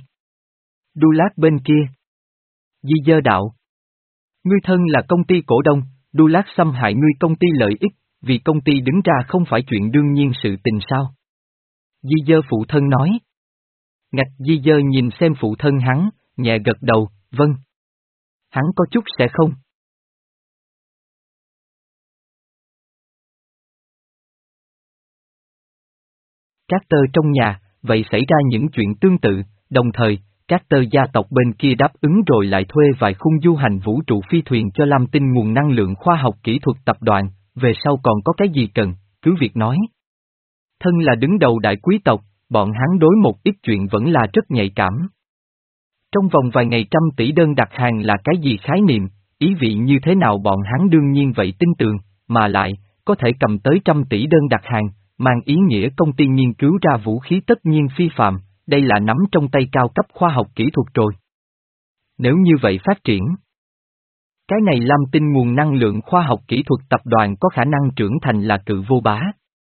Dulat bên kia. Di dơ đạo. Ngươi thân là công ty cổ đông, Dulat xâm hại ngươi công ty lợi ích, vì công ty đứng ra không phải chuyện đương nhiên sự tình sao. Di dơ phụ thân nói. Ngạch Di Dơ nhìn xem phụ thân hắn, nhẹ gật đầu, vâng. Hắn có chút sẽ không. Carter trong nhà, vậy xảy ra những chuyện tương tự, đồng thời, Carter gia tộc bên kia đáp ứng rồi lại thuê vài khung du hành vũ trụ phi thuyền cho Lam Tinh nguồn năng lượng khoa học kỹ thuật tập đoàn, về sau còn có cái gì cần, cứ việc nói. Thân là đứng đầu đại quý tộc, bọn hắn đối một ít chuyện vẫn là rất nhạy cảm. Trong vòng vài ngày trăm tỷ đơn đặt hàng là cái gì khái niệm, ý vị như thế nào bọn hắn đương nhiên vậy tin tưởng, mà lại, có thể cầm tới trăm tỷ đơn đặt hàng, mang ý nghĩa công ty nghiên cứu ra vũ khí tất nhiên phi phạm, đây là nắm trong tay cao cấp khoa học kỹ thuật rồi. Nếu như vậy phát triển, cái này Lam Tinh nguồn năng lượng khoa học kỹ thuật tập đoàn có khả năng trưởng thành là cự vô bá.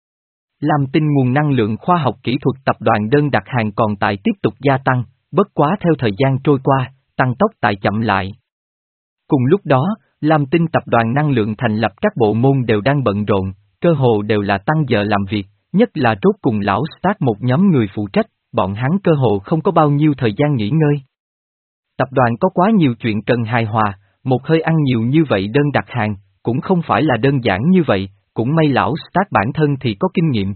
Lam Tinh nguồn năng lượng khoa học kỹ thuật tập đoàn đơn đặt hàng còn tại tiếp tục gia tăng, bất quá theo thời gian trôi qua, tăng tốc tại chậm lại. Cùng lúc đó, Lam Tinh tập đoàn năng lượng thành lập các bộ môn đều đang bận rộn, cơ hồ đều là tăng giờ làm việc, nhất là Rốt cùng lão Stark một nhóm người phụ trách, bọn hắn cơ hồ không có bao nhiêu thời gian nghỉ ngơi. Tập đoàn có quá nhiều chuyện cần hài hòa, một hơi ăn nhiều như vậy đơn đặt hàng, cũng không phải là đơn giản như vậy, cũng may lão Stark bản thân thì có kinh nghiệm.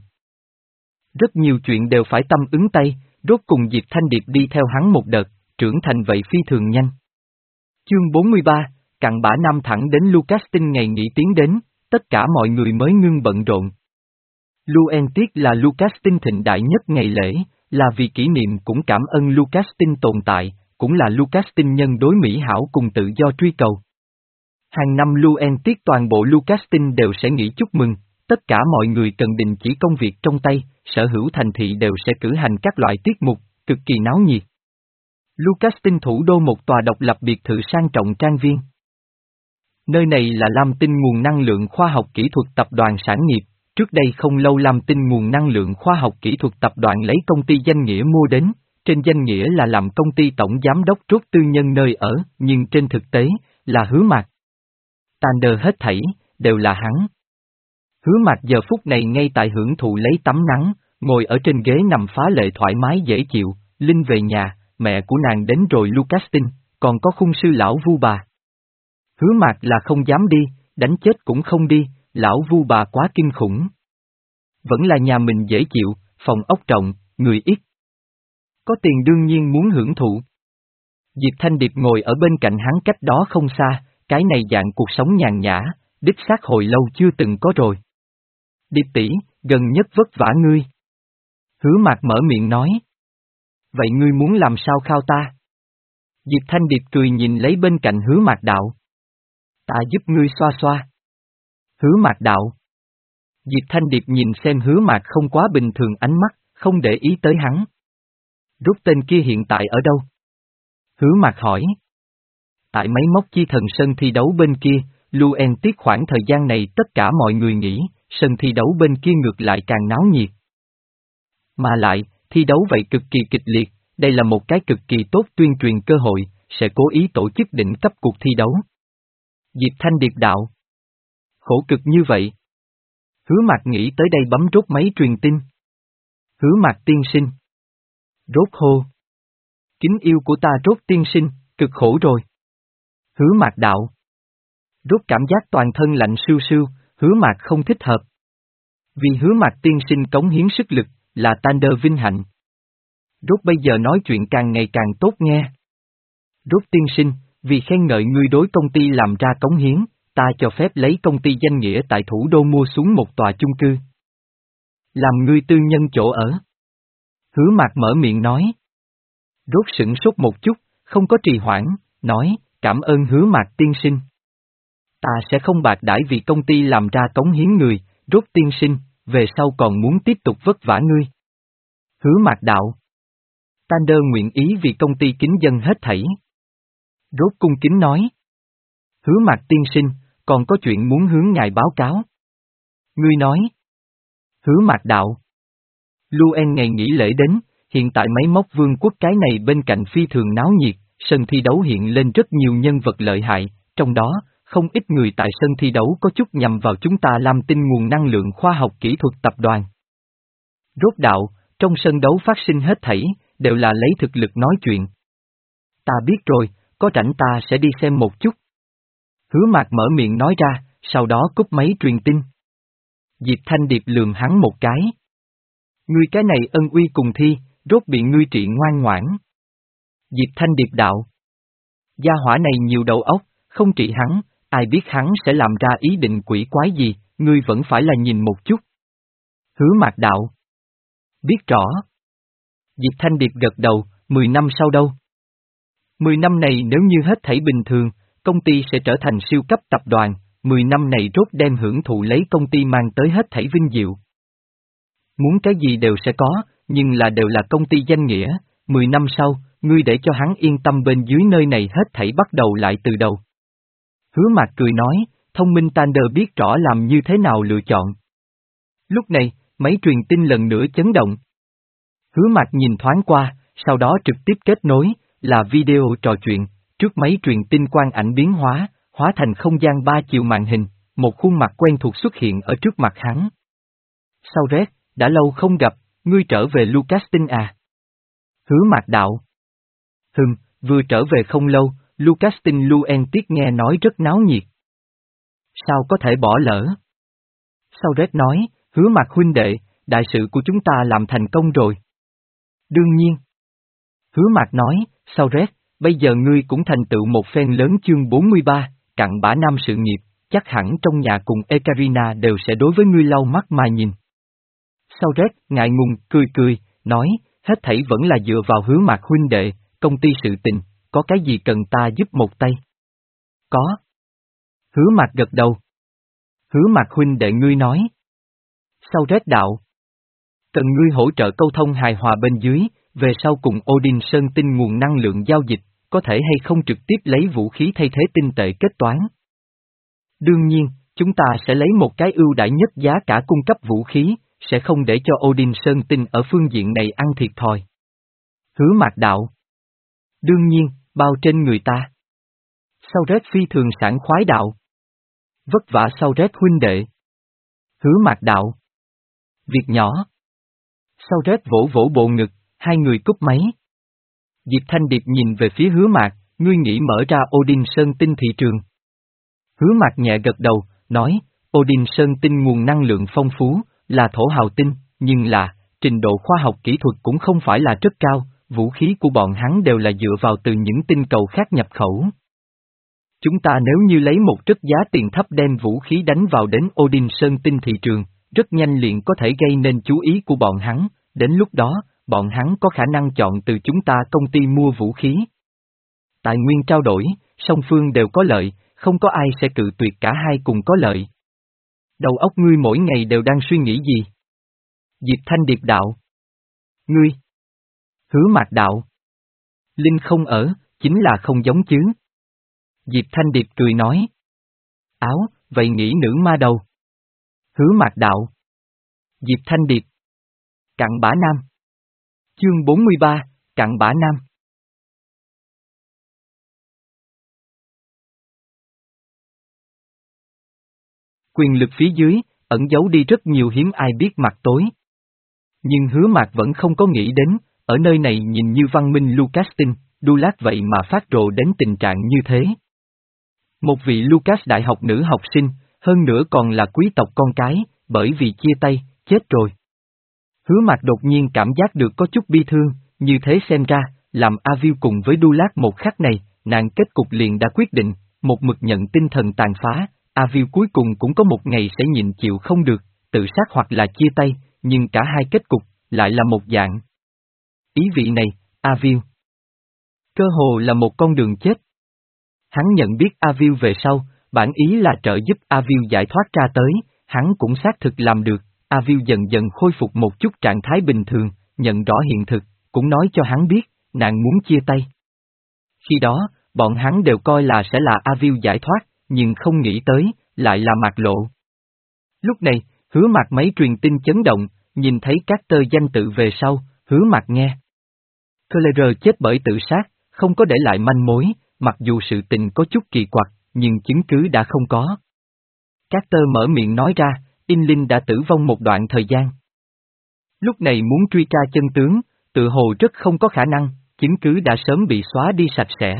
Rất nhiều chuyện đều phải tâm ứng tay, Rốt cùng Diệp Thanh Điệp đi theo hắn một đợt, trưởng thành vậy phi thường nhanh. Chương bốn mươi ba, cặn bã năm thẳng đến Lucastin ngày nghỉ tiến đến, tất cả mọi người mới ngưng bận rộn. Luentis là Lucastin thịnh đại nhất ngày lễ, là vì kỷ niệm cũng cảm ơn Lucastin tồn tại, cũng là Lucastin nhân đối mỹ hảo cùng tự do truy cầu. Hàng năm Luentis toàn bộ Lucastin đều sẽ nghỉ chúc mừng, tất cả mọi người cần đình chỉ công việc trong tay, sở hữu thành thị đều sẽ cử hành các loại tiết mục, cực kỳ náo nhiệt. Lucastin thủ đô một tòa độc lập biệt thự sang trọng trang viên. Nơi này là Lam Tinh nguồn năng lượng khoa học kỹ thuật tập đoàn sản nghiệp, trước đây không lâu Lam Tinh nguồn năng lượng khoa học kỹ thuật tập đoàn lấy công ty danh nghĩa mua đến, trên danh nghĩa là làm công ty tổng giám đốc Rốt tư nhân nơi ở, nhưng trên thực tế, là Hứa Mạc. Tander hết thảy, đều là hắn. Hứa Mạc giờ phút này ngay tại hưởng thụ lấy tắm nắng, ngồi ở trên ghế nằm phá lệ thoải mái dễ chịu, Linh về nhà, mẹ của nàng đến rồi Lucastin, còn có khung sư lão Vu bà. Hứa Mạc là không dám đi, đánh chết cũng không đi, lão Vu bà quá kinh khủng. Vẫn là nhà mình dễ chịu, phòng ốc rộng, người ít. Có tiền đương nhiên muốn hưởng thụ. Diệp Thanh Điệp ngồi ở bên cạnh hắn cách đó không xa, cái này dạng cuộc sống nhàn nhã, đích xác hồi lâu chưa từng có rồi. Điệp tỷ, gần nhất vất vả ngươi. Hứa Mạc mở miệng nói. Vậy ngươi muốn làm sao khao ta? Diệp Thanh Điệp cười nhìn lấy bên cạnh Hứa Mạc đạo. Ta giúp ngươi xoa xoa. Hứa Mạc đạo. Diệp Thanh Điệp nhìn xem Hứa Mạc không quá bình thường ánh mắt, không để ý tới hắn. Rốt tên kia hiện tại ở đâu? Hứa Mạc hỏi. Tại máy móc chi thần sân thi đấu bên kia, Luentis khoảng thời gian này tất cả mọi người nghỉ, sân thi đấu bên kia ngược lại càng náo nhiệt. Mà lại, thi đấu vậy cực kỳ kịch liệt, đây là một cái cực kỳ tốt tuyên truyền cơ hội, sẽ cố ý tổ chức đỉnh cấp cuộc thi đấu. Diệp Thanh Điệp đạo. Khổ cực như vậy. Hứa Mạc nghĩ tới đây bấm Rốt máy truyền tin. Hứa Mạc tiên sinh. Rốt hô. Kính yêu của ta Rốt tiên sinh, cực khổ rồi. Hứa Mạc đạo. Rốt cảm giác toàn thân lạnh sưu sưu, Hứa Mạc không thích hợp. Vì Hứa Mạc tiên sinh cống hiến sức lực, là Tander vinh hạnh. Rốt bây giờ nói chuyện càng ngày càng tốt nghe. Rốt tiên sinh, vì khen ngợi ngươi đối công ty làm ra cống hiến, ta cho phép lấy công ty danh nghĩa tại thủ đô mua xuống một tòa chung cư. Làm ngươi tư nhân chỗ ở. Hứa Mạc mở miệng nói. Rốt sửng sốt một chút, không có trì hoãn, nói, cảm ơn Hứa Mạc tiên sinh. Ta sẽ không bạc đãi vì công ty làm ra cống hiến người, Rốt tiên sinh, về sau còn muốn tiếp tục vất vả ngươi. Hứa Mạc đạo. Tander nguyện ý vì công ty kính dân hết thảy. Rốt cung kính nói. Hứa Mạc tiên sinh, còn có chuyện muốn hướng ngài báo cáo. Ngươi nói. Hứa Mạc đạo. Luen ngày nghỉ lễ đến, hiện tại máy móc vương quốc cái này bên cạnh phi thường náo nhiệt, sân thi đấu hiện lên rất nhiều nhân vật lợi hại, trong đó, không ít người tại sân thi đấu có chút nhằm vào chúng ta Lam Tinh nguồn năng lượng khoa học kỹ thuật tập đoàn. Rốt đạo, trong sân đấu phát sinh hết thảy, đều là lấy thực lực nói chuyện. Ta biết rồi, có rảnh ta sẽ đi xem một chút. Hứa Mạc mở miệng nói ra, sau đó cúp máy truyền tin. Diệp Thanh Điệp lườm hắn một cái. Ngươi cái này ân uy cùng thi, rốt bị ngươi trị ngoan ngoãn. Diệp Thanh Điệp đạo. Gia hỏa này nhiều đầu óc, không trị hắn, ai biết hắn sẽ làm ra ý định quỷ quái gì, ngươi vẫn phải là nhìn một chút. Hứa Mạc đạo. Biết rõ. Diệp Thanh Điệp gật đầu, mười năm sau đâu? Mười năm này nếu như hết thảy bình thường, công ty sẽ trở thành siêu cấp tập đoàn, mười năm này rốt đem hưởng thụ lấy công ty mang tới hết thảy vinh diệu. Muốn cái gì đều sẽ có, nhưng là đều là công ty danh nghĩa, mười năm sau, ngươi để cho hắn yên tâm bên dưới nơi này hết thảy bắt đầu lại từ đầu. Hứa Mạc cười nói, thông minh Tander biết rõ làm như thế nào lựa chọn. Lúc này, máy truyền tin lần nữa chấn động. Hứa Mạc nhìn thoáng qua, sau đó trực tiếp kết nối, là video trò chuyện, trước máy truyền tin quang ảnh biến hóa, hóa thành không gian ba chiều màn hình, một khuôn mặt quen thuộc xuất hiện ở trước mặt hắn. Sau rét, đã lâu không gặp, ngươi trở về Lucastin à? Hứa Mạc đạo. Hừm, vừa trở về không lâu, Lucastin Luentit nghe nói rất náo nhiệt. Sao có thể bỏ lỡ? Sau rét nói, Hứa Mạc huynh đệ, đại sự của chúng ta làm thành công rồi. Đương nhiên. Hứa Mạc nói, sau rét, bây giờ ngươi cũng thành tựu một phen lớn chương bốn mươi ba, cặn bã nam sự nghiệp, chắc hẳn trong nhà cùng Ekaterina đều sẽ đối với ngươi lau mắt mà nhìn. Sau rét, ngại ngùng, cười cười, nói, hết thảy vẫn là dựa vào Hứa Mạc huynh đệ, công ty sự tình, có cái gì cần ta giúp một tay? Có. Hứa Mạc gật đầu. Hứa Mạc huynh đệ ngươi nói. Sau rét đạo. Cần ngươi hỗ trợ câu thông hài hòa bên dưới, về sau cùng Odin Sơn tinh nguồn năng lượng giao dịch, có thể hay không trực tiếp lấy vũ khí thay thế tinh tệ kết toán. Đương nhiên, chúng ta sẽ lấy một cái ưu đãi nhất giá cả cung cấp vũ khí, sẽ không để cho Odin Sơn tinh ở phương diện này ăn thiệt thòi. Hứa Mạc đạo. Đương nhiên, bao trên người ta. Sau rét phi thường sảng khoái đạo. Vất vả sau rét huynh đệ. Hứa Mạc đạo. Việc nhỏ. Sau rét vỗ vỗ bộ ngực, hai người cúp máy. Diệp Thanh Điệp nhìn về phía Hứa Mạc, ngươi nghĩ mở ra Odin Sơn tinh thị trường. Hứa Mạc nhẹ gật đầu, nói, Odin Sơn tinh nguồn năng lượng phong phú, là thổ hào tinh, nhưng là, trình độ khoa học kỹ thuật cũng không phải là rất cao, vũ khí của bọn hắn đều là dựa vào từ những tinh cầu khác nhập khẩu. Chúng ta nếu như lấy một rất giá tiền thấp đem vũ khí đánh vào đến Odin Sơn tinh thị trường, rất nhanh liền có thể gây nên chú ý của bọn hắn, đến lúc đó, bọn hắn có khả năng chọn từ chúng ta công ty mua vũ khí. Tài nguyên trao đổi, song phương đều có lợi, không có ai sẽ cự tuyệt cả hai cùng có lợi. Đầu óc ngươi mỗi ngày đều đang suy nghĩ gì? Diệp Thanh Điệp đạo. Ngươi. Hứa Mạc đạo. Linh không ở, chính là không giống chứ. Diệp Thanh Điệp cười nói. Áo, vậy nghĩ nữ ma đầu. Hứa Mạc đạo. Diệp Thanh Điệp. Cặn bã nam. Chương bốn mươi ba, cặn bã nam. Quyền lực phía dưới, ẩn giấu đi rất nhiều hiếm ai biết mặt tối. Nhưng Hứa Mạc vẫn không có nghĩ đến, ở nơi này nhìn như văn minh Lucastin, Dulat vậy mà phát rồ đến tình trạng như thế. Một vị Lucas đại học nữ học sinh, hơn nữa còn là quý tộc con cái, bởi vì chia tay, chết rồi. Hứa Mạc đột nhiên cảm giác được có chút bi thương, như thế xem ra, làm Avil cùng với Dulat một khắc này, nàng kết cục liền đã quyết định, một mực nhận tinh thần tàn phá, Avil cuối cùng cũng có một ngày sẽ nhịn chịu không được, tự sát hoặc là chia tay, nhưng cả hai kết cục, lại là một dạng. Ý vị này, Avil cơ hồ là một con đường chết. Hắn nhận biết Avil về sau, bản ý là trợ giúp Avil giải thoát ra tới, hắn cũng xác thực làm được, Avil dần dần khôi phục một chút trạng thái bình thường, nhận rõ hiện thực, cũng nói cho hắn biết, nàng muốn chia tay. Khi đó, bọn hắn đều coi là sẽ là Avil giải thoát, nhưng không nghĩ tới, lại là Mạc Lộ. Lúc này, Hứa Mạc máy truyền tin chấn động, nhìn thấy các tờ danh tự về sau, Hứa Mạc nghe. Claire chết bởi tự sát, không có để lại manh mối, mặc dù sự tình có chút kỳ quặc, nhưng chứng cứ đã không có. Carter mở miệng nói ra, In Linh đã tử vong một đoạn thời gian. Lúc này muốn truy tra chân tướng, tự hồ rất không có khả năng, chứng cứ đã sớm bị xóa đi sạch sẽ.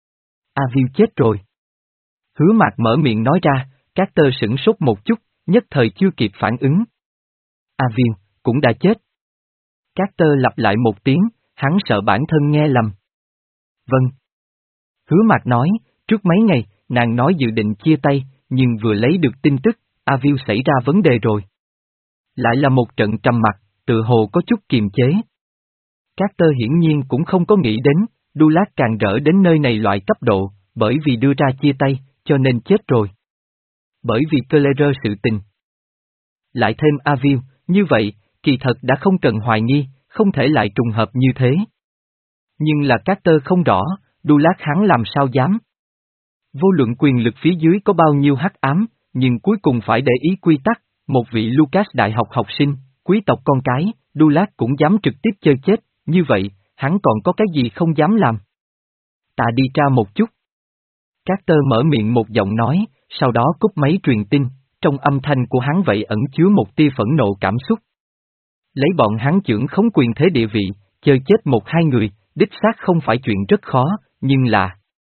A Viu chết rồi. Hứa Mạc mở miệng nói ra, Carter sửng sốt một chút, nhất thời chưa kịp phản ứng. A Viu, cũng đã chết. Carter lặp lại một tiếng, hắn sợ bản thân nghe lầm. Vâng. Hứa Mạc nói, trước mấy ngày, nàng nói dự định chia tay, nhưng vừa lấy được tin tức, A Viu xảy ra vấn đề rồi. Lại là một trận trầm mặc, tự hồ có chút kiềm chế. Carter hiển nhiên cũng không có nghĩ đến, Dulac càng rỡ đến nơi này loại cấp độ, bởi vì đưa ra chia tay, cho nên chết rồi. Bởi vì Claire sự tình. Lại thêm A Viu, như vậy, kỳ thật đã không cần hoài nghi, không thể lại trùng hợp như thế. Nhưng là Carter không rõ, Dulac hắn làm sao dám. Vô luận quyền lực phía dưới có bao nhiêu hắc ám, nhưng cuối cùng phải để ý quy tắc, một vị Lucas đại học học sinh, quý tộc con cái, Dulac cũng dám trực tiếp chơi chết, như vậy, hắn còn có cái gì không dám làm. Ta đi tra một chút. Carter mở miệng một giọng nói, sau đó cúp máy truyền tin, trong âm thanh của hắn vậy ẩn chứa một tia phẫn nộ cảm xúc. Lấy bọn hắn chưởng khống quyền thế địa vị, chơi chết một hai người, đích xác không phải chuyện rất khó, nhưng là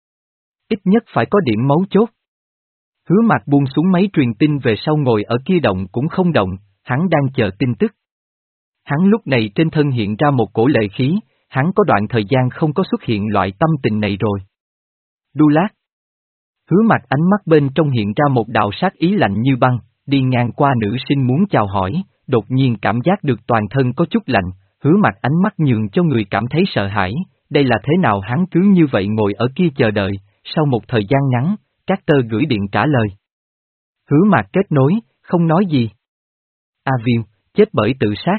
ít nhất phải có điểm mấu chốt. Hứa Mạc buông xuống máy truyền tin về sau ngồi ở kia động cũng không động, hắn đang chờ tin tức. Hắn lúc này trên thân hiện ra một cổ lệ khí, hắn có đoạn thời gian không có xuất hiện loại tâm tình này rồi. Dulac. Hứa Mạc ánh mắt bên trong hiện ra một đạo sát ý lạnh như băng, đi ngang qua nữ sinh muốn chào hỏi, đột nhiên cảm giác được toàn thân có chút lạnh, Hứa Mạc ánh mắt nhường cho người cảm thấy sợ hãi, đây là thế nào hắn cứ như vậy ngồi ở kia chờ đợi, sau một thời gian ngắn, Carter gửi điện trả lời. Hứa Mạc kết nối, không nói gì. A Viu, chết bởi tự sát.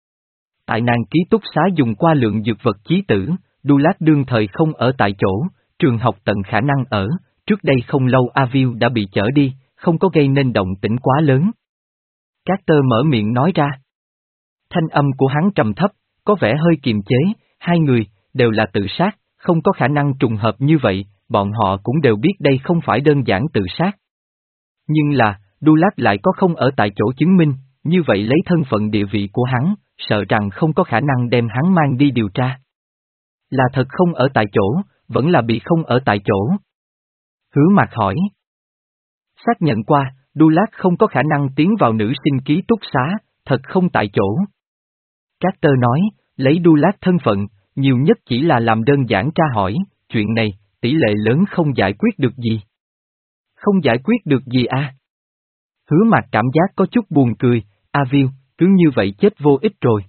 Tại nàng ký túc xá dùng qua lượng dược vật chí tử, Dulac đương thời không ở tại chỗ, trường học tận khả năng ở, trước đây không lâu A Viu đã bị chở đi, không có gây nên động tĩnh quá lớn. Carter mở miệng nói ra. Thanh âm của hắn trầm thấp, có vẻ hơi kiềm chế, hai người, đều là tự sát, không có khả năng trùng hợp như vậy, bọn họ cũng đều biết đây không phải đơn giản tự sát. Nhưng là, Dulac lại có không ở tại chỗ chứng minh, như vậy lấy thân phận địa vị của hắn, sợ rằng không có khả năng đem hắn mang đi điều tra. Là thật không ở tại chỗ, vẫn là bị không ở tại chỗ. Hứa Mạc hỏi. Xác nhận qua, Dulac không có khả năng tiến vào nữ sinh ký túc xá, thật không tại chỗ. Carter nói, lấy Dulac thân phận, nhiều nhất chỉ là làm đơn giản tra hỏi, chuyện này, tỷ lệ lớn không giải quyết được gì. Không giải quyết được gì à? Hứa Mạc cảm giác có chút buồn cười, A Viu, cứ như vậy chết vô ích rồi.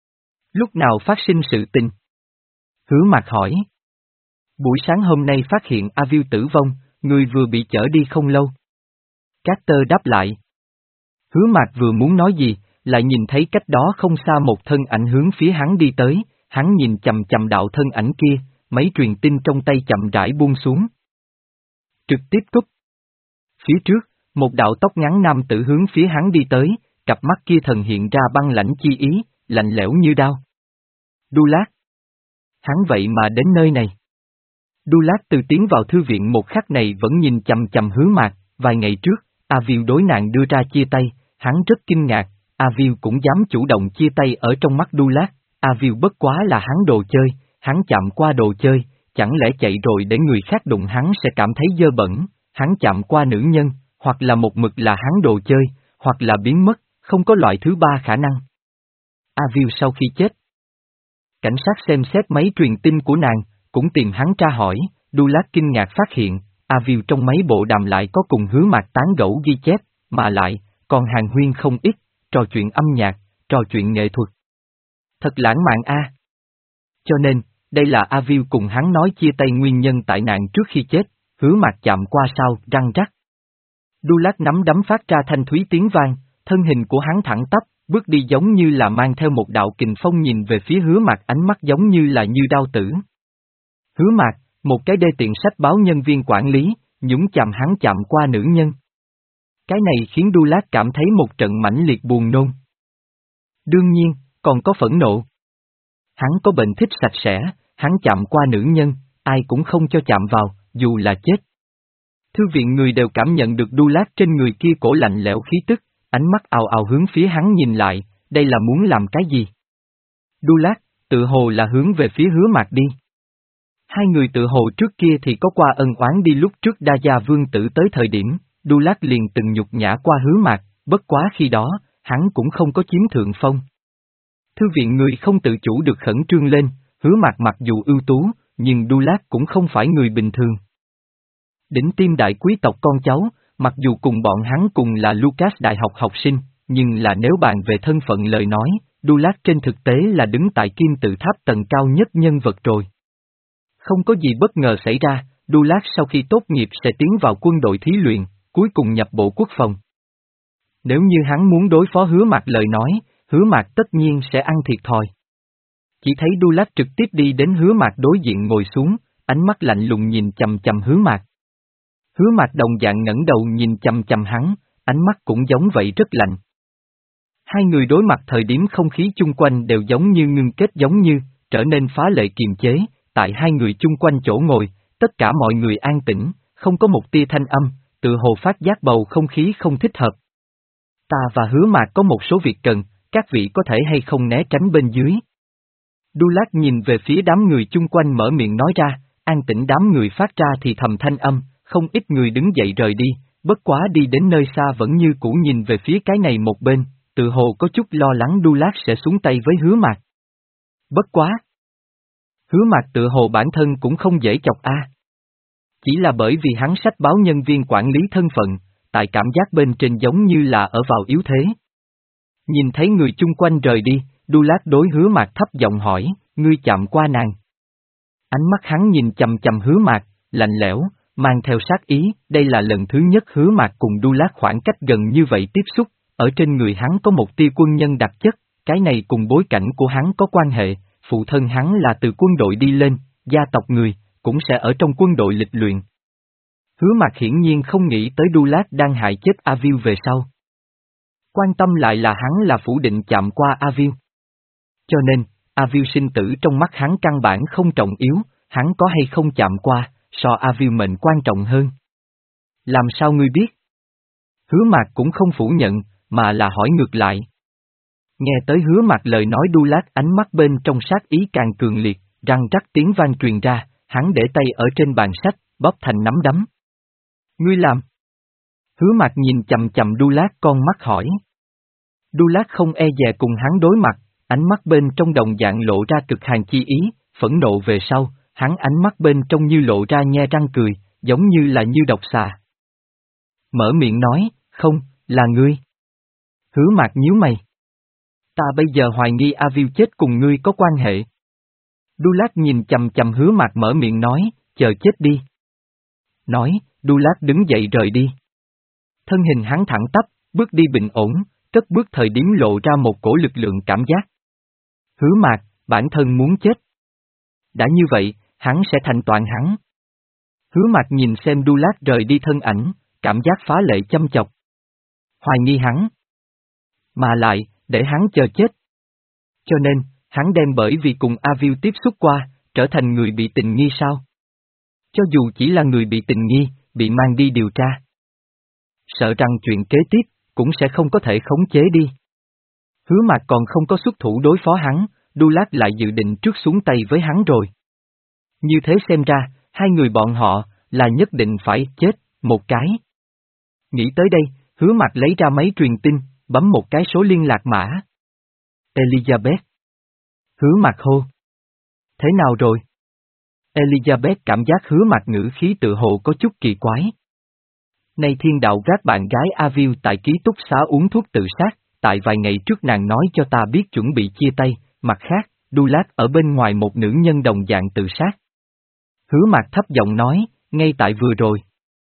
Lúc nào phát sinh sự tình? Hứa Mạc hỏi. Buổi sáng hôm nay phát hiện A Viu tử vong, người vừa bị chở đi không lâu. Carter đáp lại. Hứa Mạc vừa muốn nói gì, lại nhìn thấy cách đó không xa một thân ảnh hướng phía hắn đi tới, hắn nhìn chầm chầm đạo thân ảnh kia, mấy truyền tin trong tay chậm rãi buông xuống. Trực tiếp cúp. Phía trước, một đạo tóc ngắn nam tử hướng phía hắn đi tới, cặp mắt kia thần hiện ra băng lãnh chi ý, lạnh lẽo như đao. Dulac. Hắn vậy mà đến nơi này. Dulac từ tiến vào thư viện một khắc này vẫn nhìn chầm chầm Hứa Mạc, vài ngày trước, A Viu đối nàng đưa ra chia tay, hắn rất kinh ngạc, A Viu cũng dám chủ động chia tay ở trong mắt Dulac, A Viu bất quá là hắn đồ chơi, hắn chạm qua đồ chơi, chẳng lẽ chạy rồi để người khác đụng hắn sẽ cảm thấy dơ bẩn, hắn chạm qua nữ nhân, hoặc là một mực là hắn đồ chơi, hoặc là biến mất, không có loại thứ ba khả năng. A Viu sau khi chết. Cảnh sát xem xét mấy truyền tin của nàng, cũng tìm hắn tra hỏi, Dulac kinh ngạc phát hiện, A Viu trong mấy bộ đàm lại có cùng Hứa Mạc tán gẫu ghi chép, mà lại, còn hàng huyên không ít, trò chuyện âm nhạc, trò chuyện nghệ thuật. Thật lãng mạn a. Cho nên, đây là A Viu cùng hắn nói chia tay nguyên nhân tại nạn trước khi chết, Hứa Mạc chạm qua sao, răng rắc. Dulac nắm đấm phát ra thanh thúy tiếng vang, thân hình của hắn thẳng tắp, bước đi giống như là mang theo một đạo kình phong nhìn về phía Hứa Mạc, ánh mắt giống như là như đao tử. Hứa Mạc, một cái đê tiện sách báo nhân viên quản lý, nhúng chàm hắn chạm qua nữ nhân. Cái này khiến Dulac cảm thấy một trận mãnh liệt buồn nôn. Đương nhiên, còn có phẫn nộ. Hắn có bệnh thích sạch sẽ, hắn chạm qua nữ nhân, ai cũng không cho chạm vào, dù là chết. Thư viện người đều cảm nhận được Dulac trên người kia cổ lạnh lẽo khí tức, ánh mắt ào ào hướng phía hắn nhìn lại, đây là muốn làm cái gì? Dulac, tự hồ là hướng về phía Hứa Mạc đi. Hai người tự hồ trước kia thì có qua ân oán đi lúc trước Đa Gia Vương tử tới thời điểm, Đu Lát liền từng nhục nhã qua Hứa Mạc, bất quá khi đó, hắn cũng không có chiếm thượng phong. Thư viện người không tự chủ được khẩn trương lên, Hứa Mạc mặc dù ưu tú, nhưng Đu Lát cũng không phải người bình thường. Đỉnh tiêm đại quý tộc con cháu, mặc dù cùng bọn hắn cùng là Lucas đại học học sinh, nhưng là nếu bàn về thân phận lời nói, Đu Lát trên thực tế là đứng tại kim tự tháp tầng cao nhất nhân vật rồi. Không có gì bất ngờ xảy ra, Đu Lát sau khi tốt nghiệp sẽ tiến vào quân đội thí luyện, cuối cùng nhập bộ quốc phòng. Nếu như hắn muốn đối phó Hứa Mạc lời nói, Hứa Mạc tất nhiên sẽ ăn thiệt thòi. Chỉ thấy Đu Lát trực tiếp đi đến Hứa Mạc đối diện ngồi xuống, ánh mắt lạnh lùng nhìn chằm chằm Hứa Mạc. Hứa Mạc đồng dạng ngẩng đầu nhìn chằm chằm hắn, ánh mắt cũng giống vậy rất lạnh. Hai người đối mặt thời điểm không khí chung quanh đều giống như ngưng kết giống như, trở nên phá lệ kiềm chế, tại hai người chung quanh chỗ ngồi, tất cả mọi người an tĩnh, không có một tia thanh âm, tự hồ phát giác bầu không khí không thích hợp. Ta và Hứa Mạc có một số việc cần, các vị có thể hay không né tránh bên dưới. Đu Lát nhìn về phía đám người chung quanh mở miệng nói ra, an tĩnh đám người phát ra thì thầm thanh âm, không ít người đứng dậy rời đi, bất quá đi đến nơi xa vẫn như cũ nhìn về phía cái này một bên, tự hồ có chút lo lắng Đu Lát sẽ xuống tay với Hứa Mạc. Bất quá! Hứa Mạc tự hồ bản thân cũng không dễ chọc a. Chỉ là bởi vì hắn sách báo nhân viên quản lý thân phận, tại cảm giác bên trên giống như là ở vào yếu thế. Nhìn thấy người chung quanh rời đi, Đu Lát đối Hứa Mạc thấp giọng hỏi, ngươi chạm qua nàng. Ánh mắt hắn nhìn chầm chầm Hứa Mạc, lạnh lẽo, mang theo sát ý, đây là lần thứ nhất Hứa Mạc cùng Đu Lát khoảng cách gần như vậy tiếp xúc, ở trên người hắn có một tia quân nhân đặc chất, cái này cùng bối cảnh của hắn có quan hệ, phụ thân hắn là từ quân đội đi lên, gia tộc người, cũng sẽ ở trong quân đội lịch luyện. Hứa Mạc hiển nhiên không nghĩ tới Đu Lát đang hại chết A Viu về sau. Quan tâm lại là hắn là phủ định chạm qua A Viu. Cho nên, A Viu sinh tử trong mắt hắn căn bản không trọng yếu, hắn có hay không chạm qua, so A Viu mệnh quan trọng hơn. Làm sao ngươi biết? Hứa Mạc cũng không phủ nhận, mà là hỏi ngược lại. Nghe tới Hứa Mạc lời nói Đu Lát ánh mắt bên trong sát ý càng cường liệt, răng rắc tiếng vang truyền ra, hắn để tay ở trên bàn sách, bóp thành nắm đấm. Ngươi làm? Hứa Mạc nhìn chầm chầm Đu Lát con mắt hỏi. Đu Lát không e dè cùng hắn đối mặt, ánh mắt bên trong đồng dạng lộ ra cực hàn chi ý, phẫn nộ về sau, hắn ánh mắt bên trong như lộ ra nhe răng cười, giống như là như độc xà. Mở miệng nói, không, là ngươi. Hứa Mạc nhíu mày. Ta bây giờ hoài nghi A Viu chết cùng ngươi có quan hệ. Đu Lát nhìn chầm chầm Hứa Mạc mở miệng nói, chờ chết đi. Nói, Đu Lát đứng dậy rời đi. Thân hình hắn thẳng tắp, bước đi bình ổn, cất bước thời điểm lộ ra một cổ lực lượng cảm giác. Hứa Mạc, bản thân muốn chết. Đã như vậy, hắn sẽ thành toàn hắn. Hứa Mạc nhìn xem Đu Lát rời đi thân ảnh, cảm giác phá lệ châm chọc. Hoài nghi hắn. Mà lại, để hắn chờ chết. Cho nên, hắn đem bởi vì cùng A Viu tiếp xúc qua, trở thành người bị tình nghi sao? Cho dù chỉ là người bị tình nghi, bị mang đi điều tra. Sợ rằng chuyện kế tiếp, cũng sẽ không có thể khống chế đi. Hứa Mạc còn không có xuất thủ đối phó hắn, Đu Lát lại dự định trước xuống tay với hắn rồi. Như thế xem ra, hai người bọn họ, là nhất định phải chết, một cái. Nghĩ tới đây, Hứa Mạc lấy ra máy truyền tin, bấm một cái số liên lạc mã. Elizabeth. Hứa Mạc hô. Thế nào rồi? Elizabeth cảm giác Hứa Mạc ngữ khí tự hồ có chút kỳ quái. Nay thiên đạo gác bạn gái A Viu tại ký túc xá uống thuốc tự sát, tại vài ngày trước nàng nói cho ta biết chuẩn bị chia tay, mặt khác, Đu Lát ở bên ngoài một nữ nhân đồng dạng tự sát. Hứa Mạc thấp giọng nói, ngay tại vừa rồi.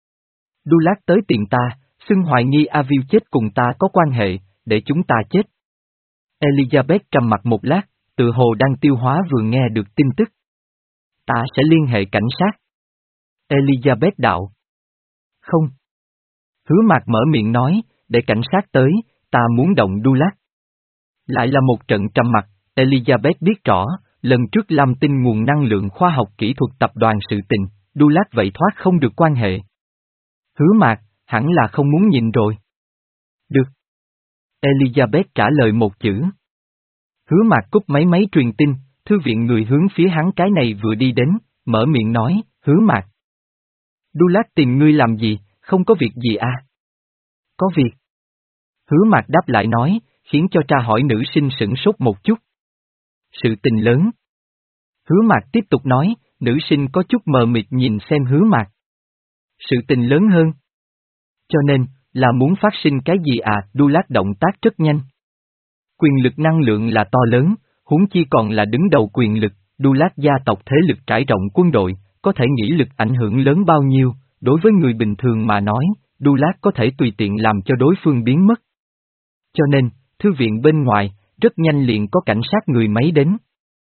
Đu Lát tới tìm ta, xưng hoài nghi A Viu chết cùng ta có quan hệ, để chúng ta chết. Elizabeth trầm mặt một lát, tự hồ đang tiêu hóa vừa nghe được tin tức. Ta sẽ liên hệ cảnh sát. Elizabeth đạo. Không. Hứa Mạc mở miệng nói, để cảnh sát tới, ta muốn động Đu Lát. Lại là một trận trầm mặc, Elizabeth biết rõ, lần trước làm tin nguồn năng lượng khoa học kỹ thuật tập đoàn sự tình, Đu Lát vậy thoát không được quan hệ. Hứa Mạc, hẳn là không muốn nhìn rồi. Được. Elizabeth trả lời một chữ. Hứa Mạc cúp máy máy truyền tin, thư viện người hướng phía hắn cái này vừa đi đến, mở miệng nói, Hứa Mạc. Đu Lát tìm ngươi làm gì, không có việc gì à? Có việc. Hứa Mạc đáp lại nói, khiến cho tra hỏi nữ sinh sửng sốt một chút. Sự tình lớn. Hứa Mạc tiếp tục nói, nữ sinh có chút mờ mịt nhìn xem Hứa Mạc. Sự tình lớn hơn. Cho nên, là muốn phát sinh cái gì à? Đu Lát động tác rất nhanh. Quyền lực năng lượng là to lớn, huống chi còn là đứng đầu quyền lực, Đu Lát gia tộc thế lực trải rộng quân đội, có thể nghĩ lực ảnh hưởng lớn bao nhiêu, đối với người bình thường mà nói, Đu Lát có thể tùy tiện làm cho đối phương biến mất. Cho nên, thư viện bên ngoài, rất nhanh liền có cảnh sát người máy đến.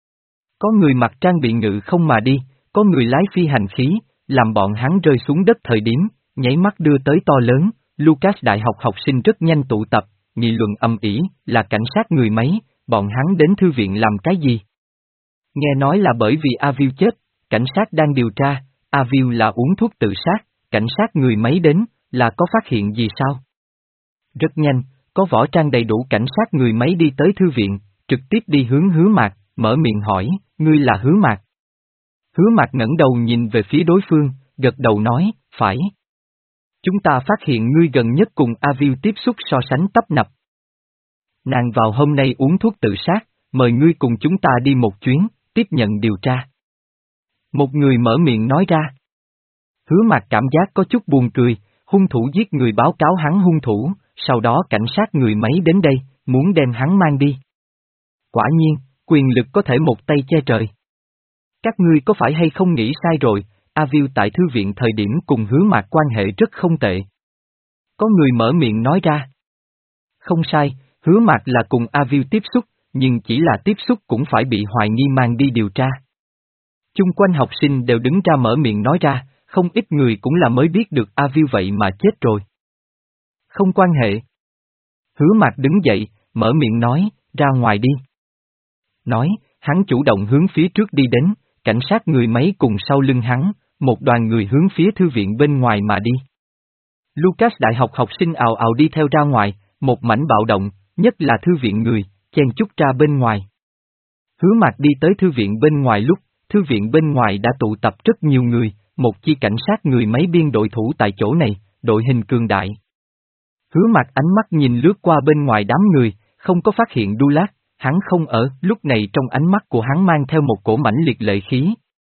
Có người mặc trang bị ngự không mà đi, có người lái phi hành khí, làm bọn hắn rơi xuống đất thời điểm, nháy mắt đưa tới to lớn, Lucas đại học học sinh rất nhanh tụ tập, nghị luận âm ỉ, là cảnh sát người máy, bọn hắn đến thư viện làm cái gì? Nghe nói là bởi vì Avil chết, cảnh sát đang điều tra, Avil là uống thuốc tự sát, cảnh sát người máy đến, là có phát hiện gì sao? Rất nhanh, có võ trang đầy đủ cảnh sát người máy đi tới thư viện, trực tiếp đi hướng Hứa Mạc, mở miệng hỏi, ngươi là Hứa Mạc. Hứa Mạc ngẩng đầu nhìn về phía đối phương, gật đầu nói, phải. Chúng ta phát hiện ngươi gần nhất cùng Avil tiếp xúc so sánh tấp nập. Nàng vào hôm nay uống thuốc tự sát, mời ngươi cùng chúng ta đi một chuyến, tiếp nhận điều tra. Một người mở miệng nói ra. Hứa Mạc cảm giác có chút buồn cười, hung thủ giết người báo cáo hắn hung thủ, sau đó cảnh sát người máy đến đây, muốn đem hắn mang đi. Quả nhiên, quyền lực có thể một tay che trời. Các ngươi có phải hay không nghĩ sai rồi, Avil tại thư viện thời điểm cùng Hứa Mạc quan hệ rất không tệ. Có người mở miệng nói ra. Không sai, Hứa Mạc là cùng Avil tiếp xúc, nhưng chỉ là tiếp xúc cũng phải bị hoài nghi mang đi điều tra. Chung quanh học sinh đều đứng ra mở miệng nói ra, không ít người cũng là mới biết được Avil vậy mà chết rồi. Không quan hệ. Hứa Mạc đứng dậy, mở miệng nói, ra ngoài đi. Nói, hắn chủ động hướng phía trước đi đến, cảnh sát người máy cùng sau lưng hắn, một đoàn người hướng phía thư viện bên ngoài mà đi. Lucas đại học học sinh ào ào đi theo ra ngoài, một mảnh bạo động, nhất là thư viện người, chen chúc ra bên ngoài. Hứa Mạc đi tới thư viện bên ngoài lúc, thư viện bên ngoài đã tụ tập rất nhiều người, một chi cảnh sát người máy biên đội thủ tại chỗ này, đội hình cường đại. Hứa Mạc ánh mắt nhìn lướt qua bên ngoài đám người, không có phát hiện Đu Lát, hắn không ở, lúc này trong ánh mắt của hắn mang theo một cổ mãnh liệt lệ khí.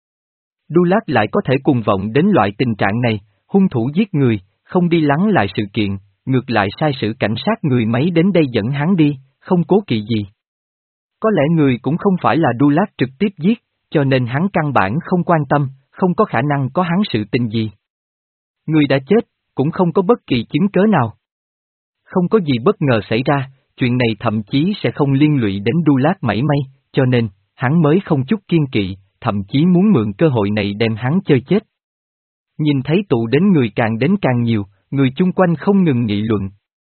Đu Lát lại có thể cùng vọng đến loại tình trạng này, hung thủ giết người, không đi lắng lại sự kiện, ngược lại sai sử cảnh sát người máy đến đây dẫn hắn đi, không cố kỵ gì. Có lẽ người cũng không phải là Đu Lát trực tiếp giết, cho nên hắn căn bản không quan tâm, không có khả năng có hắn sự tình gì. Người đã chết, cũng không có bất kỳ chứng cớ nào. Không có gì bất ngờ xảy ra, chuyện này thậm chí sẽ không liên lụy đến Đu Lát mảy may, cho nên, hắn mới không chút kiên kỵ, thậm chí muốn mượn cơ hội này đem hắn chơi chết. Nhìn thấy tụ đến người càng đến càng nhiều, người chung quanh không ngừng nghị luận.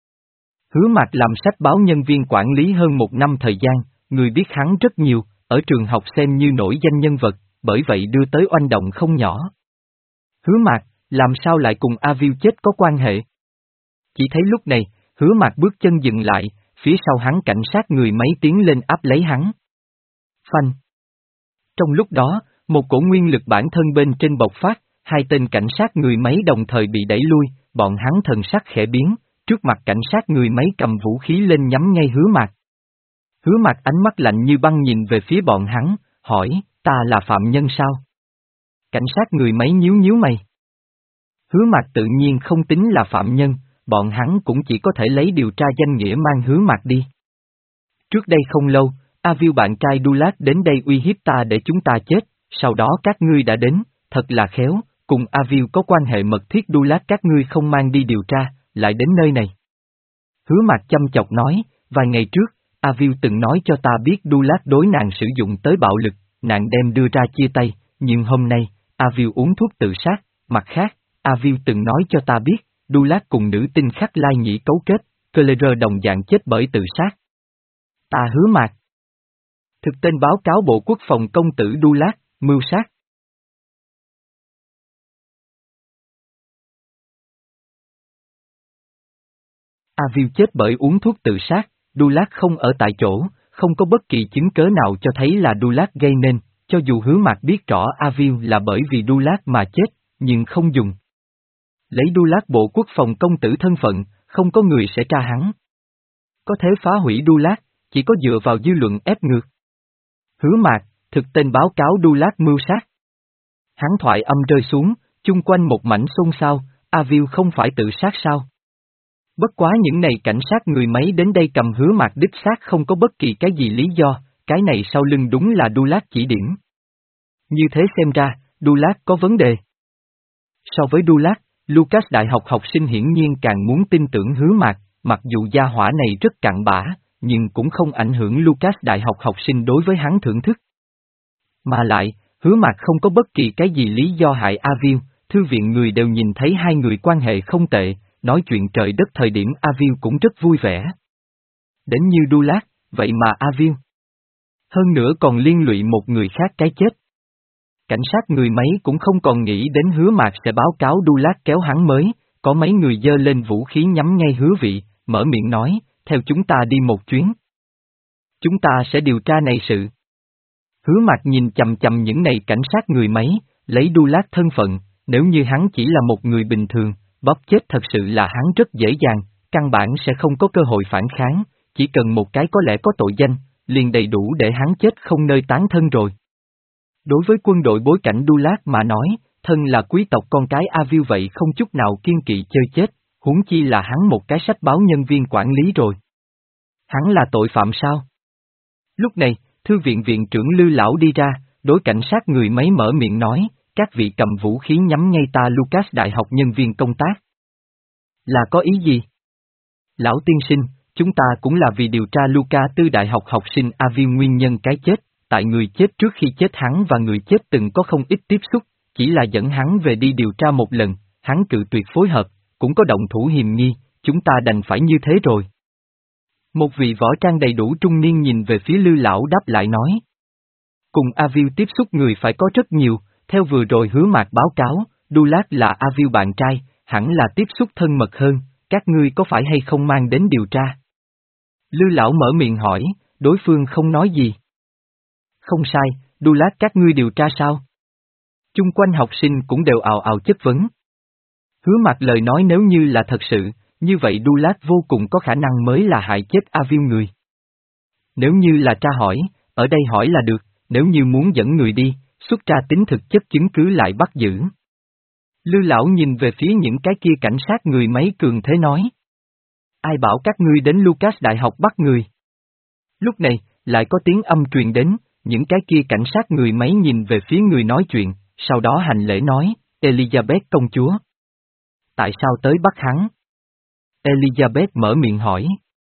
Hứa Mạc làm sách báo nhân viên quản lý hơn một năm thời gian, người biết hắn rất nhiều, ở trường học xem như nổi danh nhân vật, bởi vậy đưa tới oanh động không nhỏ. Hứa Mạc, làm sao lại cùng Avil chết có quan hệ? Chỉ thấy lúc này, Hứa Mạc bước chân dừng lại, phía sau hắn cảnh sát người máy tiến lên áp lấy hắn. Phanh. Trong lúc đó, một cổ nguyên lực bản thân bên trên bộc phát, hai tên cảnh sát người máy đồng thời bị đẩy lui, bọn hắn thần sắc khẽ biến, trước mặt cảnh sát người máy cầm vũ khí lên nhắm ngay Hứa Mạc. Hứa Mạc ánh mắt lạnh như băng nhìn về phía bọn hắn, hỏi, ta là phạm nhân sao? Cảnh sát người máy nhíu nhíu mày. Hứa Mạc tự nhiên không tính là phạm nhân, bọn hắn cũng chỉ có thể lấy điều tra danh nghĩa mang Hứa Mạc đi. Trước đây không lâu, Avil bạn trai Đu Lát đến đây uy hiếp ta để chúng ta chết, sau đó các ngươi đã đến, thật là khéo, cùng Avil có quan hệ mật thiết Đu Lát các ngươi không mang đi điều tra, lại đến nơi này. Hứa Mạc chăm chọc nói, vài ngày trước, Avil từng nói cho ta biết Đu Lát đối nàng sử dụng tới bạo lực, nàng đem đưa ra chia tay, nhưng hôm nay, Avil uống thuốc tự sát, mặt khác, Avil từng nói cho ta biết, Đu Lát cùng nữ tinh Khắc Lai Nhĩ cấu kết, Claire đồng dạng chết bởi tự sát. Ta Hứa Mạc. Thực tên báo cáo Bộ Quốc phòng công tử Đu Lát, mưu sát. Avil chết bởi uống thuốc tự sát, Đu Lát không ở tại chỗ, không có bất kỳ chứng cớ nào cho thấy là Dulat gây nên, cho dù Hứa Mạc biết rõ Avil là bởi vì Dulat mà chết, nhưng không dùng. Lấy Dulat bộ quốc phòng công tử thân phận, không có người sẽ tra hắn. Có thể phá hủy Dulat, chỉ có dựa vào dư luận ép ngược. Hứa Mạc, thực tên báo cáo Dulat mưu sát. Hắn thoại âm rơi xuống, chung quanh một mảnh xôn xao, Avil không phải tự sát sao? Bất quá những này cảnh sát người máy đến đây cầm Hứa Mạc đích xác không có bất kỳ cái gì lý do, cái này sau lưng đúng là Dulat chỉ điểm. Như thế xem ra, Dulat có vấn đề. So với Dulat, Lucas đại học học sinh hiển nhiên càng muốn tin tưởng Hứa Mạc, mặc dù gia hỏa này rất cặn bã, nhưng cũng không ảnh hưởng Lucas đại học học sinh đối với hắn thưởng thức. Mà lại, Hứa Mạc không có bất kỳ cái gì lý do hại Avil, thư viện người đều nhìn thấy hai người quan hệ không tệ, nói chuyện trời đất thời điểm Avil cũng rất vui vẻ. Đến như Dulat, vậy mà Avil. Hơn nữa còn liên lụy một người khác cái chết. Cảnh sát người máy cũng không còn nghĩ đến Hứa Mạc sẽ báo cáo Dulat kéo hắn mới, có mấy người giơ lên vũ khí nhắm ngay Hứa Vị, mở miệng nói, theo chúng ta đi một chuyến. Chúng ta sẽ điều tra này sự. Hứa Mạc nhìn chầm chầm những này cảnh sát người máy, lấy Dulat thân phận, nếu như hắn chỉ là một người bình thường, bóp chết thật sự là hắn rất dễ dàng, căn bản sẽ không có cơ hội phản kháng, chỉ cần một cái có lẽ có tội danh, liền đầy đủ để hắn chết không nơi tán thân rồi. Đối với quân đội bối cảnh Dulat mà nói, thân là quý tộc con cái Avil vậy không chút nào kiên kỵ chơi chết, huống chi là hắn một cái sách báo nhân viên quản lý rồi. Hắn là tội phạm sao? Lúc này, thư viện viện trưởng Lư Lão đi ra, đối cảnh sát người máy mở miệng nói, các vị cầm vũ khí nhắm ngay ta Lucas đại học nhân viên công tác. Là có ý gì? Lão tiên sinh, chúng ta cũng là vì điều tra Luca tư đại học học sinh Avil nguyên nhân cái chết, tại người chết trước khi chết hắn và người chết từng có không ít tiếp xúc, chỉ là dẫn hắn về đi điều tra một lần, hắn cự tuyệt phối hợp, cũng có động thủ hiềm nghi, chúng ta đành phải như thế rồi. Một vị võ trang đầy đủ trung niên nhìn về phía Lư Lão đáp lại nói. Cùng Avil tiếp xúc người phải có rất nhiều, theo vừa rồi Hứa Mạc báo cáo, Dulat là Avil bạn trai, hẳn là tiếp xúc thân mật hơn, các ngươi có phải hay không mang đến điều tra? Lư Lão mở miệng hỏi, đối phương không nói gì. Không sai, Dulat các ngươi điều tra sao? Chung quanh học sinh cũng đều ào ào chất vấn. Hứa Mạc lời nói nếu như là thật sự, như vậy Dulat vô cùng có khả năng mới là hại chết Avil người. Nếu như là tra hỏi, ở đây hỏi là được, nếu như muốn dẫn người đi, xuất ra tính thực chất chứng cứ lại bắt giữ. Lư Lão nhìn về phía những cái kia cảnh sát người máy cường thế nói. Ai bảo các ngươi đến Lucas đại học bắt người? Lúc này, lại có tiếng âm truyền đến, những cái kia cảnh sát người máy nhìn về phía người nói chuyện, sau đó hành lễ nói, Elizabeth công chúa. Tại sao tới bắt hắn? Elizabeth mở miệng hỏi.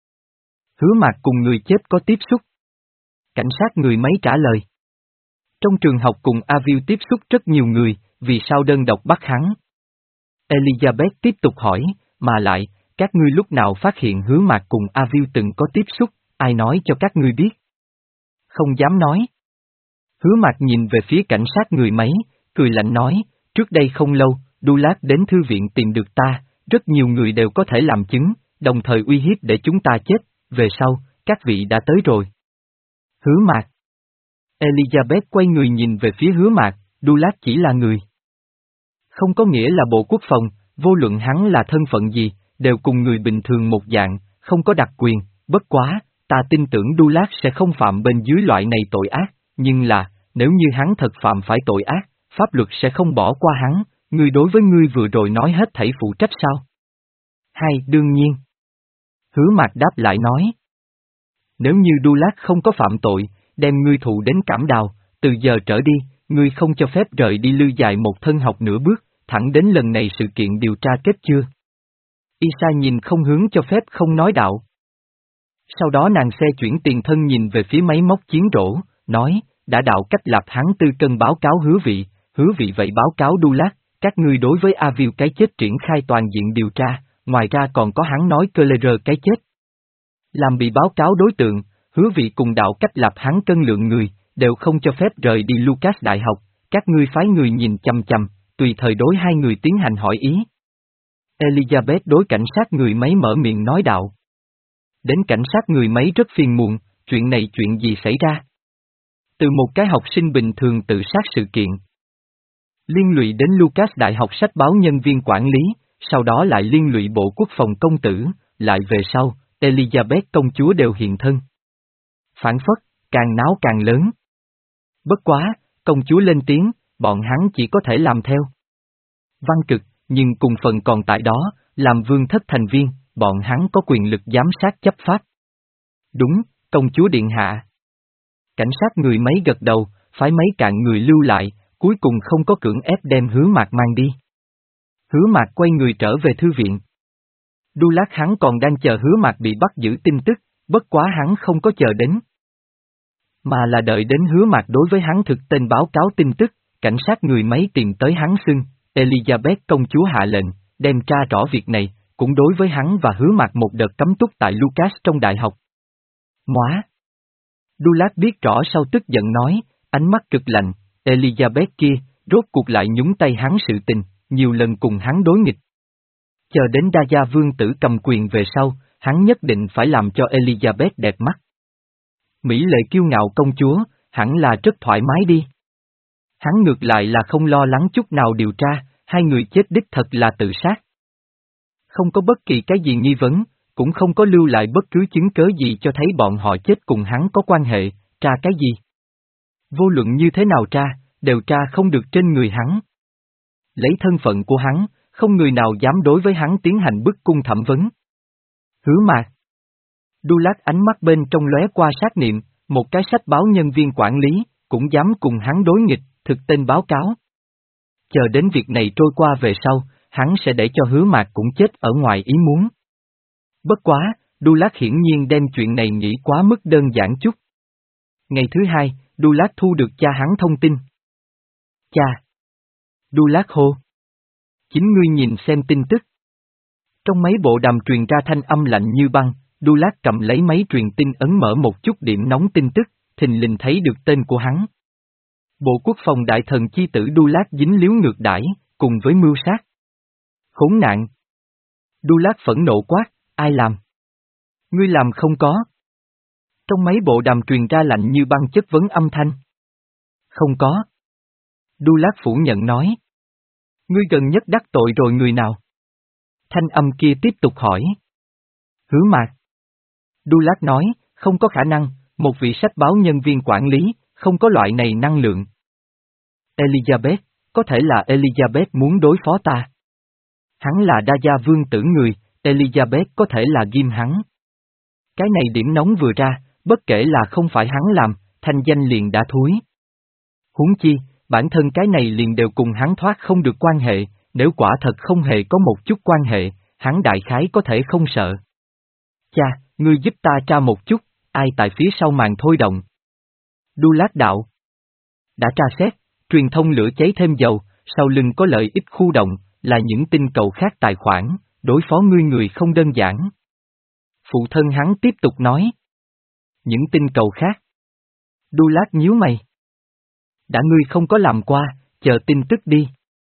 Hứa Mạc cùng người chết có tiếp xúc. Cảnh sát người máy trả lời. Trong trường học cùng Avil tiếp xúc rất nhiều người, vì sao đơn độc bắt hắn? Elizabeth tiếp tục hỏi, mà lại, các ngươi lúc nào phát hiện Hứa Mạc cùng Avil từng có tiếp xúc, ai nói cho các ngươi biết? Không dám nói. Hứa Mạc nhìn về phía cảnh sát người máy, cười lạnh nói, trước đây không lâu, Dulat đến thư viện tìm được ta, rất nhiều người đều có thể làm chứng, đồng thời uy hiếp để chúng ta chết, về sau, các vị đã tới rồi. Hứa Mạc. Elizabeth quay người nhìn về phía Hứa Mạc, Dulat chỉ là người. Không có nghĩa là bộ quốc phòng, vô luận hắn là thân phận gì, đều cùng người bình thường một dạng, không có đặc quyền, bất quá, ta tin tưởng Dulat sẽ không phạm bên dưới loại này tội ác, nhưng là, nếu như hắn thật phạm phải tội ác, pháp luật sẽ không bỏ qua hắn, ngươi đối với ngươi vừa rồi nói hết thảy phụ trách sao? Hai, đương nhiên. Hứa Mạc đáp lại nói. Nếu như Dulat không có phạm tội, đem ngươi thụ đến Cảm Đào, từ giờ trở đi, ngươi không cho phép rời đi Lư Dài một thân học nửa bước, thẳng đến lần này sự kiện điều tra kết chưa. Isa nhìn không hướng cho phép không nói đạo. Sau đó nàng xe chuyển tiền thân nhìn về phía máy móc chiến rổ, nói, đã đạo cách lập hắn tư cân báo cáo Hứa Vị, Hứa Vị vậy báo cáo Dulat, các ngươi đối với Avil cái chết triển khai toàn diện điều tra, ngoài ra còn có hắn nói Claire cái chết. Làm bị báo cáo đối tượng, Hứa Vị cùng đạo cách lập hắn cân lượng người, đều không cho phép rời đi Lucas đại học, các ngươi phái người nhìn chằm chằm, tùy thời đối hai người tiến hành hỏi ý. Elizabeth đối cảnh sát người máy mở miệng nói đạo. Đến cảnh sát người máy rất phiền muộn, chuyện này chuyện gì xảy ra? Từ một cái học sinh bình thường tự sát sự kiện. Liên lụy đến Lucas Đại học sách báo nhân viên quản lý, sau đó lại liên lụy Bộ Quốc phòng công tử, lại về sau, Elizabeth công chúa đều hiện thân. Phản phất, càng náo càng lớn. Bất quá, công chúa lên tiếng, bọn hắn chỉ có thể làm theo. Văn cực, nhưng cùng phần còn tại đó, làm vương thất thành viên, bọn hắn có quyền lực giám sát chấp pháp. Đúng, công chúa điện hạ. Cảnh sát người mấy gật đầu, phái mấy cạn người lưu lại, cuối cùng không có cưỡng ép đem Hứa Mạc mang đi. Hứa Mạc quay người trở về thư viện. Đu lát hắn còn đang chờ Hứa Mạc bị bắt giữ tin tức, bất quá hắn không có chờ đến. Mà là đợi đến Hứa Mạc đối với hắn thực tên báo cáo tin tức, cảnh sát người mấy tìm tới hắn xưng, Elizabeth công chúa hạ lệnh, đem tra rõ việc này, cũng đối với hắn và Hứa Mạc một đợt cấm túc tại Lucas trong đại học. Móa! Đu lát biết rõ sau tức giận nói, ánh mắt cực lạnh, Elizabeth kia, rốt cuộc lại nhúng tay hắn sự tình, nhiều lần cùng hắn đối nghịch. Chờ đến Đa Gia Vương tử cầm quyền về sau, hắn nhất định phải làm cho Elizabeth đẹp mắt. Mỹ lệ kiêu ngạo công chúa, hẳn là rất thoải mái đi. Hắn ngược lại là không lo lắng chút nào điều tra, hai người chết đích thật là tự sát. Không có bất kỳ cái gì nghi vấn, cũng không có lưu lại bất cứ chứng cớ gì cho thấy bọn họ chết cùng hắn có quan hệ, tra cái gì. Vô luận như thế nào tra, đều tra không được trên người hắn. Lấy thân phận của hắn, không người nào dám đối với hắn tiến hành bức cung thẩm vấn. Hứa Mạc. Đu lát ánh mắt bên trong lóe qua sát niệm, một cái sách báo nhân viên quản lý, cũng dám cùng hắn đối nghịch, thực tên báo cáo. Chờ đến việc này trôi qua về sau, hắn sẽ để cho Hứa Mạc cũng chết ở ngoài ý muốn. Bất quá, Đu lát hiển nhiên đem chuyện này nghĩ quá mức đơn giản chút. Ngày thứ hai, Đu lát thu được cha hắn thông tin. Cha! Đu lát hô. Chính ngươi nhìn xem tin tức. Trong mấy bộ đàm truyền ra thanh âm lạnh như băng, Đu lát cầm lấy máy truyền tin ấn mở một chút điểm nóng tin tức, thình lình thấy được tên của hắn. Bộ Quốc phòng đại thần chi tử Đu lát dính líu ngược đãi, cùng với mưu sát. Khốn nạn! Đu lát phẫn nộ quát, ai làm? Ngươi làm không có. Trong mấy bộ đàm truyền ra lạnh như băng chất vấn âm thanh. Không có. Đu lát phủ nhận nói. Ngươi gần nhất đắc tội rồi người nào? Thanh âm kia tiếp tục hỏi. Hứa Mạc. Đu lát nói, không có khả năng, một vị sách báo nhân viên quản lý, không có loại này năng lượng. Elizabeth, có thể là Elizabeth muốn đối phó ta. Hắn là Đa Gia Vương tử người, Elizabeth có thể là ghim hắn. Cái này điểm nóng vừa ra, bất kể là không phải hắn làm, thanh danh liền đã thúi. Huống chi, bản thân cái này liền đều cùng hắn thoát không được quan hệ, nếu quả thật không hề có một chút quan hệ, hắn đại khái có thể không sợ. Cha, ngươi giúp ta tra một chút, ai tại phía sau màn thôi động. Đu lát đạo. Đã tra xét, truyền thông lửa cháy thêm dầu, sau lưng có lợi ích khu động, là những tin cầu khác tài khoản, đối phó ngươi người không đơn giản. Phụ thân hắn tiếp tục nói. Những tin cầu khác. Đu lát nhíu mày. Đã ngươi không có làm qua, chờ tin tức đi.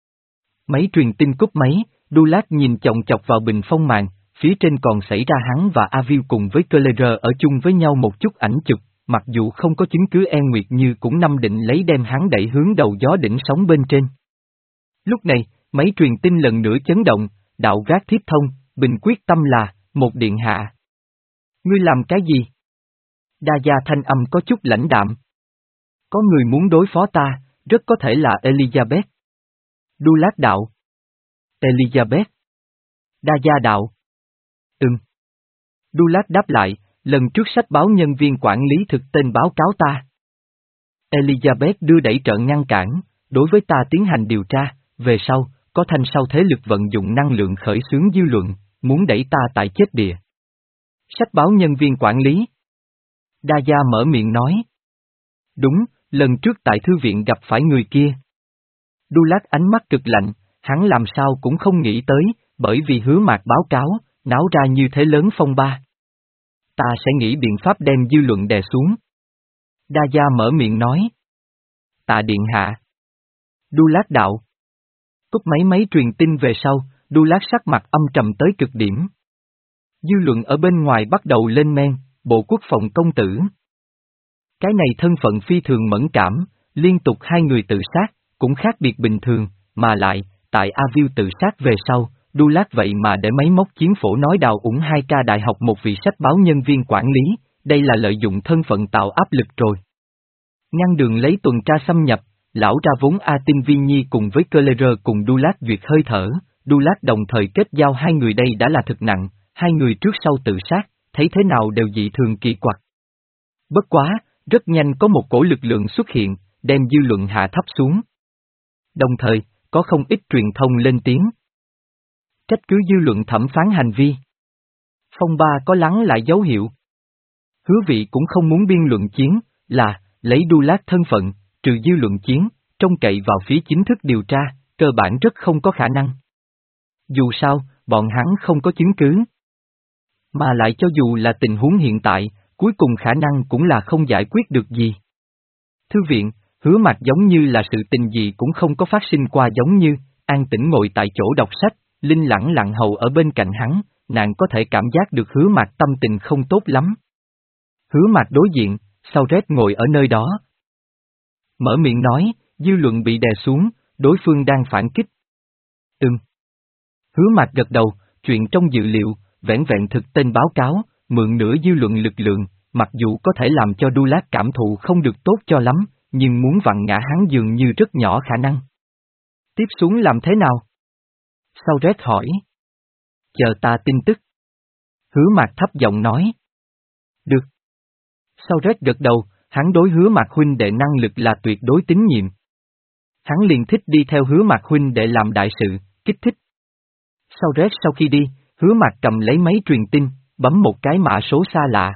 Máy truyền tin cúp máy, Đu lát nhìn chòng chọc vào bình phong màn, phía trên còn xảy ra hắn và Avil cùng với Claire ở chung với nhau một chút ảnh chụp, mặc dù không có chứng cứ e nguyệt như cũng năm định lấy đem hắn đẩy hướng đầu gió đỉnh sóng bên trên. Lúc này, máy truyền tin lần nữa chấn động, đạo gác thiết thông, bình quyết tâm là, một điện hạ. Ngươi làm cái gì? Đa Gia thanh âm có chút lãnh đạm. Có người muốn đối phó ta, rất có thể là Elizabeth. Đu lát đạo. Elizabeth. Đa Gia đạo. Ừm. Đu lát đáp lại, lần trước sách báo nhân viên quản lý thực tên báo cáo ta. Elizabeth đưa đẩy trợn ngăn cản, đối với ta tiến hành điều tra, về sau, có thanh sau thế lực vận dụng năng lượng khởi xướng dư luận, muốn đẩy ta tại chết địa. Sách báo nhân viên quản lý. Đa Gia mở miệng nói. Đúng, lần trước tại thư viện gặp phải người kia. Đu lát ánh mắt cực lạnh, hắn làm sao cũng không nghĩ tới, bởi vì Hứa Mạc báo cáo, náo ra như thế lớn phong ba. Ta sẽ nghĩ biện pháp đem dư luận đè xuống. Đa Gia mở miệng nói. Tạ điện hạ. Đu lát đạo. Cúp máy máy truyền tin về sau, Đu lát sắc mặt âm trầm tới cực điểm. Dư luận ở bên ngoài bắt đầu lên men, Bộ Quốc phòng công tử. Cái này thân phận phi thường mẫn cảm, liên tục hai người tự sát, cũng khác biệt bình thường, mà lại, tại A Viu tự sát về sau, Đu Lát vậy mà để máy móc chiến phổ nói đào ủng hai ca đại học một vị sách báo nhân viên quản lý, đây là lợi dụng thân phận tạo áp lực rồi. Ngăn đường lấy tuần tra xâm nhập, lão ra vốn A Tinh Vi Nhi cùng với Keller cùng Đu Lát duyệt hơi thở, Đu Lát đồng thời kết giao hai người đây đã là thực nặng, hai người trước sau tự sát, thấy thế nào đều dị thường kỳ quặc. Bất quá, rất nhanh có một cổ lực lượng xuất hiện, đem dư luận hạ thấp xuống. Đồng thời, có không ít truyền thông lên tiếng. Trách cứ dư luận thẩm phán hành vi. Phong ba có lắng lại dấu hiệu. Hứa Vị cũng không muốn biên luận chiến, là, lấy Đu Lát thân phận, trừ dư luận chiến, trông cậy vào phía chính thức điều tra, cơ bản rất không có khả năng. Dù sao, bọn hắn không có chứng cứ. Mà lại cho dù là tình huống hiện tại, cuối cùng khả năng cũng là không giải quyết được gì. Thư viện, Hứa Mạc giống như là sự tình gì cũng không có phát sinh qua, giống như, an tĩnh ngồi tại chỗ đọc sách, Linh lẳng lặng hầu ở bên cạnh hắn, nàng có thể cảm giác được Hứa Mạc tâm tình không tốt lắm. Hứa Mạc đối diện, sau rét ngồi ở nơi đó. Mở miệng nói, dư luận bị đè xuống, đối phương đang phản kích. Ừm. Hứa Mạc gật đầu, chuyện trong dự liệu, vẻn vẹn thực tên báo cáo, mượn nửa dư luận lực lượng, mặc dù có thể làm cho Đu Lát cảm thụ không được tốt cho lắm, nhưng muốn vặn ngã hắn dường như rất nhỏ khả năng. Tiếp xuống làm thế nào? Sau rét hỏi. Chờ ta tin tức. Hứa Mạc thấp giọng nói. Được. Sau rét gật đầu, hắn đối Hứa Mạc huynh đệ năng lực là tuyệt đối tín nhiệm. Hắn liền thích đi theo Hứa Mạc huynh đệ làm đại sự, kích thích. Sau rét sau khi đi, Hứa Mạc cầm lấy máy truyền tin, bấm một cái mã số xa lạ.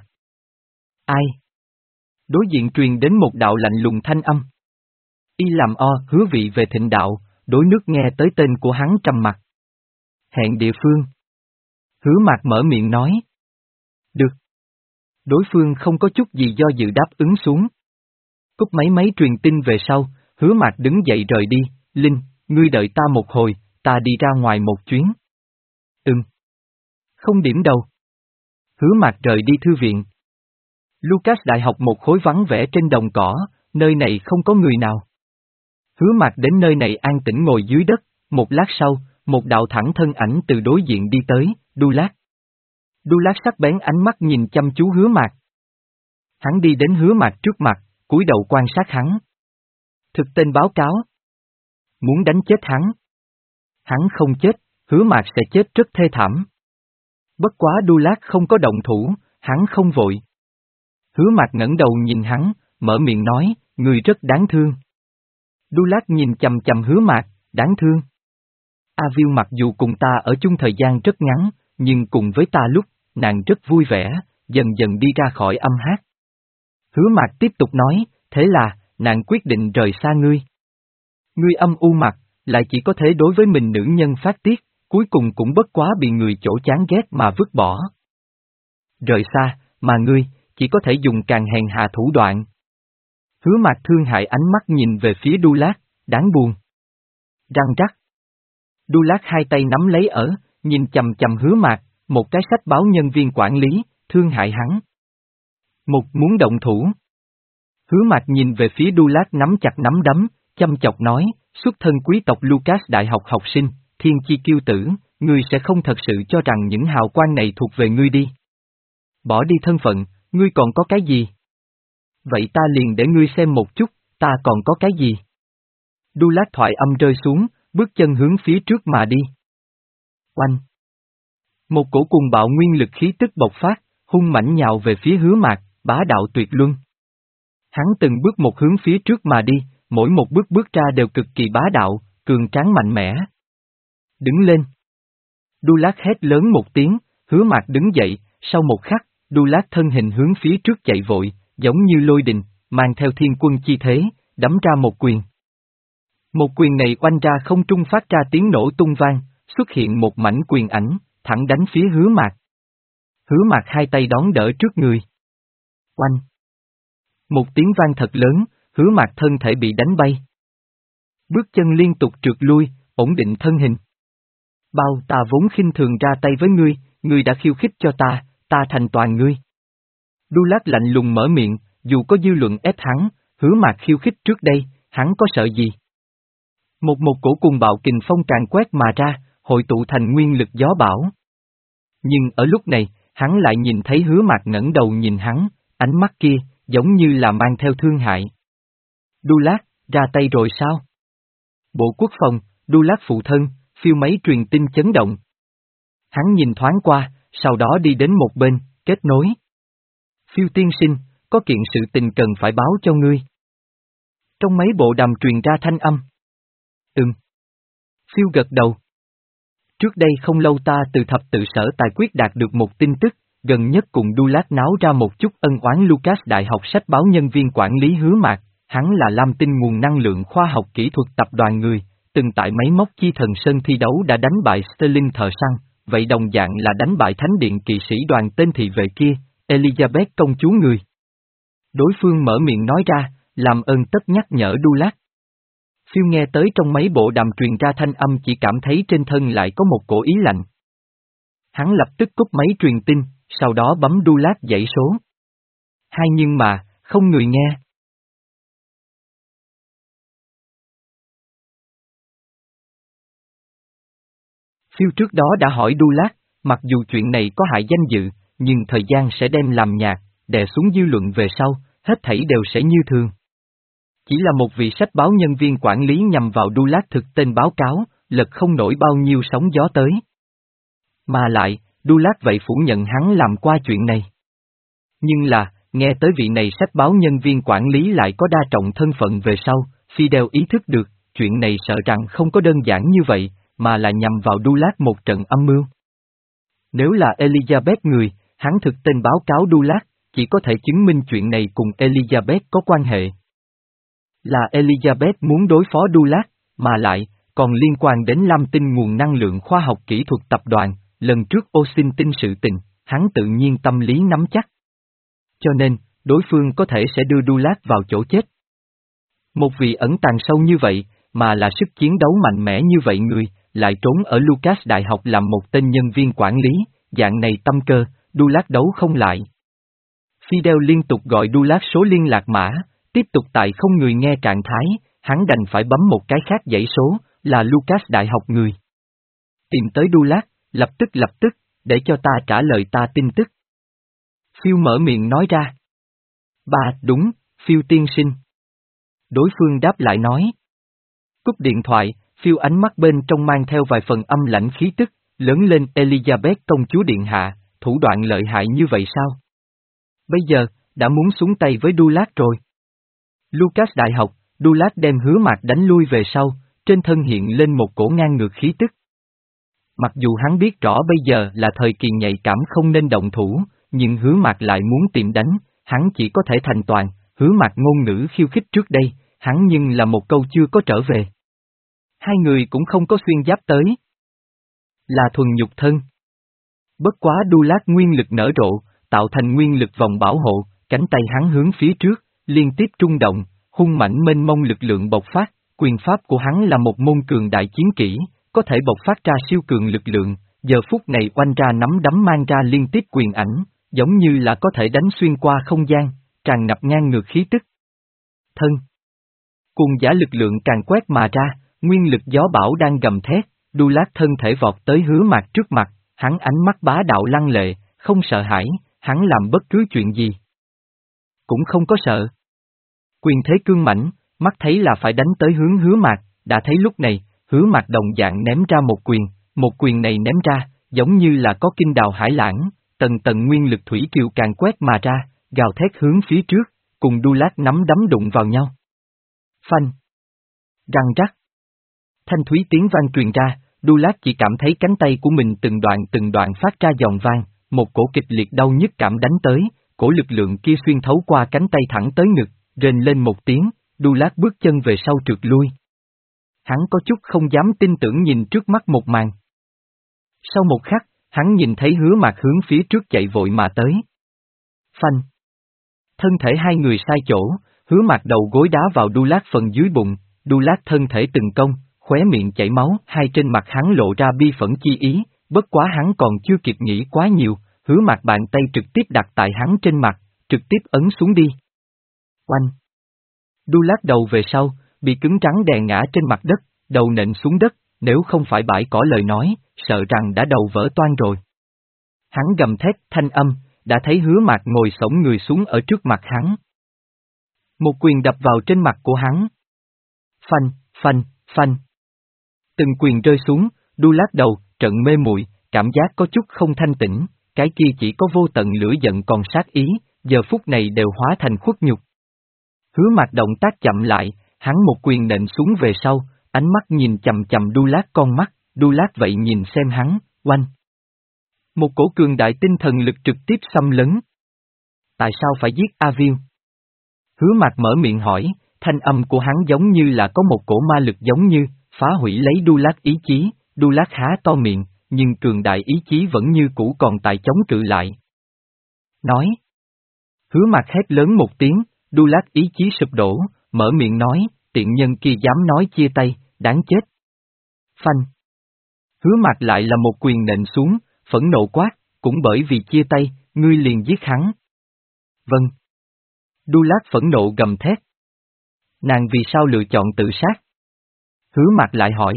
Ai? Đối diện truyền đến một đạo lạnh lùng thanh âm. Y làm o, Hứa Vị về Thịnh Đạo, đối nước nghe tới tên của hắn trầm mặt. Hẹn địa phương. Hứa Mạc mở miệng nói. Được. Đối phương không có chút gì do dự đáp ứng xuống. Cúp máy máy truyền tin về sau, Hứa Mạc đứng dậy rời đi, Linh, ngươi đợi ta một hồi, ta đi ra ngoài một chuyến. Ừm. Không điểm đâu. Hứa Mạc rời đi thư viện. Lucas đại học một khối vắng vẻ trên đồng cỏ, nơi này không có người nào. Hứa Mạc đến nơi này an tĩnh ngồi dưới đất, một lát sau, một đạo thẳng thân ảnh từ đối diện đi tới, Đu Lát. Đu Lát sắc bén ánh mắt nhìn chăm chú Hứa Mạc. Hắn đi đến Hứa Mạc trước mặt, cúi đầu quan sát hắn. Thực tên báo cáo. Muốn đánh chết hắn. Hắn không chết, Hứa Mạc sẽ chết rất thê thảm. Bất quá Đu Lát không có động thủ, hắn không vội. Hứa Mạc ngẩng đầu nhìn hắn, mở miệng nói, người rất đáng thương. Đu Lát nhìn chằm chằm Hứa Mạc, đáng thương. A Viu mặc dù cùng ta ở chung thời gian rất ngắn, nhưng cùng với ta lúc, nàng rất vui vẻ, dần dần đi ra khỏi âm hát. Hứa Mạc tiếp tục nói, thế là, nàng quyết định rời xa ngươi. Ngươi âm u mặt, lại chỉ có thể đối với mình nữ nhân phát tiết, cuối cùng cũng bất quá bị người chỗ chán ghét mà vứt bỏ. Rời xa, mà ngươi, chỉ có thể dùng càng hèn hạ thủ đoạn. Hứa Mạc thương hại ánh mắt nhìn về phía Đu Lát, đáng buồn. Răng rắc. Đu Lát hai tay nắm lấy ở, nhìn chầm chầm Hứa Mạc, một cái sách báo nhân viên quản lý, thương hại hắn. Một muốn động thủ. Hứa Mạc nhìn về phía Đu Lát nắm chặt nắm đấm, chăm chọc nói, xuất thân quý tộc Lucas đại học học sinh, thiên chi kiêu tử, ngươi sẽ không thật sự cho rằng những hào quang này thuộc về ngươi đi. Bỏ đi thân phận, ngươi còn có cái gì? Vậy ta liền để ngươi xem một chút, ta còn có cái gì? Đu Lát thoại âm rơi xuống, bước chân hướng phía trước mà đi. Oanh! Một cổ cùng bạo nguyên lực khí tức bộc phát, hung mãnh nhào về phía Hứa Mạc, bá đạo tuyệt luân. Hắn từng bước một hướng phía trước mà đi, mỗi một bước bước ra đều cực kỳ bá đạo, cường tráng mạnh mẽ. Đứng lên! Đu Lát hét lớn một tiếng, Hứa Mạc đứng dậy, sau một khắc, Đu Lát thân hình hướng phía trước chạy vội, giống như lôi đình, mang theo thiên quân chi thế, đấm ra một quyền. Một quyền này oanh ra không trung phát ra tiếng nổ tung vang, xuất hiện một mảnh quyền ảnh, thẳng đánh phía Hứa Mạc. Hứa Mạc hai tay đón đỡ trước người. Oanh! Một tiếng vang thật lớn, Hứa Mạc thân thể bị đánh bay. Bước chân liên tục trượt lui, ổn định thân hình. Bao ta vốn khinh thường ra tay với ngươi, ngươi đã khiêu khích cho ta, ta thành toàn ngươi. Đu Lát lạnh lùng mở miệng, dù có dư luận ép hắn, Hứa Mạc khiêu khích trước đây, hắn có sợ gì? Một một cổ cùng bạo kình phong càn quét mà ra, hội tụ thành nguyên lực gió bão. Nhưng ở lúc này, hắn lại nhìn thấy Hứa Mạc ngẩng đầu nhìn hắn, ánh mắt kia, giống như là mang theo thương hại. Đu Lát, ra tay rồi sao? Bộ Quốc phòng, Đu Lát phụ thân, phiêu mấy truyền tin chấn động. Hắn nhìn thoáng qua, sau đó đi đến một bên, kết nối. Phiêu tiên sinh, có kiện sự tình cần phải báo cho ngươi. Trong mấy bộ đàm truyền ra thanh âm. Ừm. Phiêu gật đầu. Trước đây không lâu ta từ thập tự sở tài quyết đạt được một tin tức, gần nhất cùng Đu Lát náo ra một chút ân oán. Lucas Đại học sách báo nhân viên quản lý Hứa Mạc, hắn là Lam Tinh nguồn năng lượng khoa học kỹ thuật tập đoàn người, từng tại máy móc chi thần sơn thi đấu đã đánh bại Sterling thợ săn, vậy đồng dạng là đánh bại thánh điện kỵ sĩ đoàn tên thị vệ kia, Elizabeth công chúa người. Đối phương mở miệng nói ra, làm ơn tất nhắc nhở Đu Lát. Phiêu nghe tới trong mấy bộ đàm truyền ra thanh âm chỉ cảm thấy trên thân lại có một cổ ý lạnh. Hắn lập tức cúp máy truyền tin, sau đó bấm Đu Lát dãy số. Hai nhưng mà, không người nghe. Phiêu trước đó đã hỏi Đu Lát, mặc dù chuyện này có hại danh dự, nhưng thời gian sẽ đem làm nhạt, đè xuống dư luận về sau, hết thảy đều sẽ như thường. Chỉ là một vị sách báo nhân viên quản lý nhằm vào Đu Lát thực tên báo cáo, lật không nổi bao nhiêu sóng gió tới. Mà lại, Đu Lát vậy phủ nhận hắn làm qua chuyện này. Nhưng là, nghe tới vị này sách báo nhân viên quản lý lại có đa trọng thân phận về sau, Fidel ý thức được, chuyện này sợ rằng không có đơn giản như vậy, mà là nhằm vào Đu Lát một trận âm mưu. Nếu là Elizabeth người, hắn thực tên báo cáo Đu Lát, chỉ có thể chứng minh chuyện này cùng Elizabeth có quan hệ. Là Elizabeth muốn đối phó Đu Lát, mà lại, còn liên quan đến Lam Tinh nguồn năng lượng khoa học kỹ thuật tập đoàn, lần trước Osin tin sự tình, hắn tự nhiên tâm lý nắm chắc. Cho nên, đối phương có thể sẽ đưa Đu Lát vào chỗ chết. Một vị ẩn tàng sâu như vậy, mà là sức chiến đấu mạnh mẽ như vậy người, lại trốn ở Lucas Đại học làm một tên nhân viên quản lý, dạng này tâm cơ, Đu Lát đấu không lại. Fidel liên tục gọi Đu Lát số liên lạc mã, tiếp tục tại không người nghe trạng thái, hắn đành phải bấm một cái khác dãy số, là Lucas Đại học người. Tìm tới Đu Lát, lập tức lập tức, để cho ta trả lời ta tin tức. Phiêu mở miệng nói ra. Ba, đúng, Phiêu tiên sinh. Đối phương đáp lại nói. Cúp điện thoại, Phiêu ánh mắt bên trong mang theo vài phần âm lãnh khí tức, lớn lên Elizabeth công chúa điện hạ, thủ đoạn lợi hại như vậy sao? Bây giờ, đã muốn xuống tay với Đu Lát rồi. Lucas Đại học, Đu Lát đem Hứa Mạc đánh lui về sau, trên thân hiện lên một cổ ngang ngược khí tức. Mặc dù hắn biết rõ bây giờ là thời kỳ nhạy cảm không nên động thủ, nhưng Hứa Mạc lại muốn tìm đánh, hắn chỉ có thể thành toàn, Hứa Mạc ngôn ngữ khiêu khích trước đây, hắn nhưng là một câu chưa có trở về. Hai người cũng không có xuyên giáp tới. Là thuần nhục thân. Bất quá Đu Lát nguyên lực nở rộ, tạo thành nguyên lực vòng bảo hộ, cánh tay hắn hướng phía trước, liên tiếp trung động, hung mãnh mênh mông lực lượng bộc phát, quyền pháp của hắn là một môn cường đại chiến kỹ, có thể bộc phát ra siêu cường lực lượng, giờ phút này oanh ra nắm đấm mang ra liên tiếp quyền ảnh, giống như là có thể đánh xuyên qua không gian, tràn ngập ngang ngược khí tức. Thân. Cùng giả lực lượng càng quét mà ra, nguyên lực gió bão đang gầm thét, Đu Lát thân thể vọt tới Hứa Mạc trước mặt, hắn ánh mắt bá đạo lăng lệ, không sợ hãi, hắn làm bất cứ chuyện gì. Cũng không có sợ. Quyền thế cương mãnh, mắt thấy là phải đánh tới hướng Hứa Mạc, đã thấy lúc này, Hứa Mạc đồng dạng ném ra một quyền, một quyền này ném ra, giống như là có kinh đào hải lãng, tầng tầng nguyên lực thủy triều càng quét mà ra, gào thét hướng phía trước, cùng Đu Lát nắm đấm đụng vào nhau. Phanh. Răng rắc. Thanh thúy tiếng vang truyền ra, Đu Lát chỉ cảm thấy cánh tay của mình từng đoạn từng đoạn phát ra giòn vang, một cổ kịch liệt đau nhức cảm đánh tới, cổ lực lượng kia xuyên thấu qua cánh tay thẳng tới ngực, rên lên một tiếng, Đu Lát bước chân về sau trượt lui. Hắn có chút không dám tin tưởng nhìn trước mắt một màn. Sau một khắc, hắn nhìn thấy Hứa Mạc hướng phía trước chạy vội mà tới. Phanh. Thân thể hai người sai chỗ, Hứa Mạc đầu gối đá vào Đu Lát phần dưới bụng, Đu Lát thân thể từng công, khóe miệng chảy máu, hai trên mặt hắn lộ ra bi phẫn chi ý, bất quá hắn còn chưa kịp nghĩ quá nhiều, Hứa Mạc bàn tay trực tiếp đặt tại hắn trên mặt, trực tiếp ấn xuống đi. Oanh! Đu lát đầu về sau, bị cứng rắn đè ngã trên mặt đất, đầu nện xuống đất, nếu không phải bãi cỏ lời nói, sợ rằng đã đầu vỡ toang rồi. Hắn gầm thét thanh âm, đã thấy Hứa Mạc ngồi xổm người xuống ở trước mặt hắn. Một quyền đập vào trên mặt của hắn. Phanh, phanh, phanh. Từng quyền rơi xuống, Đu lát đầu, trận mê muội, cảm giác có chút không thanh tĩnh, cái kia chỉ có vô tận lửa giận còn sát ý, giờ phút này đều hóa thành khuất nhục. Hứa Mạc động tác chậm lại, hắn một quyền nện xuống về sau, ánh mắt nhìn chầm chầm Đu lát con mắt, Đu lát vậy nhìn xem hắn, oanh. Một cổ cường đại tinh thần lực trực tiếp xâm lấn. Tại sao phải giết A Viu? Hứa Mạc mở miệng hỏi, thanh âm của hắn giống như là có một cổ ma lực giống như, phá hủy lấy Đu lát ý chí, Đu lát há to miệng, nhưng cường đại ý chí vẫn như cũ còn tại chống cự lại. Nói. Hứa Mạc hét lớn một tiếng, Đu lát ý chí sụp đổ, mở miệng nói, tiện nhân kia dám nói chia tay, đáng chết. Phanh. Hứa Mạc lại là một quyền nện xuống, phẫn nộ quát, cũng bởi vì chia tay, ngươi liền giết hắn. Vâng. Đu lát phẫn nộ gầm thét. Nàng vì sao lựa chọn tự sát? Hứa Mạc lại hỏi.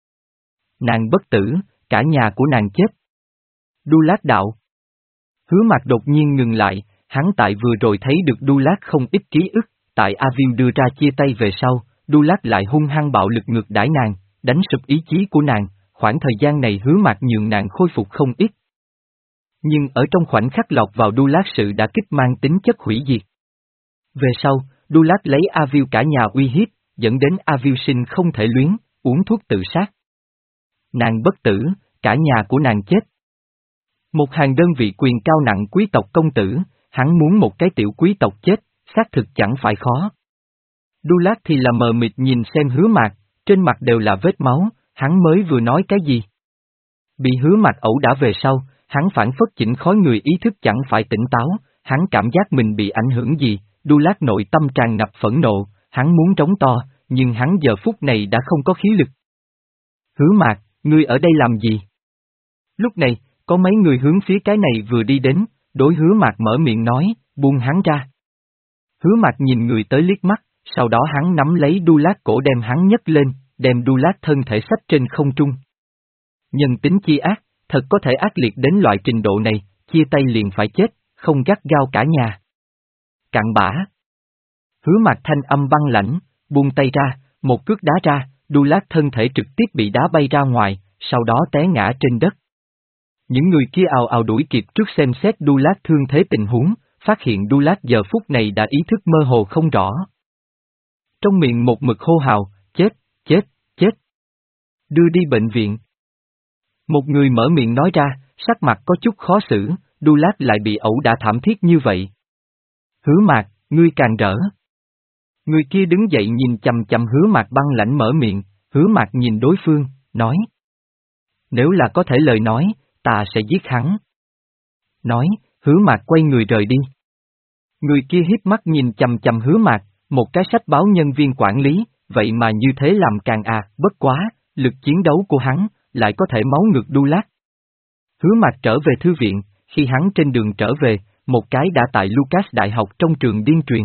Nàng bất tử, cả nhà của nàng chết. Đu lát đạo. Hứa Mạc đột nhiên ngừng lại, hắn tại vừa rồi thấy được Đu lát không ít ký ức, tại A Viu đưa ra chia tay về sau, Đu lát lại hung hăng bạo lực ngược đãi nàng, đánh sụp ý chí của nàng, khoảng thời gian này Hứa Mạc nhường nàng khôi phục không ít. Nhưng ở trong khoảnh khắc lọt vào Đu lát sự đã kích mang tính chất hủy diệt. Về sau, Đu lát lấy A Viu cả nhà uy hiếp, dẫn đến A Viu sinh không thể luyến, uống thuốc tự sát. Nàng bất tử, cả nhà của nàng chết. Một hàng đơn vị quyền cao nặng quý tộc công tử, hắn muốn một cái tiểu quý tộc chết, xác thực chẳng phải khó. Đu lát thì là mờ mịt nhìn xem Hứa Mạc, trên mặt đều là vết máu, hắn mới vừa nói cái gì. Bị Hứa Mạc ẩu đả về sau, hắn phản phất chỉnh khói người ý thức chẳng phải tỉnh táo, hắn cảm giác mình bị ảnh hưởng gì, Đu lát nội tâm tràn ngập phẫn nộ, hắn muốn trống to, nhưng hắn giờ phút này đã không có khí lực. Hứa Mạc, ngươi ở đây làm gì? Lúc này, có mấy người hướng phía cái này vừa đi đến, đối Hứa Mạc mở miệng nói, buông hắn ra. Hứa Mạc nhìn người tới liếc mắt, sau đó hắn nắm lấy Đu lát cổ đem hắn nhấc lên, đem Đu lát thân thể xách trên không trung. Nhân tính chi ác, thật có thể ác liệt đến loại trình độ này, chia tay liền phải chết, không gắt gao cả nhà. Cặn bã. Hứa Mạc thanh âm băng lãnh, buông tay ra, một cước đá ra, Đu lát thân thể trực tiếp bị đá bay ra ngoài, sau đó té ngã trên đất. Những người kia ào ào đuổi kịp trước xem xét Đu lát thương thế tình huống, phát hiện Đu lát giờ phút này đã ý thức mơ hồ không rõ. Trong miệng một mực hô hào, chết, chết, chết. Đưa đi bệnh viện. Một người mở miệng nói ra, sắc mặt có chút khó xử, Đu lát lại bị ẩu đả thảm thiết như vậy. Hứa Mạc, ngươi càng rỡ. Người kia đứng dậy nhìn chằm chằm Hứa Mạc băng lãnh mở miệng, Hứa Mạc nhìn đối phương, nói. Nếu là có thể lời nói, ta sẽ giết hắn. Nói, Hứa Mạc quay người rời đi. Người kia hiếp mắt nhìn chằm chằm Hứa Mạc, một cái sách báo nhân viên quản lý, vậy mà như thế làm càng à, bất quá, lực chiến đấu của hắn, lại có thể máu ngược Đu lát. Hứa Mạc trở về thư viện, khi hắn trên đường trở về, một cái đã tại Lucas Đại học trong trường điên truyền.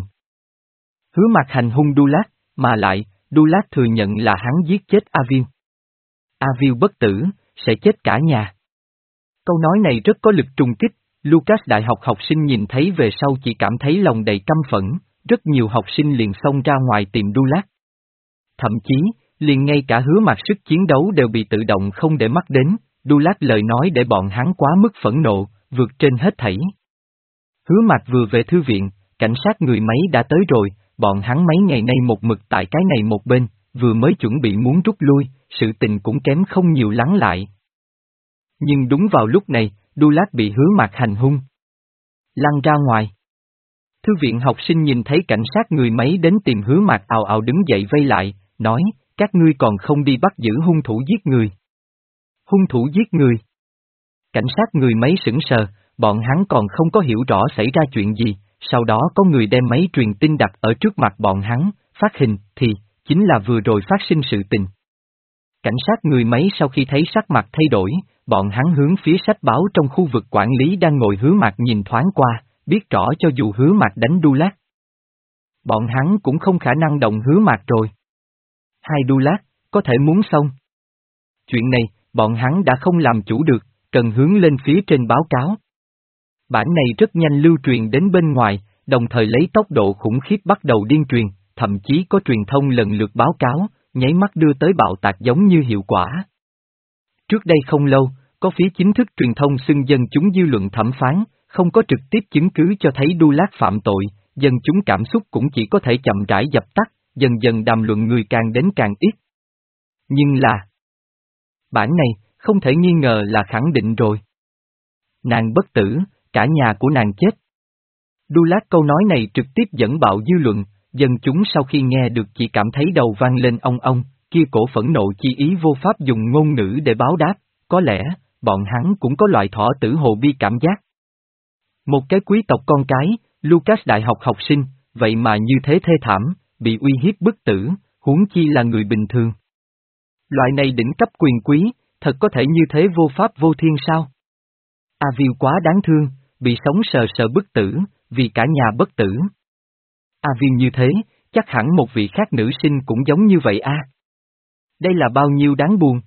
Hứa Mạc hành hung Đu lát, mà lại, Đu lát thừa nhận là hắn giết chết A Viu. A Viu bất tử, sẽ chết cả nhà. Câu nói này rất có lực trùng kích, Lucas Đại học học sinh nhìn thấy về sau chỉ cảm thấy lòng đầy căm phẫn, rất nhiều học sinh liền xông ra ngoài tìm Đu lát. Thậm chí, liền ngay cả Hứa Mạc sức chiến đấu đều bị tự động không để mắt đến, Đu lát lời nói để bọn hắn quá mức phẫn nộ, vượt trên hết thảy. Hứa Mạc vừa về thư viện, cảnh sát người máy đã tới rồi, bọn hắn mấy ngày nay một mực tại cái này một bên, vừa mới chuẩn bị muốn rút lui, sự tình cũng kém không nhiều lắng lại. Nhưng đúng vào lúc này, Đu lát bị Hứa Mạc hành hung. Lăn ra ngoài. Thư viện học sinh nhìn thấy cảnh sát người máy đến tìm Hứa Mạc ào ào đứng dậy vây lại, nói, các ngươi còn không đi bắt giữ hung thủ giết người. Hung thủ giết người. Cảnh sát người máy sững sờ, bọn hắn còn không có hiểu rõ xảy ra chuyện gì, sau đó có người đem máy truyền tin đặt ở trước mặt bọn hắn, phát hình, thì, chính là vừa rồi phát sinh sự tình. Cảnh sát người máy sau khi thấy sắc mặt thay đổi, bọn hắn hướng phía sách báo trong khu vực quản lý đang ngồi Hứa Mạc nhìn thoáng qua, biết rõ cho dù Hứa Mạc đánh Đu lát. Bọn hắn cũng không khả năng động Hứa Mạc rồi. Hai Dulat, có thể muốn xong. Chuyện này, bọn hắn đã không làm chủ được, cần hướng lên phía trên báo cáo. Bản này rất nhanh lưu truyền đến bên ngoài, đồng thời lấy tốc độ khủng khiếp bắt đầu điên truyền, thậm chí có truyền thông lần lượt báo cáo, nháy mắt đưa tới bạo tạc giống như hiệu quả. Trước đây không lâu, có phía chính thức truyền thông xưng dân chúng dư luận thẩm phán, không có trực tiếp chứng cứ cho thấy Dulat phạm tội, dân chúng cảm xúc cũng chỉ có thể chậm rãi dập tắt, dần dần đàm luận người càng đến càng ít. Nhưng là, bản này, không thể nghi ngờ là khẳng định rồi. Nàng bất tử, cả nhà của nàng chết. Dulat câu nói này trực tiếp dẫn bạo dư luận, dân chúng sau khi nghe được chỉ cảm thấy đầu vang lên ong ong, kia cổ phẫn nộ chi ý vô pháp dùng ngôn ngữ để báo đáp, có lẽ, bọn hắn cũng có loại thỏ tử hồ bi cảm giác. Một cái quý tộc con cái, Lucas đại học học sinh, vậy mà như thế thê thảm, bị uy hiếp bức tử, huống chi là người bình thường. Loại này đỉnh cấp quyền quý, thật có thể như thế vô pháp vô thiên sao? Avil quá đáng thương, bị sống sờ sờ bức tử, vì cả nhà bất tử. Avil như thế, chắc hẳn một vị khác nữ sinh cũng giống như vậy a. Đây là bao nhiêu đáng buồn.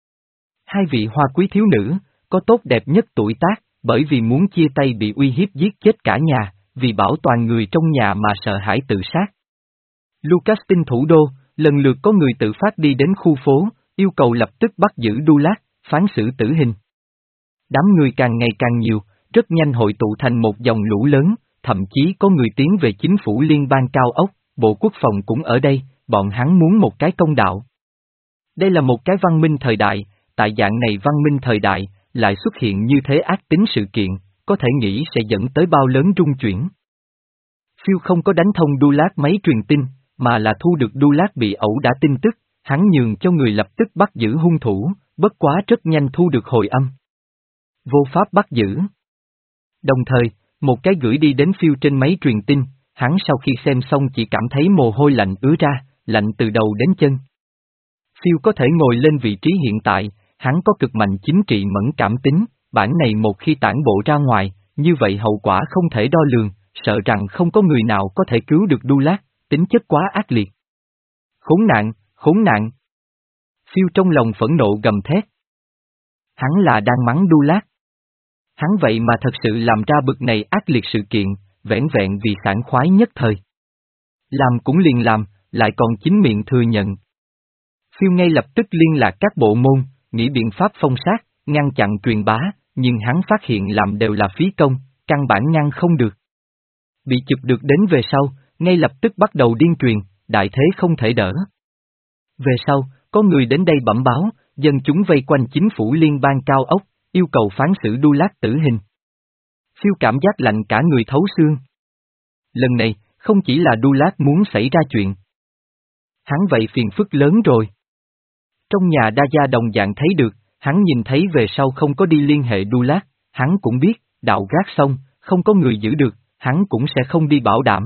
Hai vị hoa quý thiếu nữ, có tốt đẹp nhất tuổi tác, bởi vì muốn chia tay bị uy hiếp giết chết cả nhà, vì bảo toàn người trong nhà mà sợ hãi tự sát. Lucas tinh thủ đô, lần lượt có người tự phát đi đến khu phố, yêu cầu lập tức bắt giữ Dulat, phán xử tử hình. Đám người càng ngày càng nhiều, rất nhanh hội tụ thành một dòng lũ lớn, thậm chí có người tiến về chính phủ liên bang cao ốc, Bộ Quốc phòng cũng ở đây, bọn hắn muốn một cái công đạo. Đây là một cái văn minh thời đại, tại dạng này văn minh thời đại, lại xuất hiện như thế ác tính sự kiện, có thể nghĩ sẽ dẫn tới bao lớn rung chuyển. Phiêu không có đánh thông Dulat máy truyền tin, mà là thu được Dulat bị ẩu đả tin tức, hắn nhường cho người lập tức bắt giữ hung thủ, bất quá rất nhanh thu được hồi âm. Vô pháp bắt giữ. Đồng thời, một cái gửi đi đến Phiêu trên máy truyền tin, hắn sau khi xem xong chỉ cảm thấy mồ hôi lạnh ứa ra, lạnh từ đầu đến chân. Phiêu có thể ngồi lên vị trí hiện tại, hắn có cực mạnh chính trị mẫn cảm tính, bản này một khi tản bộ ra ngoài, như vậy hậu quả không thể đo lường, sợ rằng không có người nào có thể cứu được Dulat, tính chất quá ác liệt. Khốn nạn, khốn nạn. Phiêu trong lòng phẫn nộ gầm thét. Hắn là đang mắng Dulat. Hắn vậy mà thật sự làm ra bực này ác liệt sự kiện, vẻn vẹn vì sảng khoái nhất thời. Làm cũng liền làm, lại còn chính miệng thừa nhận. Phiêu ngay lập tức liên lạc các bộ môn, nghĩ biện pháp phong sát, ngăn chặn truyền bá, nhưng hắn phát hiện làm đều là phí công, căn bản ngăn không được. Bị chụp được đến về sau, ngay lập tức bắt đầu điên truyền, đại thế không thể đỡ. Về sau, có người đến đây bẩm báo, dân chúng vây quanh chính phủ liên bang cao ốc, yêu cầu phán xử Dulat tử hình. Phiêu cảm giác lạnh cả người thấu xương. Lần này, không chỉ là Dulat muốn xảy ra chuyện. Hắn vậy phiền phức lớn rồi. Trong nhà Đa Gia đồng dạng thấy được, hắn nhìn thấy về sau không có đi liên hệ Dulat, hắn cũng biết, đạo gác xong, không có người giữ được, hắn cũng sẽ không đi bảo đảm.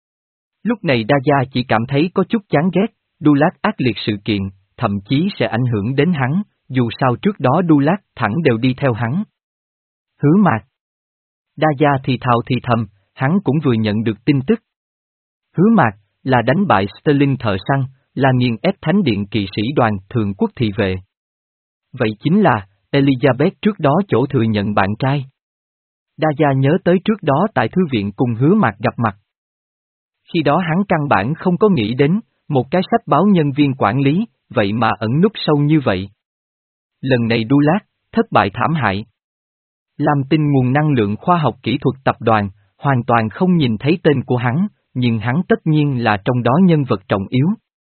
Lúc này Đa Gia chỉ cảm thấy có chút chán ghét, Dulat ác liệt sự kiện, thậm chí sẽ ảnh hưởng đến hắn, dù sao trước đó Dulat thẳng đều đi theo hắn. Hứa Mạc. Đa Gia thì thào thì thầm, hắn cũng vừa nhận được tin tức. Hứa Mạc, là đánh bại Sterling thợ săn, là nghiền ép thánh điện kỵ sĩ đoàn thường quốc thị vệ. Vậy chính là, Elizabeth trước đó chỗ thừa nhận bạn trai. Đa Gia nhớ tới trước đó tại thư viện cùng Hứa Mạc gặp mặt. Khi đó hắn căn bản không có nghĩ đến, một cái sách báo nhân viên quản lý, vậy mà ẩn núp sâu như vậy. Lần này Dulat, thất bại thảm hại. Làm tin nguồn năng lượng khoa học kỹ thuật tập đoàn, hoàn toàn không nhìn thấy tên của hắn, nhưng hắn tất nhiên là trong đó nhân vật trọng yếu.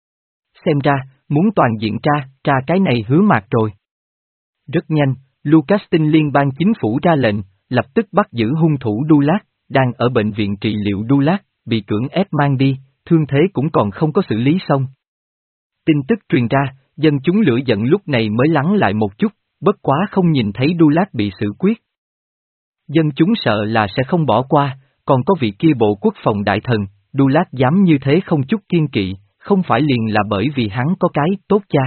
Xem ra, muốn toàn diện tra, tra cái này Hứa Mạc rồi. Rất nhanh, Lucas tin liên bang chính phủ ra lệnh, lập tức bắt giữ hung thủ Dulat, đang ở bệnh viện trị liệu Dulat, bị cưỡng ép mang đi, thương thế cũng còn không có xử lý xong. Tin tức truyền ra, dân chúng lửa giận lúc này mới lắng lại một chút, bất quá không nhìn thấy Dulat bị xử quyết. Dân chúng sợ là sẽ không bỏ qua, còn có vị kia Bộ Quốc phòng đại thần, Dulat dám như thế không chút kiên kỵ, không phải liền là bởi vì hắn có cái tốt cha.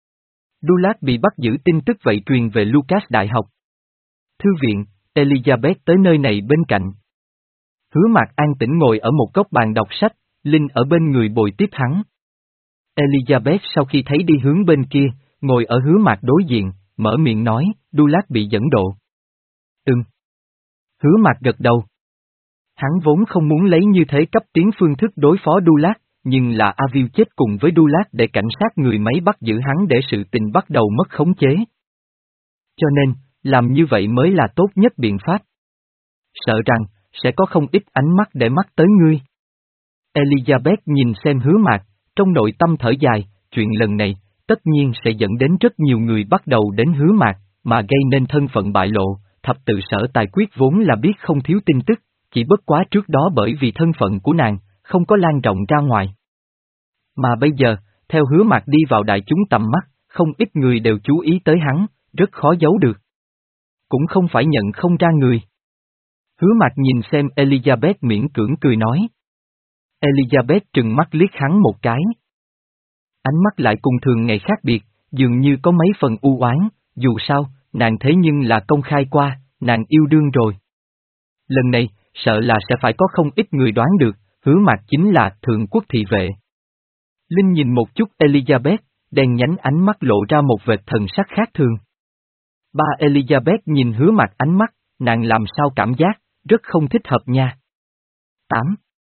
Dulat bị bắt giữ tin tức vậy truyền về Lucas đại học. Thư viện, Elizabeth tới nơi này bên cạnh. Hứa Mạc an tĩnh ngồi ở một góc bàn đọc sách, Linh ở bên người bồi tiếp hắn. Elizabeth sau khi thấy đi hướng bên kia, ngồi ở Hứa Mạc đối diện, mở miệng nói, Dulat bị dẫn độ. Ừm. Hứa Mạc gật đầu. Hắn vốn không muốn lấy như thế cấp tiến phương thức đối phó Dulat, nhưng là Avil chết cùng với Dulat để cảnh sát người máy bắt giữ hắn để sự tình bắt đầu mất khống chế. Cho nên, làm như vậy mới là tốt nhất biện pháp. Sợ rằng, sẽ có không ít ánh mắt để mắt tới ngươi. Elizabeth nhìn xem Hứa Mạc, trong nội tâm thở dài, chuyện lần này, tất nhiên sẽ dẫn đến rất nhiều người bắt đầu đến Hứa Mạc, mà gây nên thân phận bại lộ, thập tự sở tài quyết vốn là biết không thiếu tin tức, chỉ bất quá trước đó bởi vì thân phận của nàng, không có lan rộng ra ngoài. Mà bây giờ, theo Hứa Mạc đi vào đại chúng tầm mắt, không ít người đều chú ý tới hắn, rất khó giấu được. Cũng không phải nhận không ra người. Hứa Mạc nhìn xem Elizabeth miễn cưỡng cười nói. Elizabeth trừng mắt liếc hắn một cái. Ánh mắt lại cùng thường ngày khác biệt, dường như có mấy phần u oán, dù sao, nàng thế nhưng là công khai qua, nàng yêu đương rồi. Lần này, sợ là sẽ phải có không ít người đoán được, Hứa Mạc chính là thượng quốc thị vệ. Linh nhìn một chút Elizabeth, đen nhánh ánh mắt lộ ra một vệt thần sắc khác thường. Ba Elizabeth nhìn Hứa Mạc ánh mắt, nàng làm sao cảm giác, rất không thích hợp nha. tám.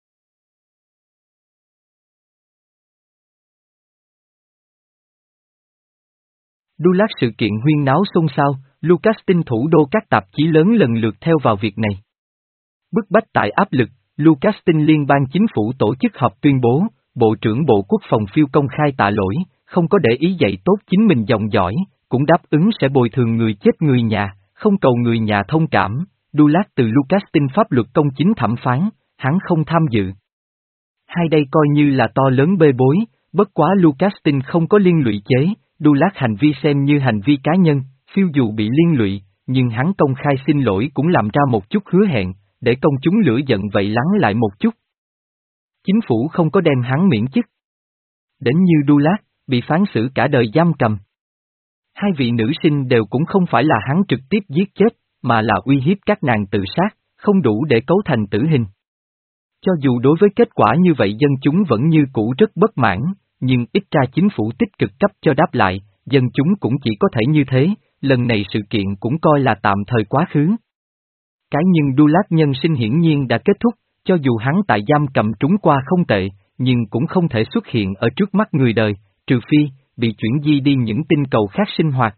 Dulat sự kiện huyên náo xôn xao, Lucas tinh thủ đô các tạp chí lớn lần lượt theo vào việc này. Bức bách tại áp lực, Lucas tinh liên bang chính phủ tổ chức họp tuyên bố, Bộ trưởng Bộ Quốc phòng Phiêu công khai tạ lỗi, không có để ý dạy tốt chính mình dòng dõi, cũng đáp ứng sẽ bồi thường người chết người nhà, không cầu người nhà thông cảm. Dulat từ Lucas tinh pháp luật công chính thẩm phán, hắn không tham dự. Hai đây coi như là to lớn bê bối, bất quá Lucas tinh không có liên lụy chế, Dulat hành vi xem như hành vi cá nhân, phiêu dù bị liên lụy, nhưng hắn công khai xin lỗi cũng làm ra một chút hứa hẹn, để công chúng lửa giận vậy lắng lại một chút. Chính phủ không có đem hắn miễn chức. Đến như Dulat, bị phán xử cả đời giam cầm. Hai vị nữ sinh đều cũng không phải là hắn trực tiếp giết chết, mà là uy hiếp các nàng tự sát, không đủ để cấu thành tử hình. Cho dù đối với kết quả như vậy dân chúng vẫn như cũ rất bất mãn, nhưng ít ra chính phủ tích cực cấp cho đáp lại, dân chúng cũng chỉ có thể như thế, lần này sự kiện cũng coi là tạm thời quá khứ. Cái nhưng Dulat nhân sinh hiển nhiên đã kết thúc, cho dù hắn tại giam cầm trúng qua không tệ, nhưng cũng không thể xuất hiện ở trước mắt người đời, trừ phi, bị chuyển di đi những tinh cầu khác sinh hoạt.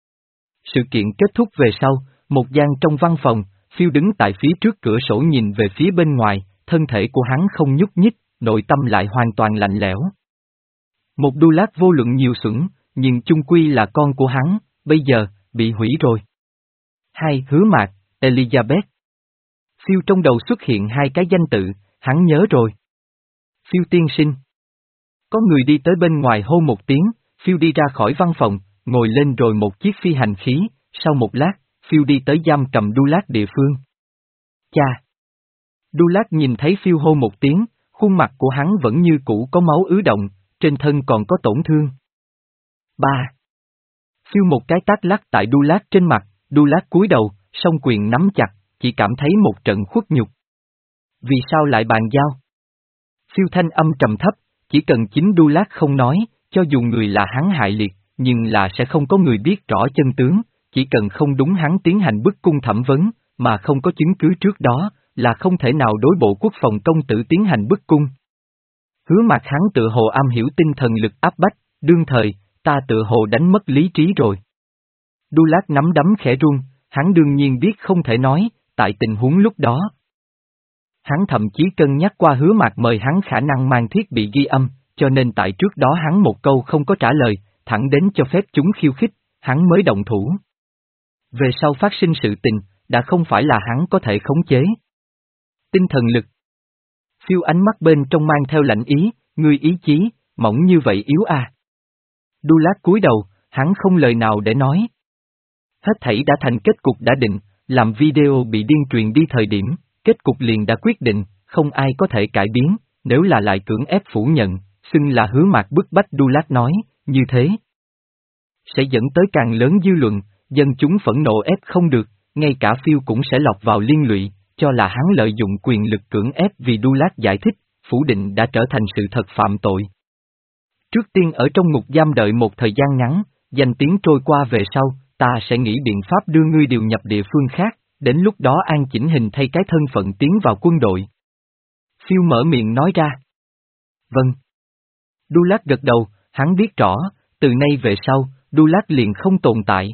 Sự kiện kết thúc về sau, một gian trong văn phòng, Phiêu đứng tại phía trước cửa sổ nhìn về phía bên ngoài, thân thể của hắn không nhúc nhích, nội tâm lại hoàn toàn lạnh lẽo. Một Dulat vô luận nhiều xuẩn, nhưng chung quy là con của hắn, bây giờ, bị hủy rồi. Hai Hứa Mạc, Elizabeth. Phiêu trong đầu xuất hiện hai cái danh tự, hắn nhớ rồi. Phiêu tiên sinh. Có người đi tới bên ngoài hô một tiếng, Phiêu đi ra khỏi văn phòng, ngồi lên rồi một chiếc phi hành khí, sau một lát, Phiêu đi tới giam cầm Dulat địa phương. Cha! Dulat nhìn thấy Phiêu hô một tiếng, khuôn mặt của hắn vẫn như cũ có máu ứ động, trên thân còn có tổn thương. Ba! Phiêu một cái tát lắc tại Dulat trên mặt, Dulat cúi đầu, song quyền nắm chặt, chỉ cảm thấy một trận khuất nhục. Vì sao lại bàn giao? Phiêu thanh âm trầm thấp, chỉ cần chính Dulat không nói, cho dù người là hắn hại liệt, nhưng là sẽ không có người biết rõ chân tướng, chỉ cần không đúng hắn tiến hành bức cung thẩm vấn, mà không có chứng cứ trước đó, là không thể nào đối Bộ Quốc phòng công tử tiến hành bức cung. Hứa Mạc hắn tự hồ am hiểu tinh thần lực áp bách, đương thời, ta tự hồ đánh mất lý trí rồi. Dulat nắm đấm khẽ run, hắn đương nhiên biết không thể nói, tại tình huống lúc đó. Hắn thậm chí cân nhắc qua Hứa Mạc mời hắn khả năng mang thiết bị ghi âm, cho nên tại trước đó hắn một câu không có trả lời, thẳng đến cho phép chúng khiêu khích, hắn mới động thủ. Về sau phát sinh sự tình, đã không phải là hắn có thể khống chế. Tinh thần lực. Phiêu ánh mắt bên trong mang theo lạnh ý, ngươi ý chí, mỏng như vậy yếu à. Dulat cúi đầu, hắn không lời nào để nói. Hết thảy đã thành kết cục đã định, làm video bị điên truyền đi thời điểm, kết cục liền đã quyết định, không ai có thể cải biến, nếu là lại cưỡng ép phủ nhận, xưng là Hứa Mạc bức bách. Dulat nói, như thế sẽ dẫn tới càng lớn dư luận, dân chúng phẫn nộ ép không được, ngay cả Phiêu cũng sẽ lọt vào liên lụy, cho là hắn lợi dụng quyền lực cưỡng ép. Vì Dulat giải thích, phủ định đã trở thành sự thật phạm tội. Trước tiên ở trong ngục giam đợi một thời gian ngắn, danh tiếng trôi qua về sau, ta sẽ nghĩ biện pháp đưa ngươi điều nhập địa phương khác, đến lúc đó an chỉnh hình thay cái thân phận tiến vào quân đội. Phiêu mở miệng nói ra. Vâng. Dulat gật đầu, hắn biết rõ, từ nay về sau, Dulat liền không tồn tại.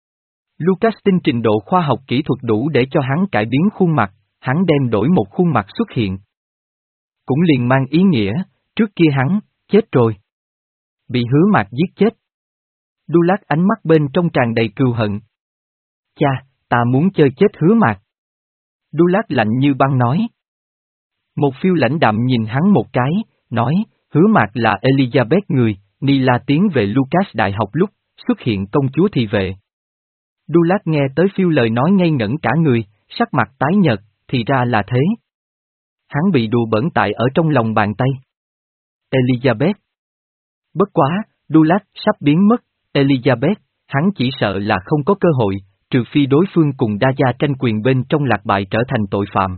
Lucas tin trình độ khoa học kỹ thuật đủ để cho hắn cải biến khuôn mặt, hắn đem đổi một khuôn mặt xuất hiện. Cũng liền mang ý nghĩa, trước kia hắn, chết rồi. Bị Hứa Mạc giết chết. Dulat ánh mắt bên trong tràn đầy cừu hận. Cha, ta muốn chơi chết Hứa Mạc. Dulat lạnh như băng nói. Một phiêu lãnh đạm nhìn hắn một cái, nói, Hứa Mạc là Elizabeth người, Nila tiến về Lucas Đại học lúc, xuất hiện công chúa thị vệ. Dulat nghe tới phiêu lời nói ngây ngẩn cả người, sắc mặt tái nhợt, thì ra là thế. Hắn bị đùa bỡn tại ở trong lòng bàn tay. Elizabeth. Bất quá, Dulat sắp biến mất, Elizabeth, hắn chỉ sợ là không có cơ hội, trừ phi đối phương cùng đa gia tranh quyền bên trong lạc bại trở thành tội phạm.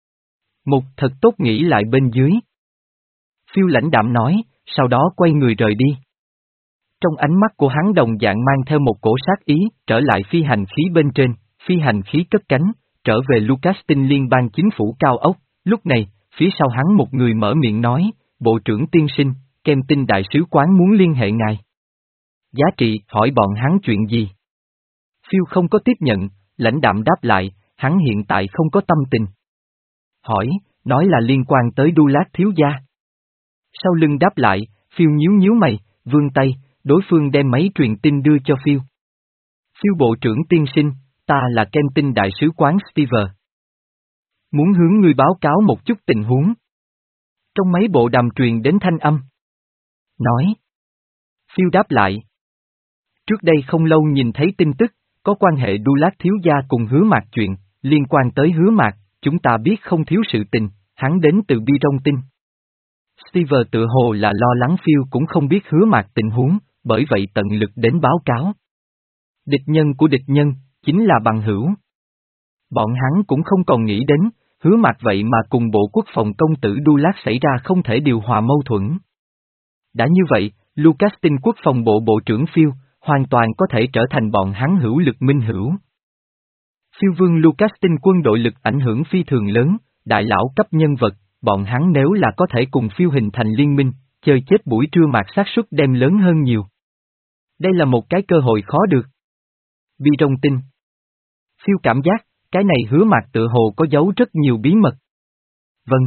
Một thật tốt nghĩ lại bên dưới. Phiêu lãnh đạm nói, sau đó quay người rời đi. Trong ánh mắt của hắn đồng dạng mang theo một cổ sát ý, trở lại phi hành khí bên trên, phi hành khí cất cánh, trở về Lucas tinh liên bang chính phủ cao ốc, lúc này, phía sau hắn một người mở miệng nói, Bộ trưởng tiên sinh, Kem Tinh đại sứ quán muốn liên hệ ngài. Giá trị, hỏi bọn hắn chuyện gì? Phiêu không có tiếp nhận, lãnh đạm đáp lại, hắn hiện tại không có tâm tình. Hỏi, nói là liên quan tới Dulat thiếu gia. Sau lưng đáp lại, Phiêu nhíu nhíu mày, vươn tay, đối phương đem máy truyền tin đưa cho Phiêu. Phiêu bộ trưởng tiên sinh, ta là Kem Tinh đại sứ quán Steve. Muốn hướng ngươi báo cáo một chút tình huống. Trong máy bộ đàm truyền đến thanh âm. Nói. Phiêu đáp lại. Trước đây không lâu nhìn thấy tin tức, có quan hệ Dulat thiếu gia cùng Hứa Mạc chuyện, liên quan tới Hứa Mạc, chúng ta biết không thiếu sự tình, hắn đến từ Bi Trong Tinh. Steve tự hồ là lo lắng Phiêu cũng không biết Hứa Mạc tình huống, bởi vậy tận lực đến báo cáo. Địch nhân của địch nhân, chính là bằng hữu. Bọn hắn cũng không còn nghĩ đến, Hứa Mạc vậy mà cùng Bộ Quốc phòng công tử Dulat xảy ra không thể điều hòa mâu thuẫn. Đã như vậy, Lucas Tinh quốc phòng bộ bộ trưởng Phiêu, hoàn toàn có thể trở thành bọn hắn hữu lực minh hữu. Phiêu vương Lucas Tinh quân đội lực ảnh hưởng phi thường lớn, đại lão cấp nhân vật, bọn hắn nếu là có thể cùng Phiêu hình thành liên minh, chơi chết buổi trưa mạc xác suất đem lớn hơn nhiều. Đây là một cái cơ hội khó được. Bi Trong Tinh. Phiêu cảm giác, cái này Hứa Mạc tự hồ có giấu rất nhiều bí mật. Vâng.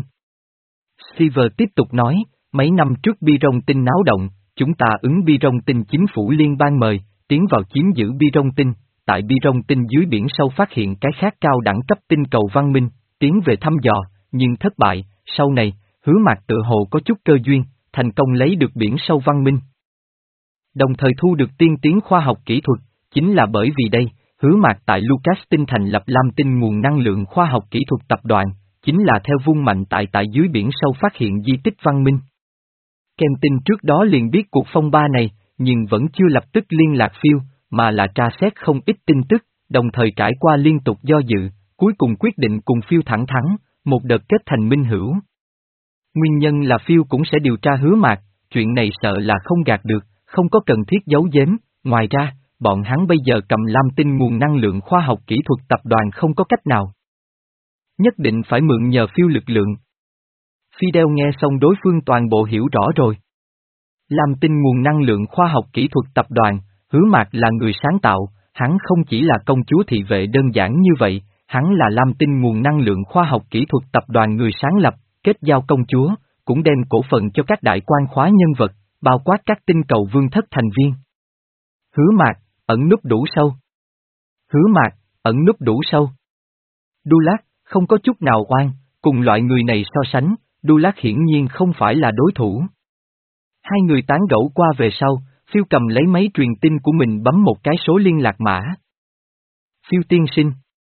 Steve tiếp tục nói, mấy năm trước Bi Trong Tinh náo động, chúng ta ứng Bi Trong Tinh chính phủ liên bang mời, tiến vào chiếm giữ Bi Trong Tinh, tại Bi Trong Tinh dưới biển sâu phát hiện cái khác cao đẳng cấp tinh cầu văn minh, tiến về thăm dò, nhưng thất bại, sau này, Hứa Mạc tự hồ có chút cơ duyên, thành công lấy được biển sâu văn minh. Đồng thời thu được tiên tiến khoa học kỹ thuật, chính là bởi vì đây, Hứa Mạc tại Lucas Tinh thành lập Lam Tinh nguồn năng lượng khoa học kỹ thuật tập đoàn, chính là theo vung mạnh tại tại dưới biển sâu phát hiện di tích văn minh. Kem Tinh trước đó liền biết cuộc phong ba này, nhưng vẫn chưa lập tức liên lạc Phiêu, mà là tra xét không ít tin tức, đồng thời trải qua liên tục do dự, cuối cùng quyết định cùng Phiêu thẳng thắn, một đợt kết thành minh hữu. Nguyên nhân là Phiêu cũng sẽ điều tra Hứa Mạc, chuyện này sợ là không gạt được, không có cần thiết giấu giếm, ngoài ra, bọn hắn bây giờ cầm Lam Tinh nguồn năng lượng khoa học kỹ thuật tập đoàn không có cách nào. Nhất định phải mượn nhờ Phiêu lực lượng. Fidel nghe xong đối phương toàn bộ hiểu rõ rồi. Lam Tinh nguồn năng lượng khoa học kỹ thuật tập đoàn, Hứa Mạc là người sáng tạo, hắn không chỉ là công chúa thị vệ đơn giản như vậy, hắn là Lam Tinh nguồn năng lượng khoa học kỹ thuật tập đoàn người sáng lập, kết giao công chúa, cũng đem cổ phần cho các đại quan khóa nhân vật, bao quát các tinh cầu vương thất thành viên. Hứa Mạc, ẩn núp đủ sâu. Hứa Mạc, ẩn núp đủ sâu. Dulat, không có chút nào oan, cùng loại người này so sánh, Dulat hiển nhiên không phải là đối thủ. Hai người tán gẫu qua về sau, Phiêu cầm lấy máy truyền tin của mình bấm một cái số liên lạc mã. Phiêu tiên sinh.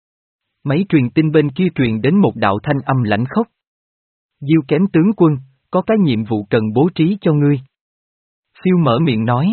Máy truyền tin bên kia truyền đến một đạo thanh âm lãnh khốc. Diêu Kém tướng quân, có cái nhiệm vụ cần bố trí cho ngươi. Phiêu mở miệng nói.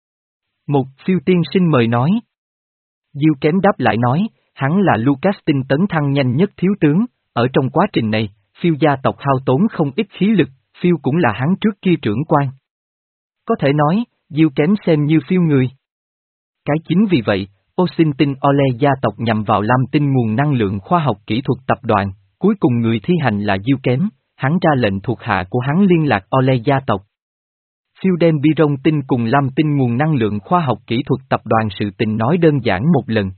Một Phiêu tiên sinh mời nói. Diêu Kém đáp lại nói, hắn là Lucas Tinh tấn thăng nhanh nhất thiếu tướng, ở trong quá trình này, phiêu gia tộc hao tốn không ít khí lực, phiêu cũng là hắn trước kia trưởng quan. Có thể nói, Diêu kém xem như phiêu người. Cái chính vì vậy, Oxintin Ole gia tộc nhằm vào Lam Tinh nguồn năng lượng khoa học kỹ thuật tập đoàn, cuối cùng người thi hành là Diêu kém, hắn ra lệnh thuộc hạ của hắn liên lạc Ole gia tộc. Phiêu đem Bi-rong tinh cùng Lam Tinh nguồn năng lượng khoa học kỹ thuật tập đoàn sự tình nói đơn giản một lần.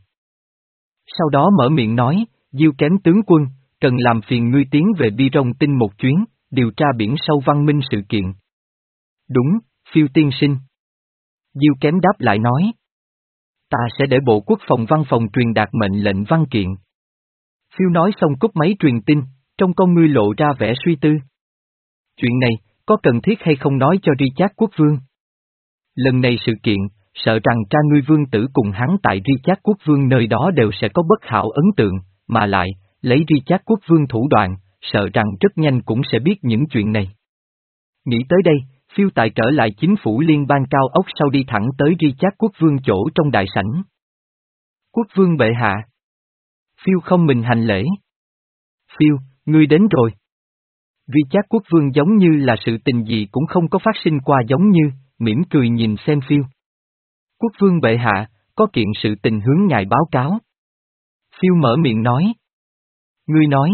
Sau đó mở miệng nói, Diêu kém tướng quân, cần làm phiền ngươi tiến về Bi-rong tinh một chuyến, điều tra biển sâu văn minh sự kiện. Đúng, phiêu tiên sinh. Diêu kém đáp lại nói. Ta sẽ để Bộ Quốc phòng văn phòng truyền đạt mệnh lệnh văn kiện. Phiêu nói xong cúp máy truyền tin, trong con ngươi lộ ra vẻ suy tư. Chuyện này, có cần thiết hay không nói cho Richard Quốc Vương? Lần này sự kiện, sợ rằng cha ngươi vương tử cùng hắn tại Richard Quốc Vương nơi đó đều sẽ có bất hảo ấn tượng, mà lại, lấy Richard Quốc Vương thủ đoạn, sợ rằng rất nhanh cũng sẽ biết những chuyện này. Nghĩ tới đây, phiêu tài trở lại chính phủ liên bang cao ốc sau đi thẳng tới Richard Quốc Vương chỗ trong đại sảnh. Quốc Vương bệ hạ. Phiêu không mình hành lễ. Phiêu, ngươi đến rồi. Richard Quốc Vương giống như là sự tình gì cũng không có phát sinh qua giống như, mỉm cười nhìn xem phiêu. Quốc Vương bệ hạ, có kiện sự tình hướng ngài báo cáo. Phiêu mở miệng nói. Ngươi nói.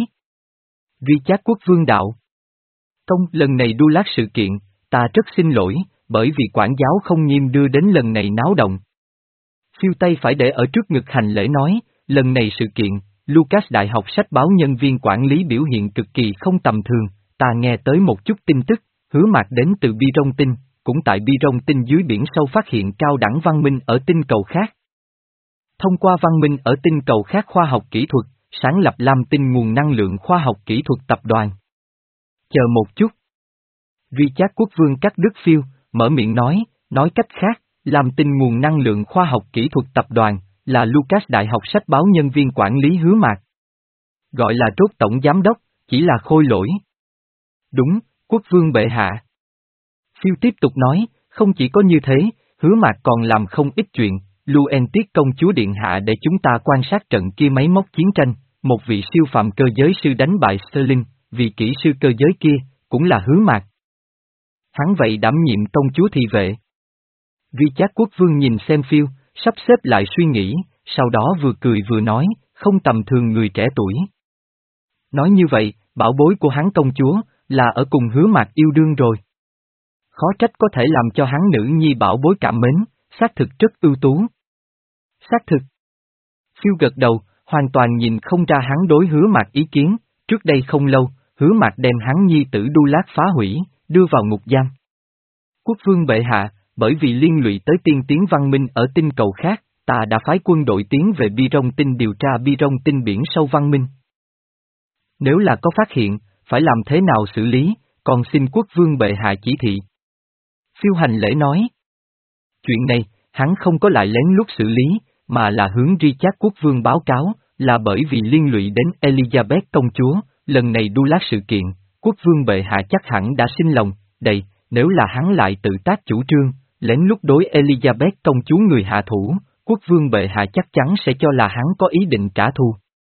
Richard Quốc Vương đạo. Công, lần này đu lát sự kiện, ta rất xin lỗi, bởi vì quản giáo không nghiêm đưa đến lần này náo động. Phiêu tay phải để ở trước ngực hành lễ nói, lần này sự kiện, Lucas Đại học sách báo nhân viên quản lý biểu hiện cực kỳ không tầm thường, ta nghe tới một chút tin tức, hứa mạc đến từ Bi-rong tinh, cũng tại Bi-rong tinh dưới biển sâu phát hiện cao đẳng văn minh ở tinh cầu khác. Thông qua văn minh ở tinh cầu khác khoa học kỹ thuật, sáng lập Lam Tinh nguồn năng lượng khoa học kỹ thuật tập đoàn. Chờ một chút. Richard Quốc Vương cắt đứt phiêu, mở miệng nói, nói cách khác, Lam Tinh nguồn năng lượng khoa học kỹ thuật tập đoàn, là Lucas Đại học sách báo nhân viên quản lý hứa mạc. Gọi là trốt tổng giám đốc, chỉ là khôi lỗi. Đúng, Quốc Vương bệ hạ. Phiêu tiếp tục nói, không chỉ có như thế, hứa mạc còn làm không ít chuyện, Luen Tiết công chúa điện hạ để chúng ta quan sát trận kia máy móc chiến tranh, một vị siêu phàm cơ giới sư đánh bại Sterling, vị kỹ sư cơ giới kia, cũng là hứa mạc. Hắn vậy đảm nhiệm công chúa thị vệ. Richard Quốc Vương nhìn xem phiêu, sắp xếp lại suy nghĩ, sau đó vừa cười vừa nói, không tầm thường người trẻ tuổi. Nói như vậy, bảo bối của hắn công chúa, là ở cùng hứa mạc yêu đương rồi. Khó trách có thể làm cho hắn nữ nhi bảo bối cảm mến, xác thực rất ưu tú. Xác thực. Phiêu gật đầu, hoàn toàn nhìn không ra hắn đối hứa mạc ý kiến, trước đây không lâu, hứa mạc đem hắn nhi tử đu lát phá hủy, đưa vào ngục giam. Quốc Vương bệ hạ, bởi vì liên lụy tới tiên tiến văn minh ở tinh cầu khác, ta đã phái quân đội tiến về Bi-rong tinh điều tra Bi-rong tinh biển sâu văn minh. Nếu là có phát hiện, phải làm thế nào xử lý, còn xin Quốc Vương bệ hạ chỉ thị. Phiêu hành lễ nói. Chuyện này, hắn không có lại lén lút xử lý, mà là hướng Richard Quốc Vương báo cáo, là bởi vì liên lụy đến Elizabeth công chúa, lần này đu lát sự kiện, Quốc Vương bệ hạ chắc hẳn đã sinh lòng, đầy, nếu là hắn lại tự tác chủ trương, lén lút đối Elizabeth công chúa người hạ thủ, Quốc Vương bệ hạ chắc chắn sẽ cho là hắn có ý định trả thù.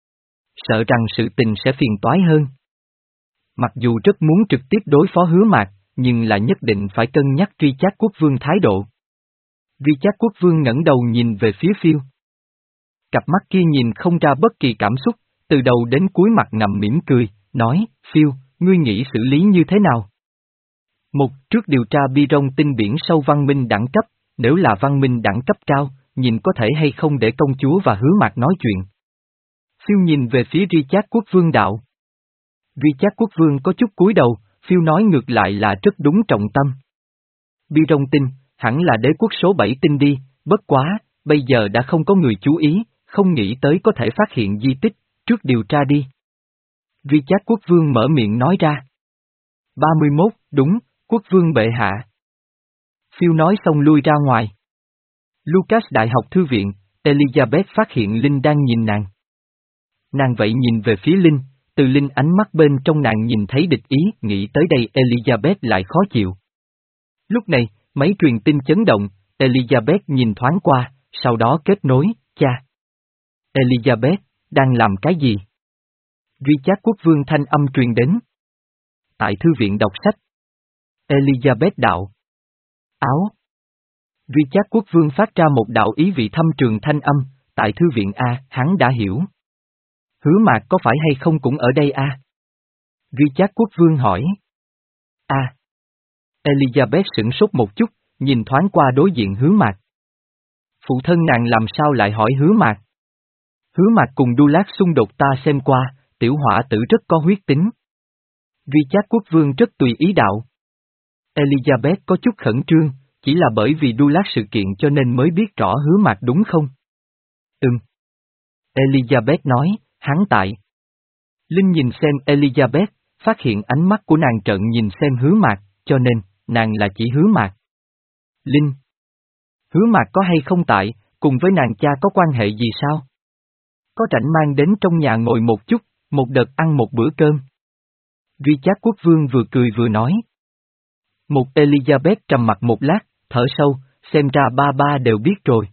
Sợ rằng sự tình sẽ phiền toái hơn. Mặc dù rất muốn trực tiếp đối phó hứa mạc, nhưng là nhất định phải cân nhắc Richard Quốc Vương thái độ. Richard Quốc Vương ngẩng đầu nhìn về phía phiêu. Cặp mắt kia nhìn không ra bất kỳ cảm xúc, từ đầu đến cuối mặt nằm mỉm cười, nói, phiêu, ngươi nghĩ xử lý như thế nào? Một, trước điều tra Bi-rong tinh biển sâu văn minh đẳng cấp, nếu là văn minh đẳng cấp cao, nhìn có thể hay không để công chúa và hứa mạc nói chuyện. Phiêu nhìn về phía Richard Quốc Vương đạo. Richard Quốc Vương có chút cúi đầu, phiêu nói ngược lại là rất đúng trọng tâm. Bi-rong tinh, hẳn là đế quốc số bảy tinh đi, bất quá, bây giờ đã không có người chú ý, không nghĩ tới có thể phát hiện di tích, trước điều tra đi. Richard Quốc Vương mở miệng nói ra. ba mươi mốt, đúng, Quốc Vương bệ hạ. Phiêu nói xong lui ra ngoài. Lucas Đại học thư viện, Elizabeth phát hiện Linh đang nhìn nàng. Nàng vậy nhìn về phía Linh, từ Linh ánh mắt bên trong nàng nhìn thấy địch ý, nghĩ tới đây Elizabeth lại khó chịu. Lúc này, máy truyền tin chấn động, Elizabeth nhìn thoáng qua, sau đó kết nối, cha. Elizabeth, đang làm cái gì? Richard Quốc Vương thanh âm truyền đến. tại thư viện đọc sách. Elizabeth đạo. Áo. Richard Quốc Vương phát ra một đạo ý vị thâm trường thanh âm, tại thư viện A, hắn đã hiểu. Hứa Mạc có phải hay không cũng ở đây A? Richard Quốc Vương hỏi. A. Elizabeth sửng sốt một chút, nhìn thoáng qua đối diện Hứa Mạc. Phụ thân nàng làm sao lại hỏi Hứa Mạc? Hứa Mạc cùng Douglas xung đột ta xem qua, tiểu hỏa tử rất có huyết tính. Richard Quốc Vương rất tùy ý đạo. Elizabeth có chút khẩn trương, chỉ là bởi vì Douglas sự kiện cho nên mới biết rõ Hứa Mạc đúng không? Ừm. Elizabeth nói, hắn tại. Linh nhìn xem Elizabeth, phát hiện ánh mắt của nàng trợn nhìn xem Hứa Mạc, cho nên, nàng là chỉ Hứa Mạc. Linh. Hứa Mạc có hay không tại, cùng với nàng cha có quan hệ gì sao? Có rảnh mang đến trong nhà ngồi một chút, một đợt ăn một bữa cơm. Richard Quốc Vương vừa cười vừa nói. Một Elizabeth trầm mặt một lát, thở sâu, xem ra ba ba đều biết rồi.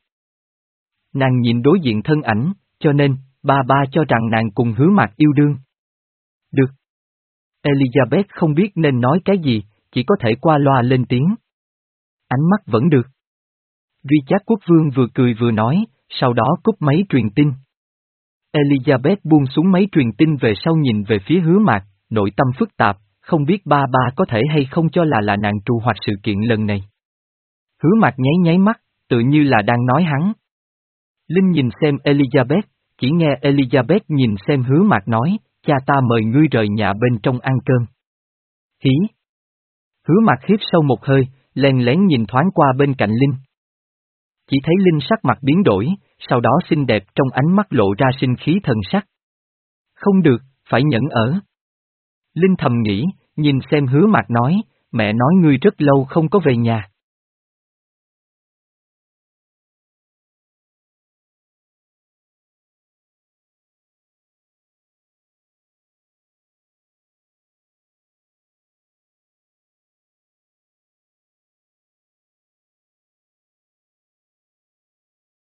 Nàng nhìn đối diện thân ảnh, cho nên, ba ba cho rằng nàng cùng Hứa Mạc yêu đương. Được. Elizabeth không biết nên nói cái gì, chỉ có thể qua loa lên tiếng. Ánh mắt vẫn được. Richard Quốc Vương vừa cười vừa nói, sau đó cúp máy truyền tin. Elizabeth buông xuống máy truyền tin về sau nhìn về phía Hứa Mạc, nội tâm phức tạp, không biết ba ba có thể hay không cho là là nàng trù hoạch sự kiện lần này. Hứa Mạc nháy nháy mắt, tự như là đang nói hắn. Linh nhìn xem Elizabeth, chỉ nghe Elizabeth nhìn xem Hứa Mạc nói, cha ta mời ngươi rời nhà bên trong ăn cơm. Hí. Hứa Mạc hít sâu một hơi, lén lén nhìn thoáng qua bên cạnh Linh. Chỉ thấy Linh sắc mặt biến đổi, sau đó xinh đẹp trong ánh mắt lộ ra sinh khí thần sắc. Không được, phải nhẫn ở. Linh thầm nghĩ, nhìn xem Hứa Mạc nói, mẹ nói ngươi rất lâu không có về nhà.